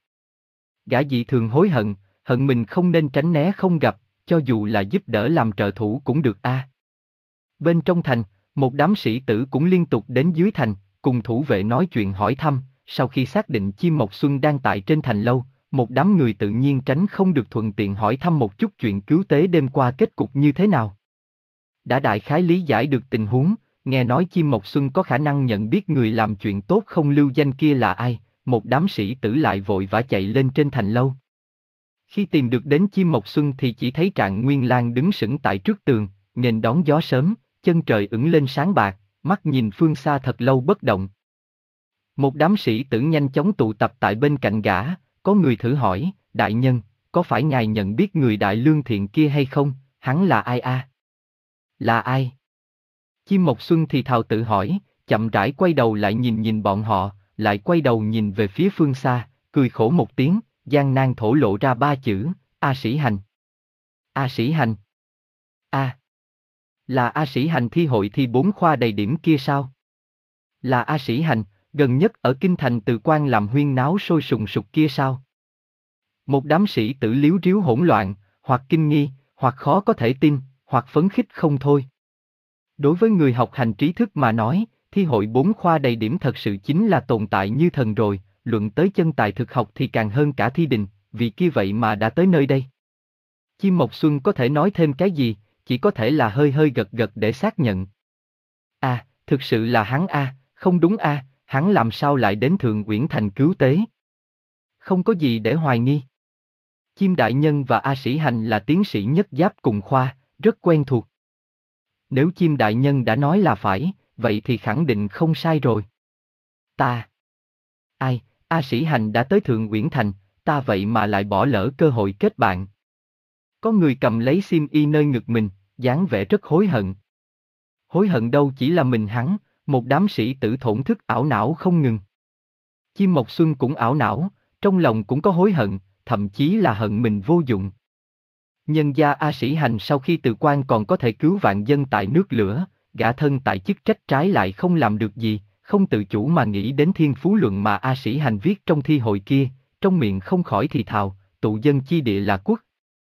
Gã dị thường hối hận, hận mình không nên tránh né không gặp, cho dù là giúp đỡ làm trợ thủ cũng được a. À. Bên trong thành, một đám sĩ tử cũng liên tục đến dưới thành, cùng thủ vệ nói chuyện hỏi thăm, sau khi xác định Chim Mộc Xuân đang tại trên thành lâu, một đám người tự nhiên tránh không được thuận tiện hỏi thăm một chút chuyện cứu tế đêm qua kết cục như thế nào. Đã đại khái lý giải được tình huống, nghe nói Chim Mộc Xuân có khả năng nhận biết người làm chuyện tốt không lưu danh kia là ai, một đám sĩ tử lại vội vã chạy lên trên thành lâu. Khi tìm được đến Chim Mộc Xuân thì chỉ thấy Trạng Nguyên Lang đứng sững tại trước tường, nghênh đón gió sớm, chân trời ửng lên sáng bạc, mắt nhìn phương xa thật lâu bất động. Một đám sĩ tử nhanh chóng tụ tập tại bên cạnh gã, có người thử hỏi, đại nhân, có phải ngài nhận biết người đại lương thiện kia hay không, hắn là ai a? À? Là ai? Chim Mộc Xuân thì thào tự hỏi, chậm rãi quay đầu lại nhìn nhìn bọn họ, lại quay đầu nhìn về phía phương xa, cười khổ một tiếng, gian nan thổ lộ ra ba chữ, A Sĩ Hành. A Sĩ Hành. A. Là A Sĩ Hành thi hội thi bốn khoa đầy điểm kia sao? Là A Sĩ Hành, gần nhất ở kinh thành Từ Quan làm huyên náo sôi sùng sục kia sao? Một đám sĩ tử liếu riếu hỗn loạn, hoặc kinh nghi, hoặc khó có thể tin, hoặc phấn khích không thôi. Đối với người học hành trí thức mà nói, thi hội bốn khoa đầy điểm thật sự chính là tồn tại như thần rồi, luận tới chân tài thực học thì càng hơn cả thi đình, vì kia vậy mà đã tới nơi đây. Chim Mộc Xuân có thể nói thêm cái gì, chỉ có thể là hơi hơi gật gật để xác nhận. À, thực sự là hắn a, à, không đúng a, à, hắn làm sao lại đến Thượng Uyển Thành cứu tế? Không có gì để hoài nghi. Chim Đại Nhân và A Sĩ Hành là tiến sĩ nhất giáp cùng khoa, rất quen thuộc. Nếu Chim Đại Nhân đã nói là phải, vậy thì khẳng định không sai rồi. Ta. Ai, A Sĩ Hành đã tới Thượng Uyển Thành, ta vậy mà lại bỏ lỡ cơ hội kết bạn. Có người cầm lấy xiêm y nơi ngực mình, dáng vẻ rất hối hận. Hối hận đâu chỉ là mình hắn, một đám sĩ tử thổn thức ảo não không ngừng. Chim Mộc Xuân cũng ảo não, trong lòng cũng có hối hận, thậm chí là hận mình vô dụng. Nhân gia A Sĩ Hành sau khi từ quan còn có thể cứu vạn dân tại nước lửa, gã thân tại chức trách trái lại không làm được gì, không tự chủ mà nghĩ đến thiên phú luận mà A Sĩ Hành viết trong thi hội kia, trong miệng không khỏi thì thào, tụ dân chi địa là quốc.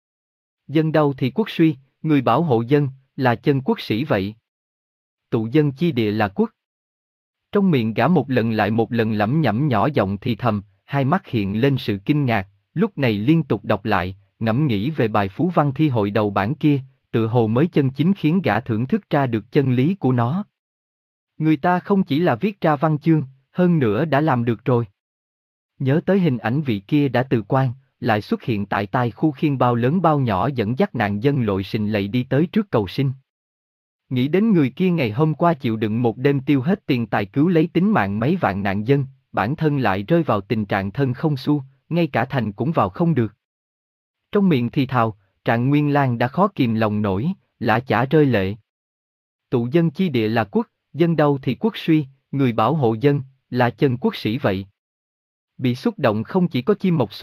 Dân đâu thì quốc suy, người bảo hộ dân, là chân quốc sĩ vậy. Tụ dân chi địa là quốc. Trong miệng gã một lần lại một lần lẩm nhẩm nhỏ giọng thì thầm, hai mắt hiện lên sự kinh ngạc, lúc này liên tục đọc lại, ngẫm nghĩ về bài phú văn thi hội đầu bản kia, tự hồ mới chân chính khiến gã thưởng thức ra được chân lý của nó. Người ta không chỉ là viết ra văn chương, hơn nữa đã làm được rồi. Nhớ tới hình ảnh vị kia đã từ quan, lại xuất hiện tại tai khu khiên bao lớn bao nhỏ dẫn dắt nạn dân lội sình lầy đi tới trước cầu sinh. Nghĩ đến người kia ngày hôm qua chịu đựng một đêm tiêu hết tiền tài cứu lấy tính mạng mấy vạn nạn dân, bản thân lại rơi vào tình trạng thân không xu, ngay cả thành cũng vào không được. Trong miệng thì thào, Trạng Nguyên Lang đã khó kìm lòng nổi, lã chả rơi lệ. Tụ dân chi địa là quốc, dân đâu thì quốc suy, người bảo hộ dân, là chân quốc sĩ vậy. Bị xúc động không chỉ có Chim Mộc Xuân,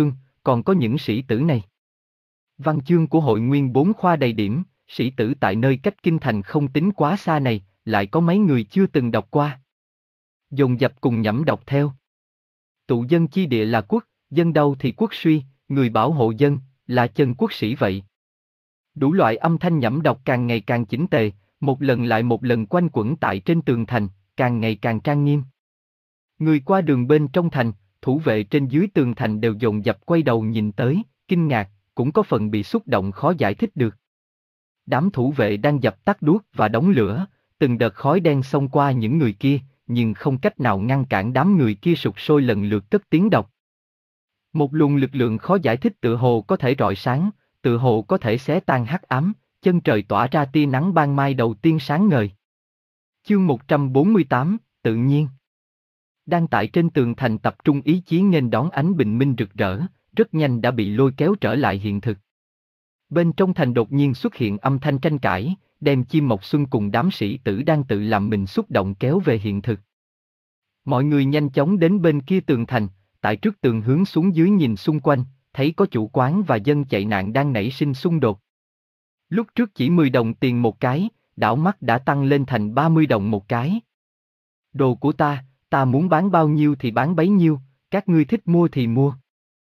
còn có những sĩ tử này. Văn chương của hội nguyên bốn khoa đầy điểm, sĩ tử tại nơi cách kinh thành không tính quá xa này, lại có mấy người chưa từng đọc qua. Dồn dập cùng nhẩm đọc theo. Tụ dân chi địa là quốc, dân đâu thì quốc suy, người bảo hộ dân, là chân quốc sĩ vậy. Đủ loại âm thanh nhẩm đọc càng ngày càng chỉnh tề, một lần lại một lần quanh quẩn tại trên tường thành, càng ngày càng trang nghiêm. Người qua đường bên trong thành, thủ vệ trên dưới tường thành đều dồn dập quay đầu nhìn tới, kinh ngạc, cũng có phần bị xúc động khó giải thích được. Đám thủ vệ đang dập tắt đuốc và đống lửa, từng đợt khói đen xông qua những người kia, nhưng không cách nào ngăn cản đám người kia sục sôi lần lượt cất tiếng đọc. Một luồng lực lượng khó giải thích tự hồ có thể rọi sáng, tự hồ có thể xé tan hắc ám, chân trời tỏa ra tia nắng ban mai đầu tiên sáng ngời. Chương một trăm bốn mươi tám, tự nhiên. Đang tại trên tường thành tập trung ý chí nghênh đón ánh bình minh rực rỡ, rất nhanh đã bị lôi kéo trở lại hiện thực. Bên trong thành đột nhiên xuất hiện âm thanh tranh cãi, đem Chim Mộc Xuân cùng đám sĩ tử đang tự làm mình xúc động kéo về hiện thực. Mọi người nhanh chóng đến bên kia tường thành, tại trước tường hướng xuống dưới nhìn xung quanh, thấy có chủ quán và dân chạy nạn đang nảy sinh xung đột. Lúc trước chỉ mười đồng tiền một cái, đảo mắt đã tăng lên thành ba mươi đồng một cái. Đồ của ta, ta muốn bán bao nhiêu thì bán bấy nhiêu, các ngươi thích mua thì mua.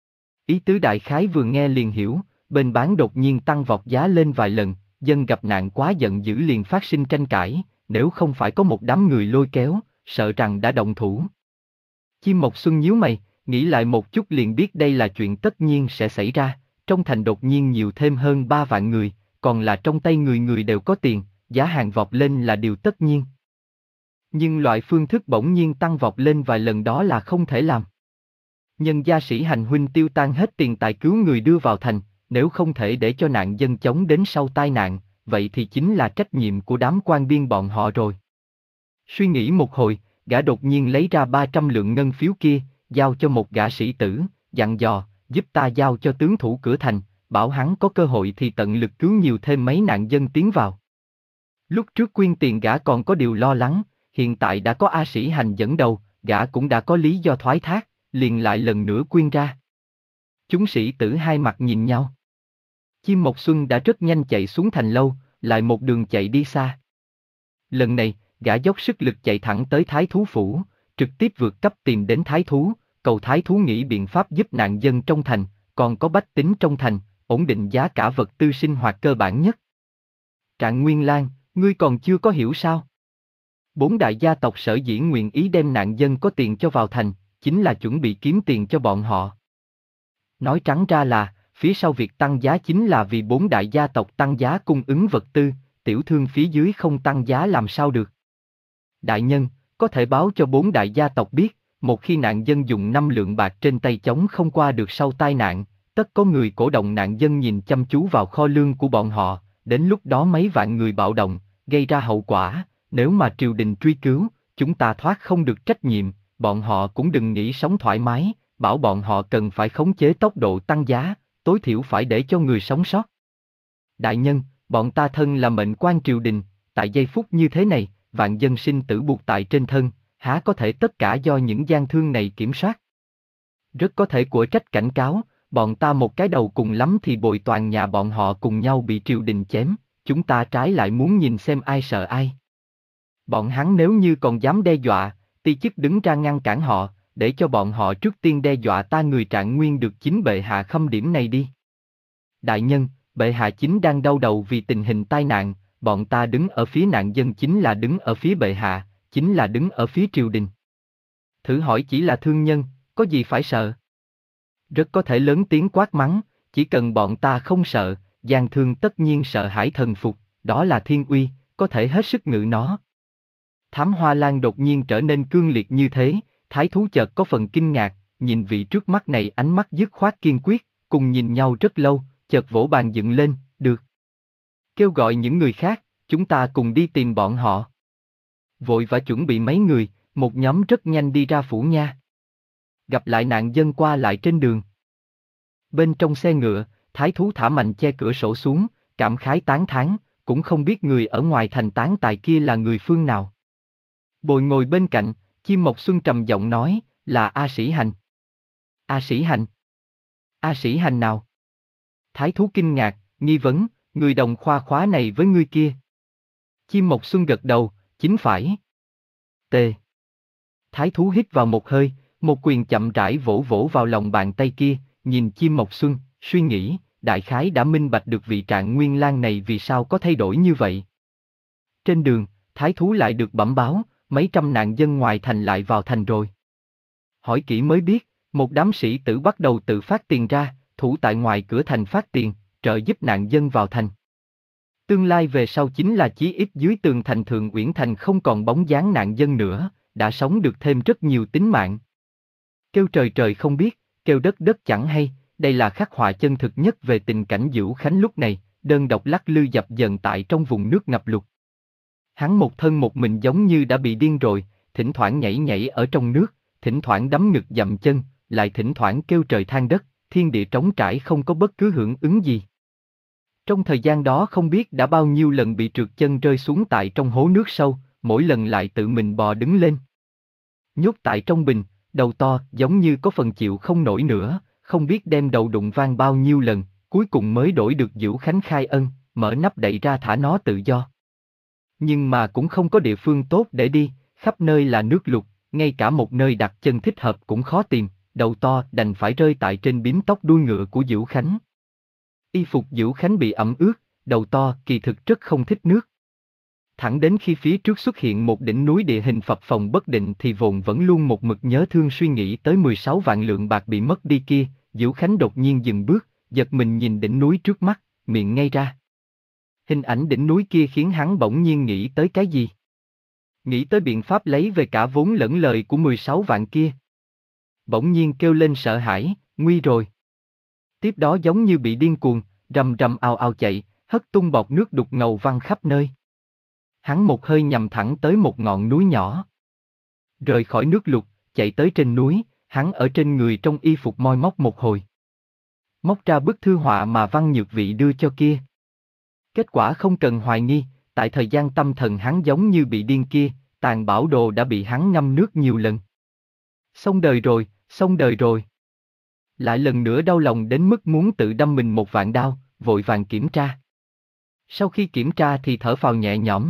Ý tứ đại khái vừa nghe liền hiểu, bên bán đột nhiên tăng vọt giá lên vài lần, dân gặp nạn quá giận dữ liền phát sinh tranh cãi, nếu không phải có một đám người lôi kéo, sợ rằng đã động thủ. Chim Mộc Xuân nhíu mày, nghĩ lại một chút liền biết đây là chuyện tất nhiên sẽ xảy ra, trong thành đột nhiên nhiều thêm hơn ba vạn người, còn là trong tay người người đều có tiền, giá hàng vọt lên là điều tất nhiên. Nhưng loại phương thức bỗng nhiên tăng vọt lên vài lần đó là không thể làm. Nhân gia Sĩ Hành huynh tiêu tan hết tiền tài cứu người đưa vào thành, nếu không thể để cho nạn dân chống đến sau tai nạn, vậy thì chính là trách nhiệm của đám quan biên bọn họ rồi. Suy nghĩ một hồi, gã đột nhiên lấy ra ba trăm lượng ngân phiếu kia, giao cho một gã sĩ tử, dặn dò, giúp ta giao cho tướng thủ cửa thành, bảo hắn có cơ hội thì tận lực cứu nhiều thêm mấy nạn dân tiến vào. Lúc trước quyên tiền gã còn có điều lo lắng, hiện tại đã có A Sĩ Hành dẫn đầu, gã cũng đã có lý do thoái thác, liền lại lần nữa quyên ra. Chúng sĩ tử hai mặt nhìn nhau. Chim Mộc Xuân đã rất nhanh chạy xuống thành lâu, lại một đường chạy đi xa. Lần này, gã dốc sức lực chạy thẳng tới Thái Thú Phủ, trực tiếp vượt cấp tìm đến Thái Thú, cầu Thái Thú nghĩ biện pháp giúp nạn dân trong thành, còn có bách tính trong thành, ổn định giá cả vật tư sinh hoạt cơ bản nhất. Trạng Nguyên Lan, ngươi còn chưa có hiểu sao? Bốn đại gia tộc sở dĩ nguyện ý đem nạn dân có tiền cho vào thành, chính là chuẩn bị kiếm tiền cho bọn họ. Nói trắng ra là, phía sau việc tăng giá chính là vì bốn đại gia tộc tăng giá cung ứng vật tư, tiểu thương phía dưới không tăng giá làm sao được. Đại nhân, có thể báo cho bốn đại gia tộc biết, một khi nạn dân dùng năm lượng bạc trên tay chống không qua được sau tai nạn, tất có người cổ động nạn dân nhìn chăm chú vào kho lương của bọn họ, đến lúc đó mấy vạn người bạo động, gây ra hậu quả, nếu mà triều đình truy cứu, chúng ta thoát không được trách nhiệm, bọn họ cũng đừng nghĩ sống thoải mái, bảo bọn họ cần phải khống chế tốc độ tăng giá, tối thiểu phải để cho người sống sót. Đại nhân, bọn ta thân là mệnh quan triều đình, tại giây phút như thế này, vạn dân sinh tử buộc tại trên thân, há có thể tất cả do những gian thương này kiểm soát. Rất có thể của trách cảnh cáo, bọn ta một cái đầu cùng lắm thì bồi toàn nhà bọn họ cùng nhau bị triều đình chém, chúng ta trái lại muốn nhìn xem ai sợ ai. Bọn hắn nếu như còn dám đe dọa, ti chức đứng ra ngăn cản họ, để cho bọn họ trước tiên đe dọa ta người Trạng Nguyên được chính bệ hạ khâm điểm này đi. Đại nhân, bệ hạ chính đang đau đầu vì tình hình tai nạn, bọn ta đứng ở phía nạn dân chính là đứng ở phía bệ hạ, chính là đứng ở phía triều đình. Thử hỏi chỉ là thương nhân, có gì phải sợ? Rất có thể lớn tiếng quát mắng, chỉ cần bọn ta không sợ, gian thương tất nhiên sợ hãi thần phục, đó là thiên uy, có thể hết sức ngự nó. Thám Hoa Lan đột nhiên trở nên cương liệt như thế, Thái Thú chợt có phần kinh ngạc, nhìn vị trước mắt này ánh mắt dứt khoát kiên quyết, cùng nhìn nhau rất lâu, chợt vỗ bàn dựng lên, được. Kêu gọi những người khác, chúng ta cùng đi tìm bọn họ. Vội và chuẩn bị mấy người, một nhóm rất nhanh đi ra phủ nha. Gặp lại nạn dân qua lại trên đường. Bên trong xe ngựa, Thái Thú thả mạnh che cửa sổ xuống, cảm khái tán thán, cũng không biết người ở ngoài thành tán tài kia là người phương nào. Bồi ngồi bên cạnh, Chim Mộc Xuân trầm giọng nói, là A Sĩ Hành. A Sĩ Hành? A Sĩ Hành nào? Thái thú kinh ngạc, nghi vấn, người đồng khoa khóa này với ngươi kia. Chim Mộc Xuân gật đầu, chính phải. T. Thái thú hít vào một hơi, một quyền chậm rãi vỗ vỗ vào lòng bàn tay kia, nhìn Chim Mộc Xuân, suy nghĩ, đại khái đã minh bạch được vị Trạng Nguyên Lang này vì sao có thay đổi như vậy. Trên đường, thái thú lại được bẩm báo, mấy trăm nạn dân ngoài thành lại vào thành rồi. Hỏi kỹ mới biết, một đám sĩ tử bắt đầu tự phát tiền ra, thủ tại ngoài cửa thành phát tiền, trợ giúp nạn dân vào thành. Tương lai về sau chính là chí ít dưới tường thành Thượng Uyển Thành không còn bóng dáng nạn dân nữa, đã sống được thêm rất nhiều tính mạng. Kêu trời trời không biết, kêu đất đất chẳng hay, đây là khắc họa chân thực nhất về tình cảnh Dữu Khánh lúc này, đơn độc lắc lư dập dần tại trong vùng nước ngập lụt. Hắn một thân một mình giống như đã bị điên rồi, thỉnh thoảng nhảy nhảy ở trong nước, thỉnh thoảng đấm ngực dậm chân, lại thỉnh thoảng kêu trời than đất, thiên địa trống trải không có bất cứ hưởng ứng gì. Trong thời gian đó không biết đã bao nhiêu lần bị trượt chân rơi xuống tại trong hố nước sâu, mỗi lần lại tự mình bò đứng lên. Nhốt tại trong bình, đầu to giống như có phần chịu không nổi nữa, không biết đem đầu đụng vang bao nhiêu lần, cuối cùng mới đổi được Dữu Khánh khai ân, mở nắp đậy ra thả nó tự do. Nhưng mà cũng không có địa phương tốt để đi, khắp nơi là nước lụt, ngay cả một nơi đặt chân thích hợp cũng khó tìm, đầu to đành phải rơi tại trên bím tóc đuôi ngựa của Dữu Khánh. Y phục Dữu Khánh bị ẩm ướt, đầu to kỳ thực rất không thích nước. Thẳng đến khi phía trước xuất hiện một đỉnh núi địa hình phập phồng bất định thì vồn vẫn luôn một mực nhớ thương suy nghĩ tới mười sáu vạn lượng bạc bị mất đi kia, Dữu Khánh đột nhiên dừng bước, giật mình nhìn đỉnh núi trước mắt, miệng ngây ra. Hình ảnh đỉnh núi kia khiến hắn bỗng nhiên nghĩ tới cái gì? Nghĩ tới biện pháp lấy về cả vốn lẫn lời của mười sáu vạn kia. Bỗng nhiên kêu lên sợ hãi, nguy rồi. Tiếp đó giống như bị điên cuồng, rầm rầm ào ào chạy, hất tung bọt nước đục ngầu văng khắp nơi. Hắn một hơi nhằm thẳng tới một ngọn núi nhỏ. Rời khỏi nước lụt, chạy tới trên núi, hắn ở trên người trong y phục moi móc một hồi. Móc ra bức thư họa mà Văn Nhược Vị đưa cho kia. Kết quả không cần hoài nghi, tại thời gian tâm thần hắn giống như bị điên kia, tàn bảo đồ đã bị hắn ngâm nước nhiều lần. Xong đời rồi, xong đời rồi. Lại lần nữa đau lòng đến mức muốn tự đâm mình một vạn đao, vội vàng kiểm tra. Sau khi kiểm tra thì thở phào nhẹ nhõm.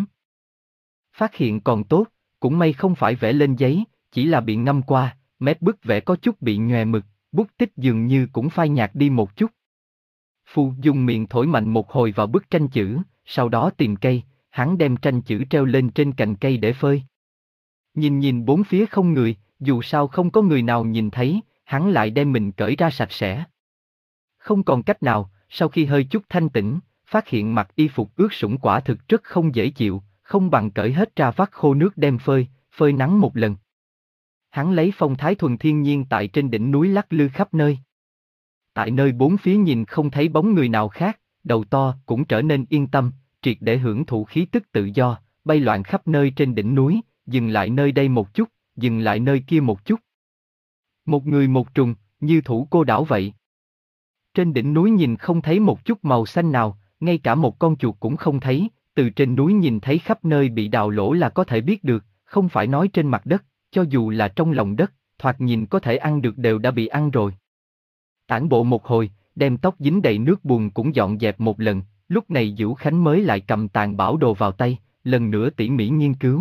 Phát hiện còn tốt, cũng may không phải vẽ lên giấy, chỉ là bị ngâm qua, mép bức vẽ có chút bị nhòe mực, bút tích dường như cũng phai nhạt đi một chút. Phu dùng miệng thổi mạnh một hồi vào bức tranh chữ, sau đó tìm cây, hắn đem tranh chữ treo lên trên cành cây để phơi. Nhìn nhìn bốn phía không người, dù sao không có người nào nhìn thấy, hắn lại đem mình cởi ra sạch sẽ. Không còn cách nào, sau khi hơi chút thanh tĩnh, phát hiện mặc y phục ướt sũng quả thực rất không dễ chịu, không bằng cởi hết ra vắt khô nước đem phơi, phơi nắng một lần. Hắn lấy phong thái thuần thiên nhiên tại trên đỉnh núi lắc lư khắp nơi. Tại nơi bốn phía nhìn không thấy bóng người nào khác, đầu to cũng trở nên yên tâm, triệt để hưởng thụ khí tức tự do, bay loạn khắp nơi trên đỉnh núi, dừng lại nơi đây một chút, dừng lại nơi kia một chút. Một người một trùng, như thủ cô đảo vậy. Trên đỉnh núi nhìn không thấy một chút màu xanh nào, ngay cả một con chuột cũng không thấy, từ trên núi nhìn thấy khắp nơi bị đào lỗ là có thể biết được, không phải nói trên mặt đất, cho dù là trong lòng đất, thoạt nhìn có thể ăn được đều đã bị ăn rồi. Tản bộ một hồi, đem tóc dính đầy nước bùn cũng dọn dẹp một lần, lúc này Dữu Khánh mới lại cầm tàn bảo đồ vào tay, lần nữa tỉ mỉ nghiên cứu.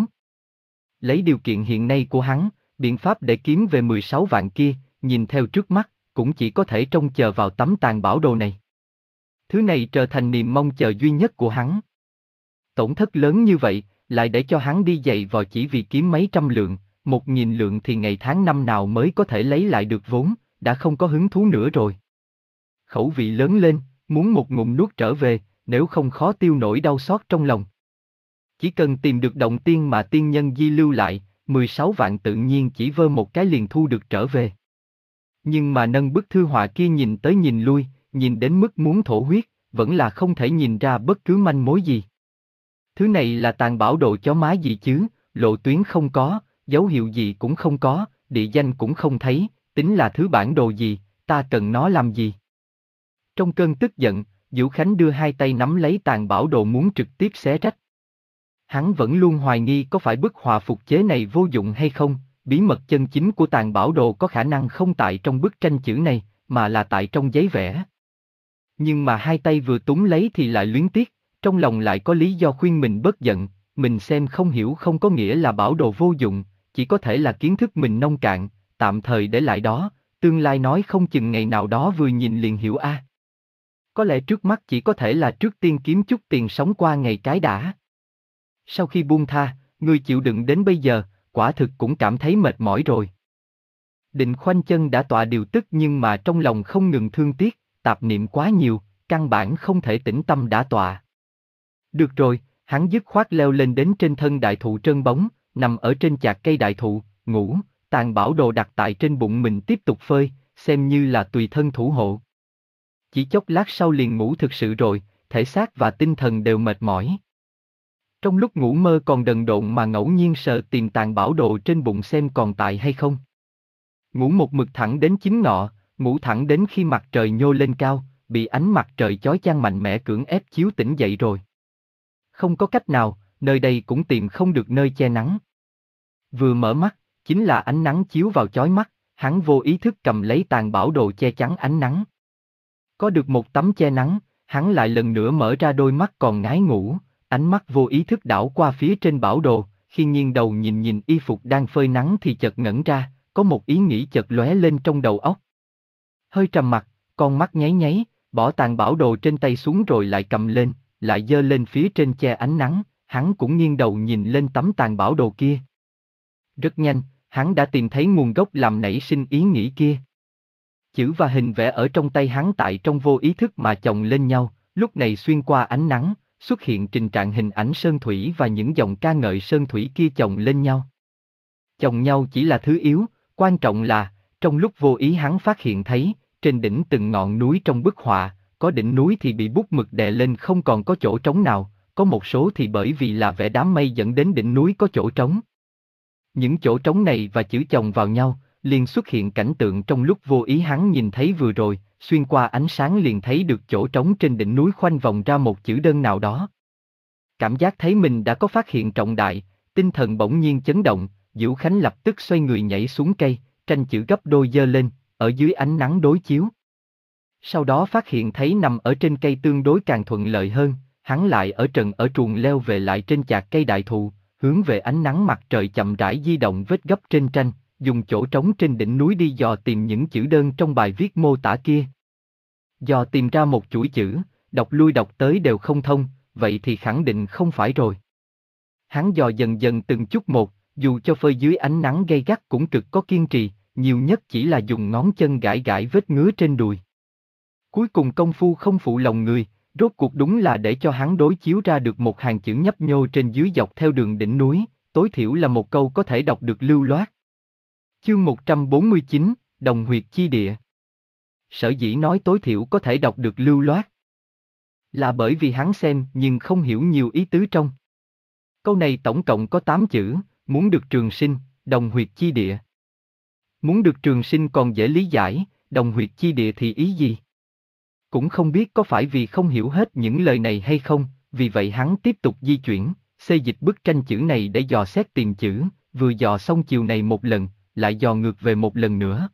Lấy điều kiện hiện nay của hắn, biện pháp để kiếm về mười sáu vạn kia, nhìn theo trước mắt, cũng chỉ có thể trông chờ vào tấm tàn bảo đồ này. Thứ này trở thành niềm mong chờ duy nhất của hắn. Tổn thất lớn như vậy, lại để cho hắn đi dày vò chỉ vì kiếm mấy trăm lượng, một nghìn lượng thì ngày tháng năm nào mới có thể lấy lại được vốn, đã không có hứng thú nữa rồi. Khẩu vị lớn lên, muốn một ngụm nuốt trở về, nếu không khó tiêu nổi đau xót trong lòng. Chỉ cần tìm được động tiên mà tiên nhân di lưu lại, mười sáu vạn tự nhiên chỉ vơ một cái liền thu được trở về. Nhưng mà nâng bức thư họa kia nhìn tới nhìn lui, nhìn đến mức muốn thổ huyết, vẫn là không thể nhìn ra bất cứ manh mối gì. Thứ này là tàn bảo đồ chó má gì chứ, lộ tuyến không có, dấu hiệu gì cũng không có, địa danh cũng không thấy, tính là thứ bản đồ gì, ta cần nó làm gì? Trong cơn tức giận, Dữu Khánh đưa hai tay nắm lấy tàn bảo đồ muốn trực tiếp xé rách. Hắn vẫn luôn hoài nghi có phải bức họa phục chế này vô dụng hay không, bí mật chân chính của tàn bảo đồ có khả năng không tại trong bức tranh chữ này, mà là tại trong giấy vẽ. Nhưng mà hai tay vừa túm lấy thì lại luyến tiếc, trong lòng lại có lý do khuyên mình bớt giận, mình xem không hiểu không có nghĩa là bảo đồ vô dụng, chỉ có thể là kiến thức mình nông cạn, tạm thời để lại đó, tương lai nói không chừng ngày nào đó vừa nhìn liền hiểu a. Có lẽ trước mắt chỉ có thể là trước tiên kiếm chút tiền sống qua ngày cái đã. Sau khi buông tha, người chịu đựng đến bây giờ, quả thực cũng cảm thấy mệt mỏi rồi. Định khoanh chân đã tọa điều tức nhưng mà trong lòng không ngừng thương tiếc, tạp niệm quá nhiều, căn bản không thể tĩnh tâm đã tọa. Được rồi, hắn dứt khoát leo lên đến trên thân đại thụ trơn bóng, nằm ở trên chạc cây đại thụ, ngủ, tàn bảo đồ đặt tại trên bụng mình tiếp tục phơi, xem như là tùy thân thủ hộ. Chỉ chốc lát sau liền ngủ thực sự rồi, thể xác và tinh thần đều mệt mỏi. Trong lúc ngủ mơ còn đần độn mà ngẫu nhiên sờ tìm tàn bảo đồ trên bụng xem còn tại hay không. Ngủ một mực thẳng đến chín ngọ, ngủ thẳng đến khi mặt trời nhô lên cao, bị ánh mặt trời chói chang mạnh mẽ cưỡng ép chiếu tỉnh dậy rồi. Không có cách nào, nơi đây cũng tìm không được nơi che nắng. Vừa mở mắt, chính là ánh nắng chiếu vào chói mắt, hắn vô ý thức cầm lấy tàn bảo đồ che chắn ánh nắng. Có được một tấm che nắng, hắn lại lần nữa mở ra đôi mắt còn ngái ngủ, ánh mắt vô ý thức đảo qua phía trên bảo đồ, khi nghiêng đầu nhìn nhìn y phục đang phơi nắng thì chợt ngẩn ra, có một ý nghĩ chợt lóe lên trong đầu óc. Hơi trầm mặt, con mắt nháy nháy, bỏ tàn bảo đồ trên tay xuống rồi lại cầm lên, lại giơ lên phía trên che ánh nắng, hắn cũng nghiêng đầu nhìn lên tấm tàn bảo đồ kia. Rất nhanh, hắn đã tìm thấy nguồn gốc làm nảy sinh ý nghĩ kia. Chữ và hình vẽ ở trong tay hắn tại trong vô ý thức mà chồng lên nhau, lúc này xuyên qua ánh nắng, xuất hiện trình trạng hình ảnh sơn thủy và những dòng ca ngợi sơn thủy kia chồng lên nhau. Chồng nhau chỉ là thứ yếu, quan trọng là, trong lúc vô ý hắn phát hiện thấy, trên đỉnh từng ngọn núi trong bức họa, có đỉnh núi thì bị bút mực đè lên không còn có chỗ trống nào, có một số thì bởi vì là vẽ đám mây dẫn đến đỉnh núi có chỗ trống. Những chỗ trống này và chữ chồng vào nhau, liền xuất hiện cảnh tượng trong lúc vô ý hắn nhìn thấy vừa rồi, xuyên qua ánh sáng liền thấy được chỗ trống trên đỉnh núi khoanh vòng ra một chữ đơn nào đó. Cảm giác thấy mình đã có phát hiện trọng đại, tinh thần bỗng nhiên chấn động, Diễu Khánh lập tức xoay người nhảy xuống cây, tranh chữ gấp đôi giơ lên, ở dưới ánh nắng đối chiếu. Sau đó phát hiện thấy nằm ở trên cây tương đối càng thuận lợi hơn, hắn lại ở trần ở truồng leo về lại trên chạc cây đại thụ, hướng về ánh nắng mặt trời chậm rãi di động vết gấp trên tranh, dùng chỗ trống trên đỉnh núi đi dò tìm những chữ đơn trong bài viết mô tả kia. Dò tìm ra một chuỗi chữ, đọc lui đọc tới đều không thông, vậy thì khẳng định không phải rồi. Hắn dò dần dần từng chút một, dù cho phơi dưới ánh nắng gay gắt cũng cực có kiên trì, nhiều nhất chỉ là dùng ngón chân gãi gãi vết ngứa trên đùi. Cuối cùng công phu không phụ lòng người, rốt cuộc đúng là để cho hắn đối chiếu ra được một hàng chữ nhấp nhô trên dưới dọc theo đường đỉnh núi, tối thiểu là một câu có thể đọc được lưu loát. Chương một trăm bốn mươi chín, Đồng huyệt chi địa. Sở dĩ nói tối thiểu có thể đọc được lưu loát, là bởi vì hắn xem nhưng không hiểu nhiều ý tứ trong. Câu này tổng cộng có tám chữ, muốn được trường sinh, đồng huyệt chi địa. Muốn được trường sinh còn dễ lý giải, đồng huyệt chi địa thì ý gì? Cũng không biết có phải vì không hiểu hết những lời này hay không, vì vậy hắn tiếp tục di chuyển, xê dịch bức tranh chữ này để dò xét tìm chữ, vừa dò xong chiều này một lần, lại dò ngược về một lần nữa.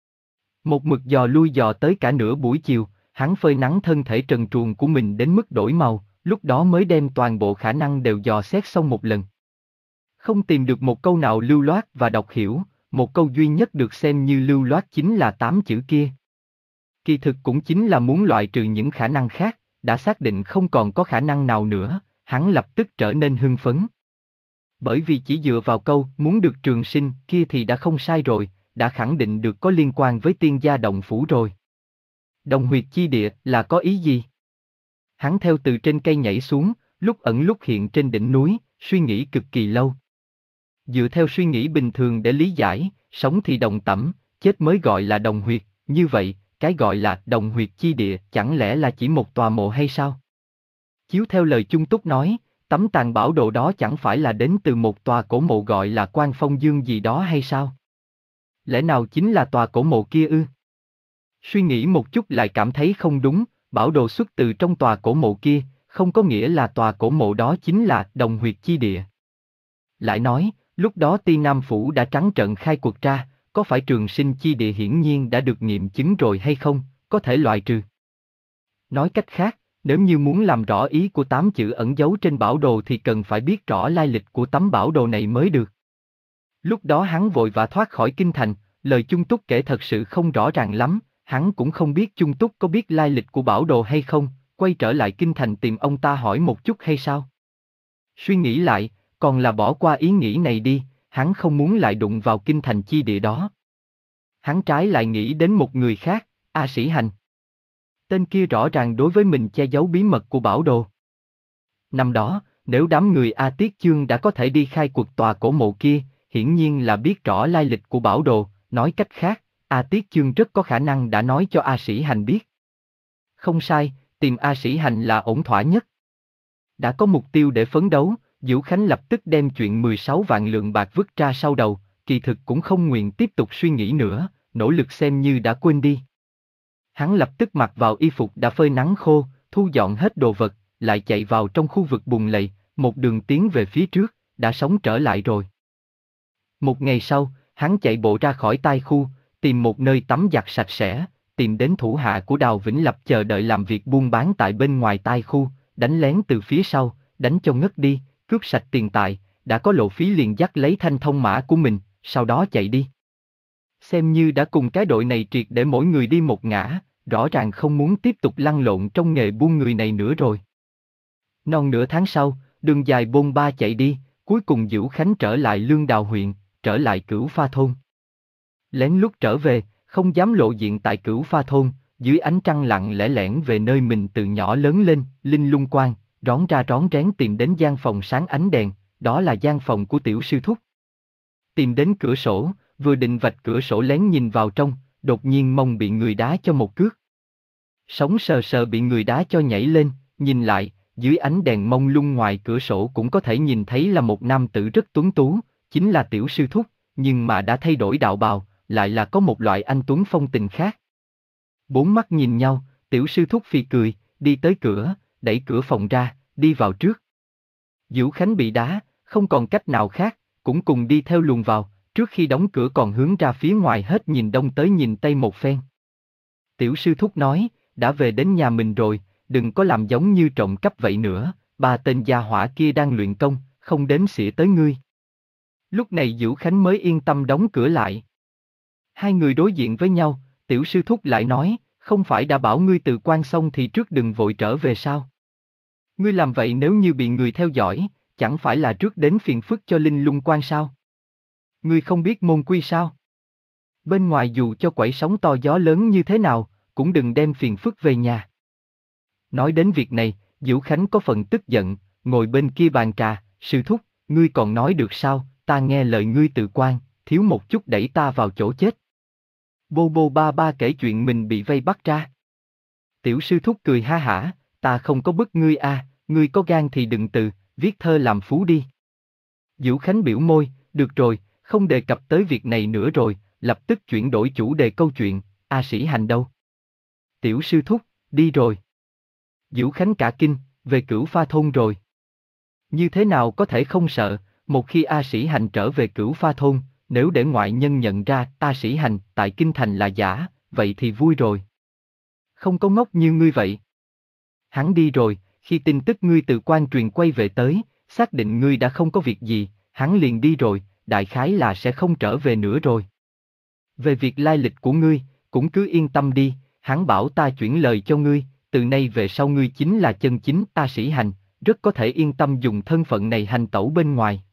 Một mực dò lui dò tới cả nửa buổi chiều, hắn phơi nắng thân thể trần truồng của mình đến mức đổi màu, lúc đó mới đem toàn bộ khả năng đều dò xét xong một lần. Không tìm được một câu nào lưu loát và đọc hiểu, một câu duy nhất được xem như lưu loát chính là tám chữ kia. Kỳ thực cũng chính là muốn loại trừ những khả năng khác, đã xác định không còn có khả năng nào nữa, hắn lập tức trở nên hưng phấn. Bởi vì chỉ dựa vào câu muốn được trường sinh kia thì đã không sai rồi, đã khẳng định được có liên quan với tiên gia động phủ rồi. Đồng huyệt chi địa là có ý gì? Hắn theo từ trên cây nhảy xuống, lúc ẩn lúc hiện trên đỉnh núi, suy nghĩ cực kỳ lâu. Dựa theo suy nghĩ bình thường để lý giải, sống thì đồng tẩm, chết mới gọi là đồng huyệt, như vậy, cái gọi là đồng huyệt chi địa chẳng lẽ là chỉ một tòa mộ hay sao? Chiếu theo lời Chung Túc nói, tấm tàn bảo đồ đó chẳng phải là đến từ một tòa cổ mộ gọi là Quan Phong Dương gì đó hay sao? Lẽ nào chính là tòa cổ mộ kia ư? Suy nghĩ một chút lại cảm thấy không đúng, bảo đồ xuất từ trong tòa cổ mộ kia, không có nghĩa là tòa cổ mộ đó chính là đồng huyệt chi địa. Lại nói, lúc đó Ti Nam Phủ đã trắng trợn khai cuộc ra, có phải trường sinh chi địa hiển nhiên đã được nghiệm chứng rồi hay không, có thể loại trừ. Nói cách khác, nếu như muốn làm rõ ý của tám chữ ẩn giấu trên bảo đồ thì cần phải biết rõ lai lịch của tấm bảo đồ này mới được. Lúc đó hắn vội vã thoát khỏi kinh thành, lời Chung Túc kể thật sự không rõ ràng lắm, hắn cũng không biết Chung Túc có biết lai lịch của bảo đồ hay không, quay trở lại kinh thành tìm ông ta hỏi một chút hay sao? Suy nghĩ lại, còn là bỏ qua ý nghĩ này đi, hắn không muốn lại đụng vào kinh thành chi địa đó. Hắn trái lại nghĩ đến một người khác, A Sĩ Hành. Tên kia rõ ràng đối với mình che giấu bí mật của bảo đồ. Năm đó, nếu đám người A Tiết Chương đã có thể đi khai cuộc tòa cổ mộ kia, hiển nhiên là biết rõ lai lịch của bảo đồ, nói cách khác, A Tiết Chương rất có khả năng đã nói cho A Sĩ Hành biết. Không sai, tìm A Sĩ Hành là ổn thỏa nhất. Đã có mục tiêu để phấn đấu, Dữu Khánh lập tức đem chuyện mười sáu vạn lượng bạc vứt ra sau đầu, kỳ thực cũng không nguyện tiếp tục suy nghĩ nữa, nỗ lực xem như đã quên đi. Hắn lập tức mặc vào y phục đã phơi nắng khô, thu dọn hết đồ vật, lại chạy vào trong khu vực bùn lầy, một đường tiến về phía trước, đã sống trở lại rồi. Một ngày sau, hắn chạy bộ ra khỏi tai khu, tìm một nơi tắm giặt sạch sẽ, tìm đến thủ hạ của Đào Vĩnh Lập chờ đợi làm việc buôn bán tại bên ngoài tai khu, đánh lén từ phía sau, đánh cho ngất đi, cướp sạch tiền tài, đã có lộ phí liền dắt lấy thanh thông mã của mình, sau đó chạy đi. Xem như đã cùng cái đội này triệt để mỗi người đi một ngã, rõ ràng không muốn tiếp tục lăn lộn trong nghề buôn người này nữa rồi. Non nửa tháng sau, đường dài bôn ba chạy đi, cuối cùng Dữu Khánh trở lại Lương Đào huyện, trở lại Cửu Pha thôn. Lén lút trở về, không dám lộ diện tại Cửu Pha thôn, dưới ánh trăng lặng lẽ lẻn về nơi mình từ nhỏ lớn lên, Linh Lung Quan, rón ra rón rén tìm đến gian phòng sáng ánh đèn, đó là gian phòng của Tiểu Sư Thúc. Tìm đến cửa sổ, vừa định vạch cửa sổ lén nhìn vào trong, đột nhiên mông bị người đá cho một cước. Sống sờ sờ bị người đá cho nhảy lên, nhìn lại, dưới ánh đèn mông lung ngoài cửa sổ cũng có thể nhìn thấy là một nam tử rất tuấn tú, chính là Tiểu Sư Thúc, nhưng mà đã thay đổi đạo bào, lại là có một loại anh tuấn phong tình khác. Bốn mắt nhìn nhau, Tiểu Sư Thúc phì cười, đi tới cửa, đẩy cửa phòng ra, đi vào trước. Dữu Khánh bị đá, không còn cách nào khác, cũng cùng đi theo luồn vào, trước khi đóng cửa còn hướng ra phía ngoài hết nhìn đông tới nhìn tây một phen. Tiểu Sư Thúc nói, đã về đến nhà mình rồi, đừng có làm giống như trộm cắp vậy nữa, ba tên gia hỏa kia đang luyện công, không đếm xỉa tới ngươi. Lúc này Dữu Khánh mới yên tâm đóng cửa lại. Hai người đối diện với nhau, Tiểu Sư Thúc lại nói, không phải đã bảo ngươi từ quan xong thì trước đừng vội trở về sao? Ngươi làm vậy nếu như bị người theo dõi, chẳng phải là trước đến phiền phức cho Linh Lung Quan sao? Ngươi không biết môn quy sao? Bên ngoài dù cho quẩy sóng to gió lớn như thế nào, cũng đừng đem phiền phức về nhà. Nói đến việc này, Dữu Khánh có phần tức giận, ngồi bên kia bàn trà, Sư Thúc, ngươi còn nói được sao, ta nghe lời ngươi tự quan, thiếu một chút đẩy ta vào chỗ chết. Bô bô ba ba kể chuyện mình bị vây bắt ra. Tiểu Sư Thúc cười ha hả, ta không có bức ngươi a, ngươi có gan thì đừng từ, viết thơ làm phú đi. Dữu Khánh biểu môi, được rồi, không đề cập tới việc này nữa rồi, lập tức chuyển đổi chủ đề câu chuyện, A Sĩ Hành đâu? Tiểu Sư Thúc, đi rồi. Dữu Khánh cả kinh, về Cửu Pha thôn rồi. Như thế nào có thể không sợ, một khi A Sĩ Hành trở về Cửu Pha thôn, nếu để ngoại nhân nhận ra A Sĩ Hành tại kinh thành là giả, vậy thì vui rồi. Không có ngốc như ngươi vậy. Hắn đi rồi, khi tin tức ngươi từ quan truyền quay về tới, xác định ngươi đã không có việc gì, hắn liền đi rồi, đại khái là sẽ không trở về nữa rồi. Về việc lai lịch của ngươi, cũng cứ yên tâm đi, hắn bảo ta chuyển lời cho ngươi, từ nay về sau ngươi chính là chân chính A Sĩ Hành, rất có thể yên tâm dùng thân phận này hành tẩu bên ngoài.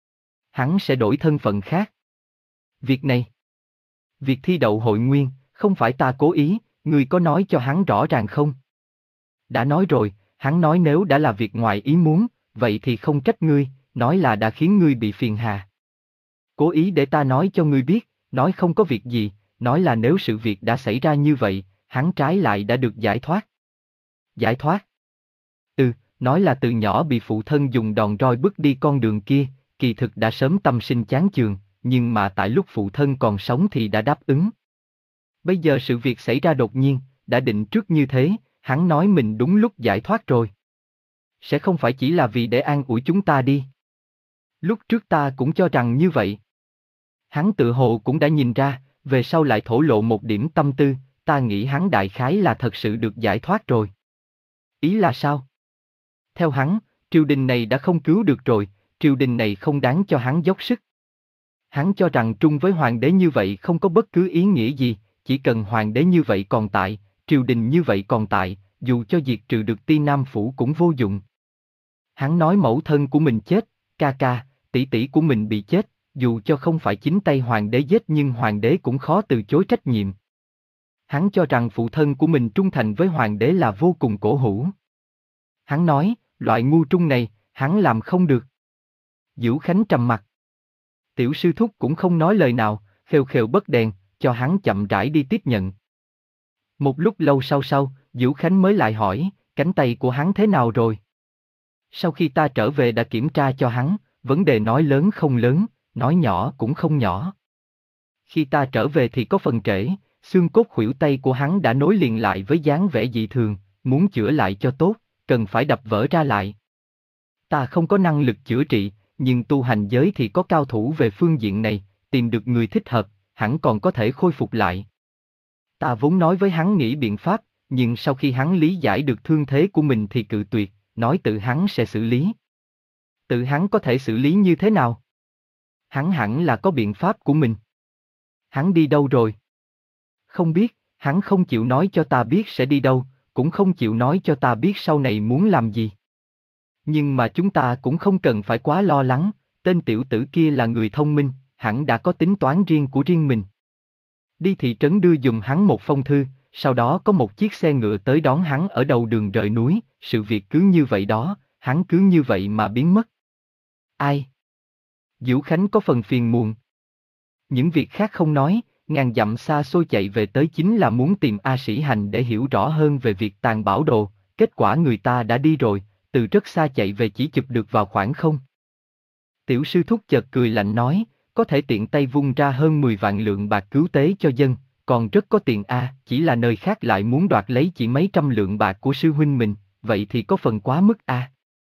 Hắn sẽ đổi thân phận khác. Việc này, việc thi đậu hội nguyên, không phải ta cố ý, ngươi có nói cho hắn rõ ràng không? Đã nói rồi, hắn nói nếu đã là việc ngoài ý muốn, vậy thì không trách ngươi, nói là đã khiến ngươi bị phiền hà. Cố ý để ta nói cho ngươi biết, nói không có việc gì, nói là nếu sự việc đã xảy ra như vậy, hắn trái lại đã được giải thoát. Giải thoát? Ừ, nói là từ nhỏ bị phụ thân dùng đòn roi bước đi con đường kia, kỳ thực đã sớm tâm sinh chán chường, nhưng mà tại lúc phụ thân còn sống thì đã đáp ứng. Bây giờ sự việc xảy ra đột nhiên, đã định trước như thế, hắn nói mình đúng lúc giải thoát rồi. Sẽ không phải chỉ là vì để an ủi chúng ta đi. Lúc trước ta cũng cho rằng như vậy. Hắn tự hồ cũng đã nhìn ra, về sau lại thổ lộ một điểm tâm tư, ta nghĩ hắn đại khái là thật sự được giải thoát rồi. Ý là sao? Theo hắn, triều đình này đã không cứu được rồi, triều đình này không đáng cho hắn dốc sức. Hắn cho rằng trung với hoàng đế như vậy không có bất cứ ý nghĩa gì, chỉ cần hoàng đế như vậy còn tại, triều đình như vậy còn tại, dù cho diệt trừ được Ti Nam Phủ cũng vô dụng. Hắn nói mẫu thân của mình chết, ca ca, tỷ tỷ của mình bị chết, dù cho không phải chính tay hoàng đế giết nhưng hoàng đế cũng khó từ chối trách nhiệm. Hắn cho rằng phụ thân của mình trung thành với hoàng đế là vô cùng cổ hủ. Hắn nói, loại ngu trung này, hắn làm không được. Dữu Khánh trầm mặt. Tiểu sư thúc cũng không nói lời nào, khều khều bất đèn, cho hắn chậm rãi đi tiếp nhận. Một lúc lâu sau sau, Dữu Khánh mới lại hỏi, cánh tay của hắn thế nào rồi? Sau khi ta trở về đã kiểm tra cho hắn, vấn đề nói lớn không lớn, nói nhỏ cũng không nhỏ. Khi ta trở về thì có phần trễ, xương cốt khuỷu tay của hắn đã nối liền lại với dáng vẻ dị thường, muốn chữa lại cho tốt, cần phải đập vỡ ra lại. Ta không có năng lực chữa trị, nhưng tu hành giới thì có cao thủ về phương diện này, tìm được người thích hợp, hẳn còn có thể khôi phục lại. Ta vốn nói với hắn nghĩ biện pháp, nhưng sau khi hắn lý giải được thương thế của mình thì cự tuyệt, nói tự hắn sẽ xử lý. Tự hắn có thể xử lý như thế nào? Hắn hẳn là có biện pháp của mình. Hắn đi đâu rồi? Không biết, hắn không chịu nói cho ta biết sẽ đi đâu, cũng không chịu nói cho ta biết sau này muốn làm gì. Nhưng mà chúng ta cũng không cần phải quá lo lắng, tên tiểu tử kia là người thông minh, hẳn đã có tính toán riêng của riêng mình. Đi thị trấn đưa giùm hắn một phong thư, sau đó có một chiếc xe ngựa tới đón hắn ở đầu đường rời núi, sự việc cứ như vậy đó, hắn cứ như vậy mà biến mất. Ai? Dữu Khánh có phần phiền muộn. Những việc khác không nói, ngàn dặm xa xôi chạy về tới chính là muốn tìm A Sĩ Hành để hiểu rõ hơn về việc tàn bảo đồ, kết quả người ta đã đi rồi, từ rất xa chạy về chỉ chụp được vào khoảng không. Tiểu sư thúc chợt cười lạnh nói, có thể tiện tay vung ra hơn mười vạn lượng bạc cứu tế cho dân, còn rất có tiền a, chỉ là nơi khác lại muốn đoạt lấy chỉ mấy trăm lượng bạc của sư huynh mình, vậy thì có phần quá mức a.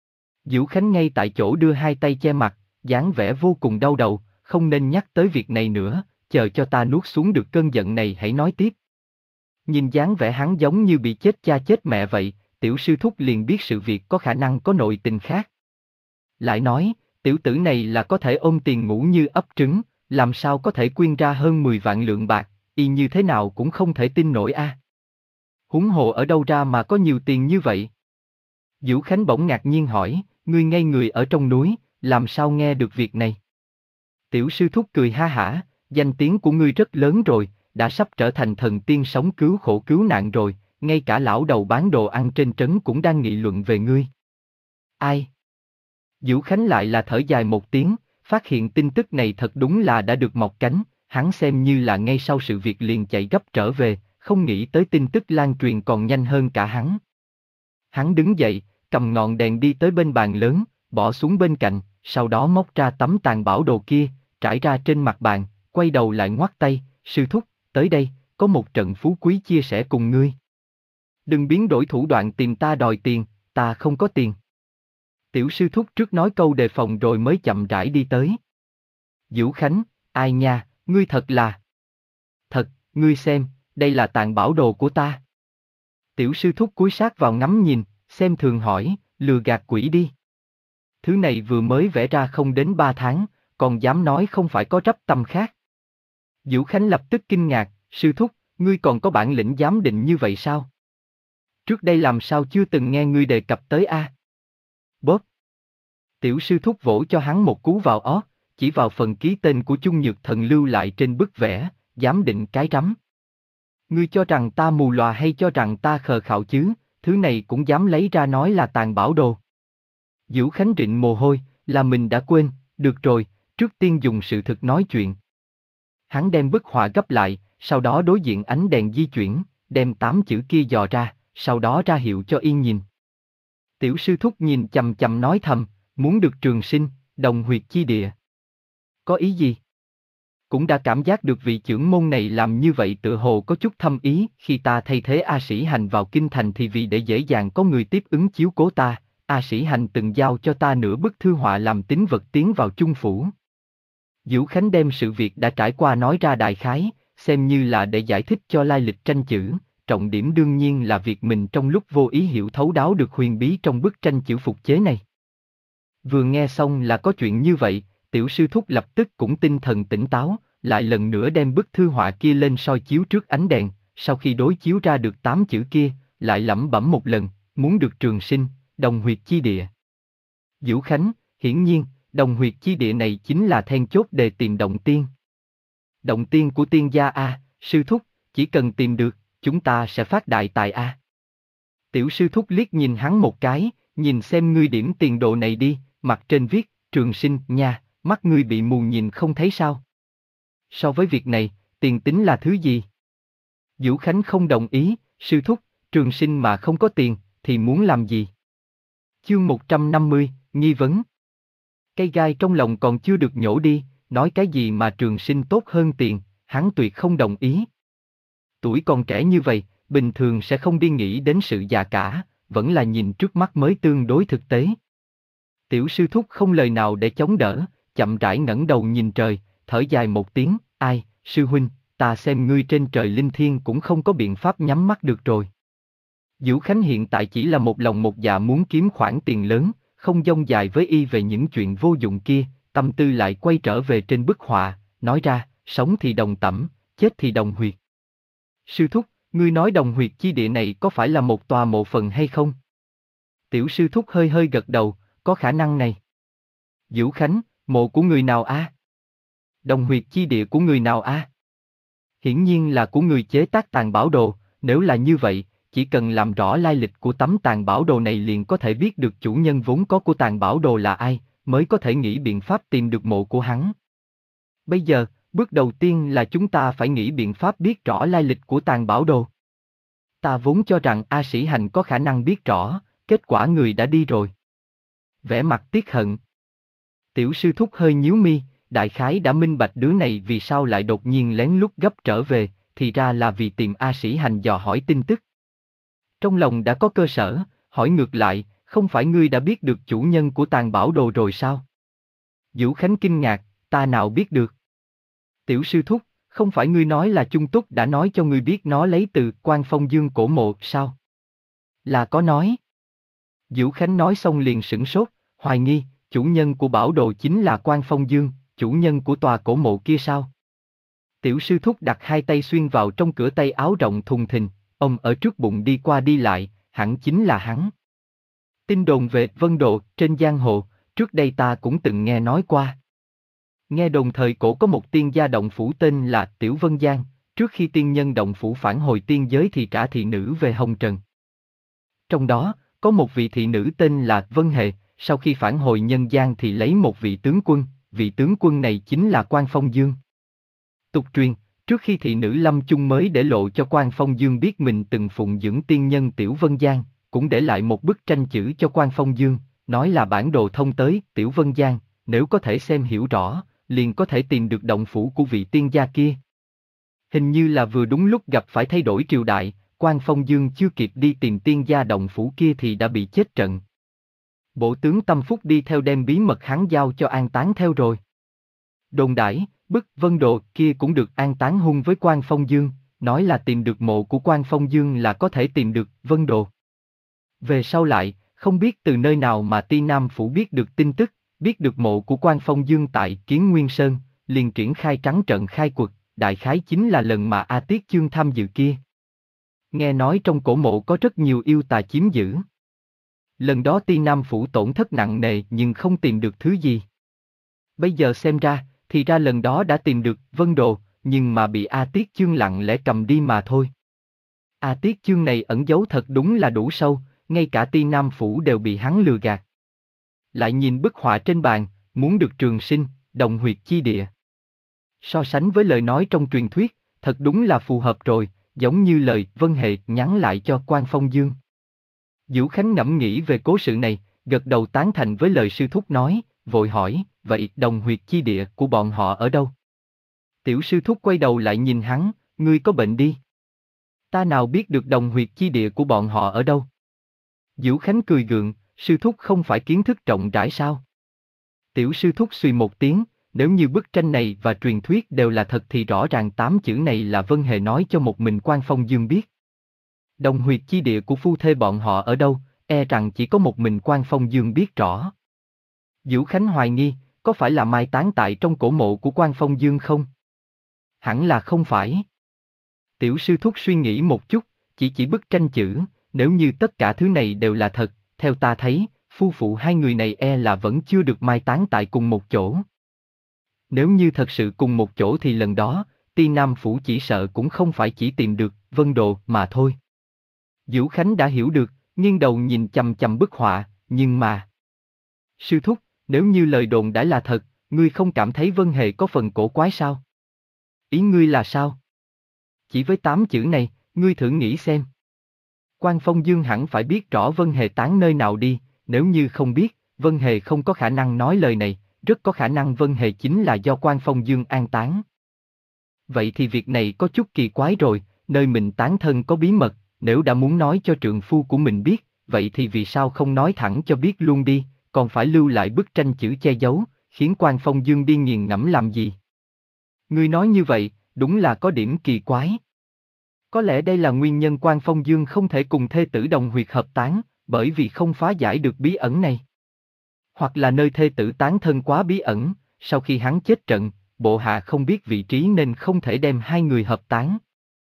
Dữu Khánh ngay tại chỗ đưa hai tay che mặt, dáng vẻ vô cùng đau đầu, không nên nhắc tới việc này nữa, chờ cho ta nuốt xuống được cơn giận này hãy nói tiếp. Nhìn dáng vẻ hắn giống như bị chết cha chết mẹ vậy, tiểu sư thúc liền biết sự việc có khả năng có nội tình khác. Lại nói, tiểu tử này là có thể ôm tiền ngủ như ấp trứng, làm sao có thể quyên ra hơn mười vạn lượng bạc, y như thế nào cũng không thể tin nổi a. Huống hồ ở đâu ra mà có nhiều tiền như vậy? Dữu Khánh bỗng ngạc nhiên hỏi, ngươi ngay người ở trong núi, làm sao nghe được việc này? Tiểu sư thúc cười ha hả, danh tiếng của ngươi rất lớn rồi, đã sắp trở thành thần tiên sống cứu khổ cứu nạn rồi, ngay cả lão đầu bán đồ ăn trên trấn cũng đang nghị luận về ngươi. Ai? Dữu Khánh lại là thở dài một tiếng, phát hiện tin tức này thật đúng là đã được mọc cánh, hắn xem như là ngay sau sự việc liền chạy gấp trở về, không nghĩ tới tin tức lan truyền còn nhanh hơn cả hắn. Hắn đứng dậy, cầm ngọn đèn đi tới bên bàn lớn, bỏ xuống bên cạnh, sau đó móc ra tấm tàn bảo đồ kia, trải ra trên mặt bàn, quay đầu lại ngoắt tay, sư thúc, tới đây, có một trận phú quý chia sẻ cùng ngươi. Đừng biến đổi thủ đoạn tìm ta đòi tiền, ta không có tiền. Tiểu sư thúc trước nói câu đề phòng rồi mới chậm rãi đi tới. Dữu Khánh, ai nha, ngươi thật là... Thật, ngươi xem, đây là tàn bảo đồ của ta. Tiểu sư thúc cúi sát vào ngắm nhìn, xem thường hỏi, lừa gạt quỷ đi. Thứ này vừa mới vẽ ra không đến ba tháng, còn dám nói không phải có rắp tâm khác. Dữu Khánh lập tức kinh ngạc, sư thúc, ngươi còn có bản lĩnh giám định như vậy sao? Trước đây làm sao chưa từng nghe ngươi đề cập tới a? Bóp. Tiểu sư thúc vỗ cho hắn một cú vào ót, chỉ vào phần ký tên của Chung Nhược Thần lưu lại trên bức vẽ, giám định cái rắm. Ngươi cho rằng ta mù lòa hay cho rằng ta khờ khạo chứ, thứ này cũng dám lấy ra nói là tàn bảo đồ. Dữu Khánh rịn mồ hôi, là mình đã quên, được rồi, trước tiên dùng sự thực nói chuyện. Hắn đem bức họa gấp lại, sau đó đối diện ánh đèn di chuyển, đem tám chữ kia dò ra, sau đó ra hiệu cho Yên nhìn. Tiểu sư thúc nhìn chằm chằm nói thầm, muốn được trường sinh, đồng huyệt chi địa. Có ý gì? Cũng đã cảm giác được vị trưởng môn này làm như vậy tựa hồ có chút thâm ý, khi ta thay thế A Sĩ Hành vào kinh thành thì vì để dễ dàng có người tiếp ứng chiếu cố ta, A Sĩ Hành từng giao cho ta nửa bức thư họa làm tín vật tiến vào Chung phủ. Dữu Khánh đem sự việc đã trải qua nói ra đại khái, xem như là để giải thích cho lai lịch tranh chữ, trọng điểm đương nhiên là việc mình trong lúc vô ý hiểu thấu đáo được huyền bí trong bức tranh chữ phục chế này. Vừa nghe xong là có chuyện như vậy, tiểu sư thúc lập tức cũng tinh thần tỉnh táo, lại lần nữa đem bức thư họa kia lên soi chiếu trước ánh đèn, sau khi đối chiếu ra được tám chữ kia, lại lẩm bẩm một lần, muốn được trường sinh, đồng huyệt chi địa. Dữu Khánh, hiển nhiên, đồng huyệt chi địa này chính là then chốt để tìm động tiên. Động tiên của tiên gia a, sư thúc, chỉ cần tìm được, chúng ta sẽ phát đại tài a. Tiểu sư thúc liếc nhìn hắn một cái, nhìn xem ngươi điểm tiền đồ này đi, mặt trên viết, trường sinh, nha, mắt ngươi bị mù nhìn không thấy sao. So với việc này, tiền tính là thứ gì? Dữu Khánh không đồng ý, sư thúc, trường sinh mà không có tiền, thì muốn làm gì? Chương một trăm năm mươi, nghi vấn. Cây gai trong lòng còn chưa được nhổ đi, nói cái gì mà trường sinh tốt hơn tiền, hắn tuyệt không đồng ý. Tuổi còn trẻ như vậy, bình thường sẽ không đi nghĩ đến sự già cả, vẫn là nhìn trước mắt mới tương đối thực tế. Tiểu sư thúc không lời nào để chống đỡ, chậm rãi ngẩng đầu nhìn trời, thở dài một tiếng, ai, sư huynh, ta xem ngươi trên trời linh thiêng cũng không có biện pháp nhắm mắt được rồi. Dữu Khánh hiện tại chỉ là một lòng một dạ muốn kiếm khoản tiền lớn, không dông dài với y về những chuyện vô dụng kia, tâm tư lại quay trở về trên bức họa, nói ra, sống thì đồng tẩm, chết thì đồng huyệt. Sư thúc, ngươi nói đồng huyệt chi địa này có phải là một tòa mộ phần hay không? Tiểu sư thúc hơi hơi gật đầu, có khả năng này. Dữu Khánh, mộ của người nào a? Đồng huyệt chi địa của người nào a? Hiển nhiên là của người chế tác tàn bảo đồ, nếu là như vậy, chỉ cần làm rõ lai lịch của tấm tàn bảo đồ này liền có thể biết được chủ nhân vốn có của tàn bảo đồ là ai, mới có thể nghĩ biện pháp tìm được mộ của hắn. Bây giờ, bước đầu tiên là chúng ta phải nghĩ biện pháp biết rõ lai lịch của tàn bảo đồ. Ta vốn cho rằng A Sĩ Hành có khả năng biết rõ, kết quả người đã đi rồi. Vẻ mặt tiếc hận. Tiểu sư thúc hơi nhíu mi, đại khái đã minh bạch đứa này vì sao lại đột nhiên lén lút gấp trở về, thì ra là vì tìm A Sĩ Hành dò hỏi tin tức. Trong lòng đã có cơ sở, hỏi ngược lại, không phải ngươi đã biết được chủ nhân của tàn bảo đồ rồi sao? Dữu Khánh kinh ngạc, ta nào biết được? Tiểu sư thúc, không phải ngươi nói là Chung Túc đã nói cho ngươi biết nó lấy từ Quan Phong Dương cổ mộ sao? Là có nói. Dữu Khánh nói xong liền sửng sốt, hoài nghi, chủ nhân của bảo đồ chính là Quan Phong Dương, chủ nhân của tòa cổ mộ kia sao? Tiểu sư thúc đặt hai tay xuyên vào trong cửa tay áo rộng thùng thình, ông ở trước bụng đi qua đi lại, hẳn chính là hắn. Tin đồn về Vân Độ trên giang hồ, trước đây ta cũng từng nghe nói qua. Nghe đồn thời cổ có một tiên gia động phủ tên là Tiểu Vân Giang, trước khi tiên nhân động phủ phản hồi tiên giới thì trả thị nữ về hồng trần. Trong đó, có một vị thị nữ tên là Vân Hề, sau khi phản hồi nhân gian thì lấy một vị tướng quân, vị tướng quân này chính là Quan Phong Dương. Tục truyền, trước khi thị nữ lâm chung mới để lộ cho Quan Phong Dương biết mình từng phụng dưỡng tiên nhân Tiểu Vân Giang, cũng để lại một bức tranh chữ cho Quan Phong Dương, nói là bản đồ thông tới Tiểu Vân Giang, nếu có thể xem hiểu rõ, liền có thể tìm được động phủ của vị tiên gia kia. Hình như là vừa đúng lúc gặp phải thay đổi triều đại, Quan Phong Dương chưa kịp đi tìm tiên gia động phủ kia thì đã bị chết trận. Bộ tướng Tâm Phúc đi theo đem bí mật hắn giao cho an táng theo rồi. Đồn đãi, bức Vân Đồ kia cũng được an táng hung với Quan Phong Dương, nói là tìm được mộ của Quan Phong Dương là có thể tìm được Vân Đồ. Về sau lại, không biết từ nơi nào mà Ti Nam Phủ biết được tin tức, biết được mộ của Quan Phong Dương tại Kiến Nguyên Sơn, liền triển khai trắng trận khai quật, đại khái chính là lần mà A Tiết Chương tham dự kia. Nghe nói trong cổ mộ có rất nhiều yêu tà chiếm giữ. Lần đó Ti Nam Phủ tổn thất nặng nề nhưng không tìm được thứ gì. Bây giờ xem ra, thì ra lần đó đã tìm được Vân Đồ, nhưng mà bị A Tiết Chương lặng lẽ cầm đi mà thôi. A Tiết Chương này ẩn giấu thật đúng là đủ sâu, ngay cả Ti Nam Phủ đều bị hắn lừa gạt. Lại nhìn bức họa trên bàn, muốn được trường sinh, đồng huyệt chi địa. So sánh với lời nói trong truyền thuyết, thật đúng là phù hợp rồi, giống như lời Vân Hề nhắn lại cho Quan Phong Dương. Dữu Khánh ngẫm nghĩ về cố sự này, gật đầu tán thành với lời sư thúc nói, vội hỏi, vậy đồng huyệt chi địa của bọn họ ở đâu? Tiểu sư thúc quay đầu lại nhìn hắn, ngươi có bệnh đi. Ta nào biết được đồng huyệt chi địa của bọn họ ở đâu? Dữu Khánh cười gượng, sư thúc không phải kiến thức rộng rãi sao? Tiểu sư thúc suy một tiếng, nếu như bức tranh này và truyền thuyết đều là thật thì rõ ràng tám chữ này là Vân Hề nói cho một mình Quan Phong Dương biết. Đồng huyệt chi địa của phu thê bọn họ ở đâu, e rằng chỉ có một mình Quan Phong Dương biết rõ. Vũ Khánh hoài nghi, có phải là mai táng tại trong cổ mộ của Quan Phong Dương không? Hẳn là không phải. Tiểu sư thúc suy nghĩ một chút, chỉ chỉ bức tranh chữ, nếu như tất cả thứ này đều là thật, theo ta thấy, phu phụ hai người này e là vẫn chưa được mai táng tại cùng một chỗ. Nếu như thật sự cùng một chỗ thì lần đó, Ti Nam Phủ chỉ sợ cũng không phải chỉ tìm được Vân Đồ mà thôi. Vũ Khánh đã hiểu được, nghiêng đầu nhìn chằm chằm bức họa, nhưng mà... Sư thúc, nếu như lời đồn đã là thật, ngươi không cảm thấy Vân Hề có phần cổ quái sao? Ý ngươi là sao? Chỉ với tám chữ này, ngươi thử nghĩ xem. Quan Phong Dương hẳn phải biết rõ Vân Hề tán nơi nào đi, nếu như không biết, Vân Hề không có khả năng nói lời này, rất có khả năng Vân Hề chính là do Quan Phong Dương an táng. Vậy thì việc này có chút kỳ quái rồi, nơi mình tán thân có bí mật, nếu đã muốn nói cho trượng phu của mình biết, vậy thì vì sao không nói thẳng cho biết luôn đi, còn phải lưu lại bức tranh chữ che giấu, khiến Quan Phong Dương đi nghiền ngẫm làm gì? Ngươi nói như vậy, đúng là có điểm kỳ quái. Có lẽ đây là nguyên nhân Quan Phong Dương không thể cùng thê tử đồng huyệt hợp tán, bởi vì không phá giải được bí ẩn này. Hoặc là nơi thê tử tán thân quá bí ẩn, sau khi hắn chết trận, bộ hạ không biết vị trí nên không thể đem hai người hợp tán.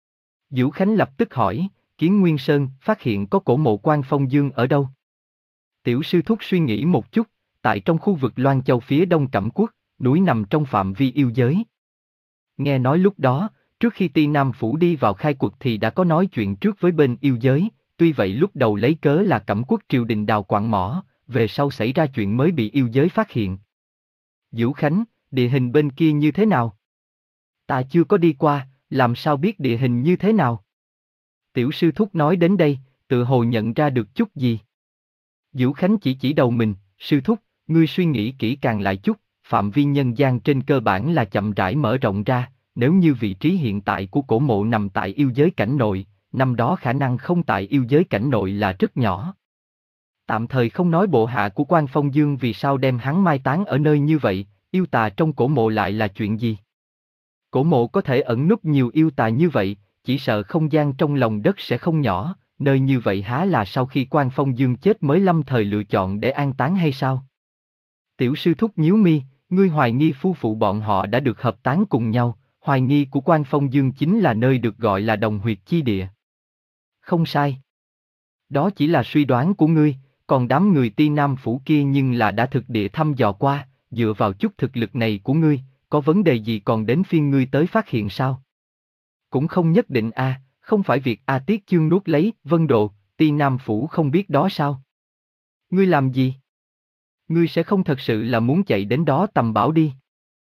Vũ Khánh lập tức hỏi, Kiến Nguyên Sơn phát hiện có cổ mộ Quan Phong Dương ở đâu? Tiểu sư thúc suy nghĩ một chút, tại trong khu vực Loan Châu phía đông Cẩm Quốc, núi nằm trong phạm vi yêu giới. Nghe nói lúc đó, trước khi Ti Nam Phủ đi vào khai cuộc thì đã có nói chuyện trước với bên yêu giới, tuy vậy lúc đầu lấy cớ là Cẩm Quốc triều đình đào quặng mỏ, về sau xảy ra chuyện mới bị yêu giới phát hiện. Vũ Khánh, địa hình bên kia như thế nào? Ta chưa có đi qua, làm sao biết địa hình như thế nào? Tiểu sư thúc nói đến đây, tự hồ nhận ra được chút gì. Vũ Khánh chỉ chỉ đầu mình, sư thúc, ngươi suy nghĩ kỹ càng lại chút, phạm vi nhân gian trên cơ bản là chậm rãi mở rộng ra, nếu như vị trí hiện tại của cổ mộ nằm tại yêu giới cảnh nội, năm đó khả năng không tại yêu giới cảnh nội là rất nhỏ. Tạm thời không nói bộ hạ của Quan Phong Dương vì sao đem hắn mai táng ở nơi như vậy, yêu tà trong cổ mộ lại là chuyện gì? Cổ mộ có thể ẩn núp nhiều yêu tà như vậy, chỉ sợ không gian trong lòng đất sẽ không nhỏ, nơi như vậy há là sau khi Quan Phong Dương chết mới lâm thời lựa chọn để an táng hay sao? Tiểu sư thúc nhíu mi, ngươi hoài nghi phu phụ bọn họ đã được hợp táng cùng nhau, hoài nghi của Quan Phong Dương chính là nơi được gọi là đồng huyệt chi địa. Không sai. Đó chỉ là suy đoán của ngươi, còn đám người Ti Nam Phủ kia nhưng là đã thực địa thăm dò qua, dựa vào chút thực lực này của ngươi, có vấn đề gì còn đến phiên ngươi tới phát hiện sao? Cũng không nhất định a, à, không phải việc A Tiết Chương nuốt lấy, Vân Độ, Ti Nam Phủ không biết đó sao? Ngươi làm gì? Ngươi sẽ không thật sự là muốn chạy đến đó tầm bảo đi.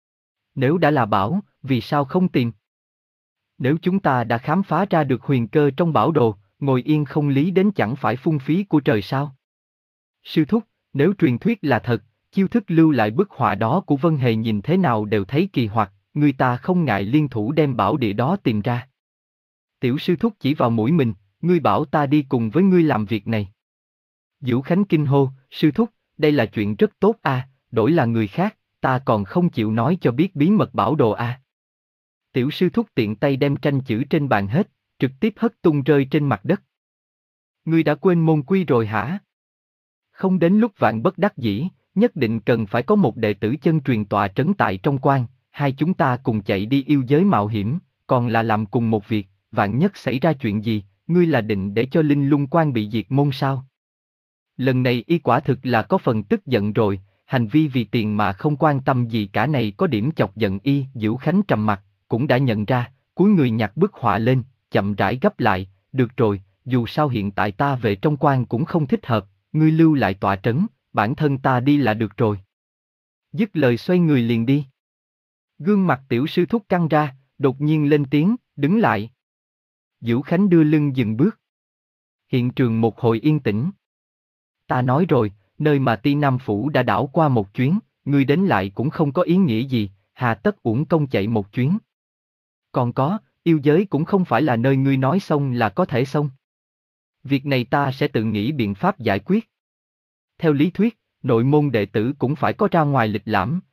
Nếu đã là bảo, vì sao không tìm? Nếu chúng ta đã khám phá ra được huyền cơ trong bảo đồ, ngồi yên không lý đến chẳng phải phung phí của trời sao? Sư thúc, nếu truyền thuyết là thật, chiêu thức lưu lại bức họa đó của Vân Hề nhìn thế nào đều thấy kỳ hoặc, người ta không ngại liên thủ đem bảo địa đó tìm ra. Tiểu sư thúc chỉ vào mũi mình, ngươi bảo ta đi cùng với ngươi làm việc này. Vũ Khánh kinh hô, sư thúc, đây là chuyện rất tốt a, à, đổi là người khác, ta còn không chịu nói cho biết bí mật bảo đồ a. À. Tiểu sư thúc tiện tay đem tranh chữ trên bàn hết, trực tiếp hất tung rơi trên mặt đất. Ngươi đã quên môn quy rồi hả? Không đến lúc vạn bất đắc dĩ, nhất định cần phải có một đệ tử chân truyền tọa trấn tại trong quan, hai chúng ta cùng chạy đi yêu giới mạo hiểm, còn là làm cùng một việc, vạn nhất xảy ra chuyện gì, ngươi là định để cho Linh Lung Quan bị diệt môn sao? Lần này y quả thực là có phần tức giận rồi, hành vi vì tiền mà không quan tâm gì cả này có điểm chọc giận y. Vũ Khánh trầm mặt, cũng đã nhận ra, cúi người nhặt bức họa lên, chậm rãi gấp lại, được rồi, dù sao hiện tại ta về trong quan cũng không thích hợp, ngươi lưu lại tọa trấn, bản thân ta đi là được rồi. Dứt lời xoay người liền đi. Gương mặt tiểu sư thúc căng ra, đột nhiên lên tiếng, đứng lại. Vũ Khánh đưa lưng dừng bước. Hiện trường một hồi yên tĩnh. Ta nói rồi, nơi mà Ti Nam Phủ đã đảo qua một chuyến, ngươi đến lại cũng không có ý nghĩa gì, hà tất uổng công chạy một chuyến. Còn có, yêu giới cũng không phải là nơi ngươi nói xong là có thể xong. Việc này ta sẽ tự nghĩ biện pháp giải quyết. Theo lý thuyết, nội môn đệ tử cũng phải có ra ngoài lịch lãm,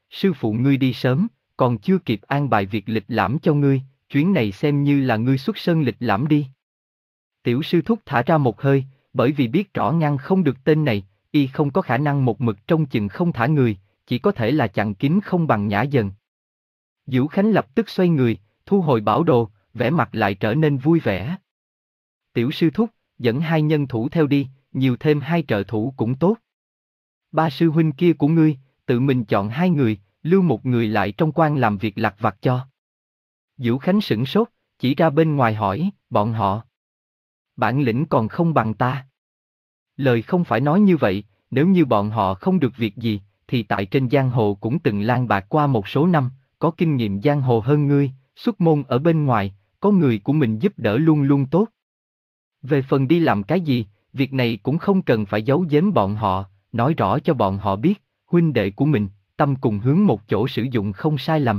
sư phụ ngươi đi sớm, còn chưa kịp an bài việc lịch lãm cho ngươi, chuyến này xem như là ngươi xuất sơn lịch lãm đi. Tiểu sư thúc thả ra một hơi, bởi vì biết rõ ngăn không được tên này, y không có khả năng một mực trong chừng không thả người, chỉ có thể là chặn kín không bằng nhả dần. Diễu Khánh lập tức xoay người, thu hồi bảo đồ, vẻ mặt lại trở nên vui vẻ. Tiểu sư thúc, dẫn hai nhân thủ theo đi, nhiều thêm hai trợ thủ cũng tốt. Ba sư huynh kia của ngươi, tự mình chọn hai người, lưu một người lại trong quan làm việc lặt vặt cho. Diễu Khánh sửng sốt, chỉ ra bên ngoài hỏi, bọn họ. Bản lĩnh còn không bằng ta. Lời không phải nói như vậy, nếu như bọn họ không được việc gì, thì tại trên giang hồ cũng từng lang bạc qua một số năm, có kinh nghiệm giang hồ hơn ngươi, xuất môn ở bên ngoài, có người của mình giúp đỡ luôn luôn tốt. Về phần đi làm cái gì, việc này cũng không cần phải giấu giếm bọn họ, nói rõ cho bọn họ biết, huynh đệ của mình, tâm cùng hướng một chỗ sử dụng không sai lầm.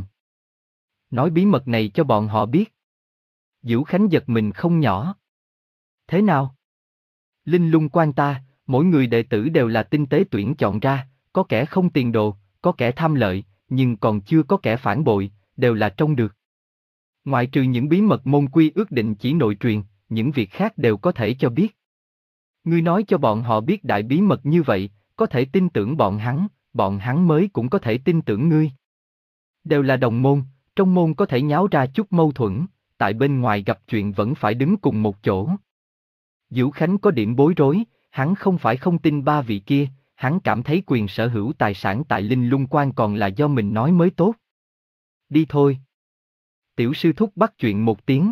Nói bí mật này cho bọn họ biết. Diễu Khánh giật mình không nhỏ. Thế nào? Linh Lung Quan ta, mỗi người đệ tử đều là tinh tế tuyển chọn ra, có kẻ không tiền đồ, có kẻ tham lợi, nhưng còn chưa có kẻ phản bội, đều là trông được. Ngoại trừ những bí mật môn quy ước định chỉ nội truyền, những việc khác đều có thể cho biết. Ngươi nói cho bọn họ biết đại bí mật như vậy, có thể tin tưởng bọn hắn, bọn hắn mới cũng có thể tin tưởng ngươi. Đều là đồng môn, trong môn có thể nháo ra chút mâu thuẫn, tại bên ngoài gặp chuyện vẫn phải đứng cùng một chỗ. Diễu Khánh có điểm bối rối, hắn không phải không tin ba vị kia, hắn cảm thấy quyền sở hữu tài sản tại Linh Lung Quan còn là do mình nói mới tốt. Đi thôi. Tiểu sư thúc bắt chuyện một tiếng.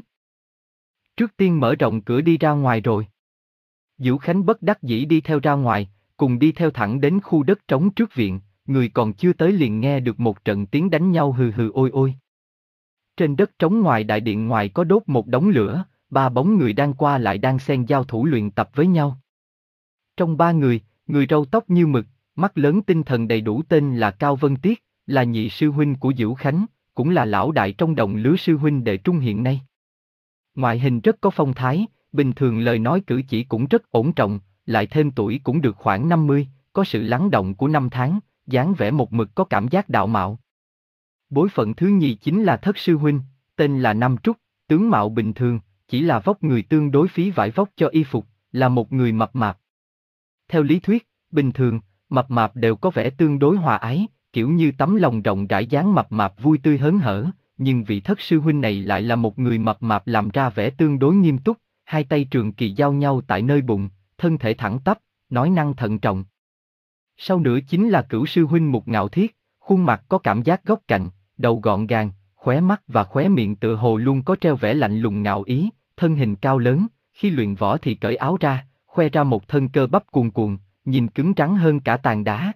Trước tiên mở rộng cửa đi ra ngoài rồi. Diễu Khánh bất đắc dĩ đi theo ra ngoài, cùng đi theo thẳng đến khu đất trống trước viện, người còn chưa tới liền nghe được một trận tiếng đánh nhau hừ hừ ôi ôi. Trên đất trống ngoài đại điện ngoài có đốt một đống lửa, ba bóng người đang qua lại đang xen giao thủ luyện tập với nhau. Trong ba người, người râu tóc như mực, mắt lớn tinh thần đầy đủ tên là Cao Vân Tiết, là nhị sư huynh của Diễu Khánh, cũng là lão đại trong đồng lứa sư huynh đệ trung hiện nay. Ngoại hình rất có phong thái, bình thường lời nói cử chỉ cũng rất ổn trọng, lại thêm tuổi cũng được khoảng năm mươi, có sự lắng động của năm tháng, dáng vẻ một mực có cảm giác đạo mạo. Bối phận thứ nhì chính là thất sư huynh, tên là Nam Trúc, tướng mạo bình thường, chỉ là vóc người tương đối phí vải vóc cho y phục, là một người mập mạp. Theo lý thuyết, bình thường, mập mạp đều có vẻ tương đối hòa ái, kiểu như tấm lòng rộng rãi dáng mập mạp vui tươi hớn hở, nhưng vị thất sư huynh này lại là một người mập mạp làm ra vẻ tương đối nghiêm túc, hai tay trường kỳ giao nhau tại nơi bụng, thân thể thẳng tắp, nói năng thận trọng. Sau nữa chính là cửu sư huynh Mục Ngạo Thiết, khuôn mặt có cảm giác góc cạnh, đầu gọn gàng, khóe mắt và khóe miệng tựa hồ luôn có treo vẻ lạnh lùng ngạo ý, thân hình cao lớn, khi luyện võ thì cởi áo ra, khoe ra một thân cơ bắp cuồn cuộn, nhìn cứng rắn hơn cả tảng đá.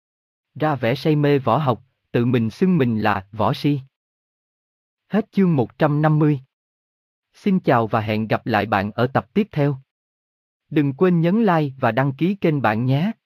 Ra vẻ say mê võ học, tự mình xưng mình là võ si. Hết chương một trăm năm mươi. Xin chào và hẹn gặp lại bạn ở tập tiếp theo. Đừng quên nhấn like và đăng ký kênh bạn nhé.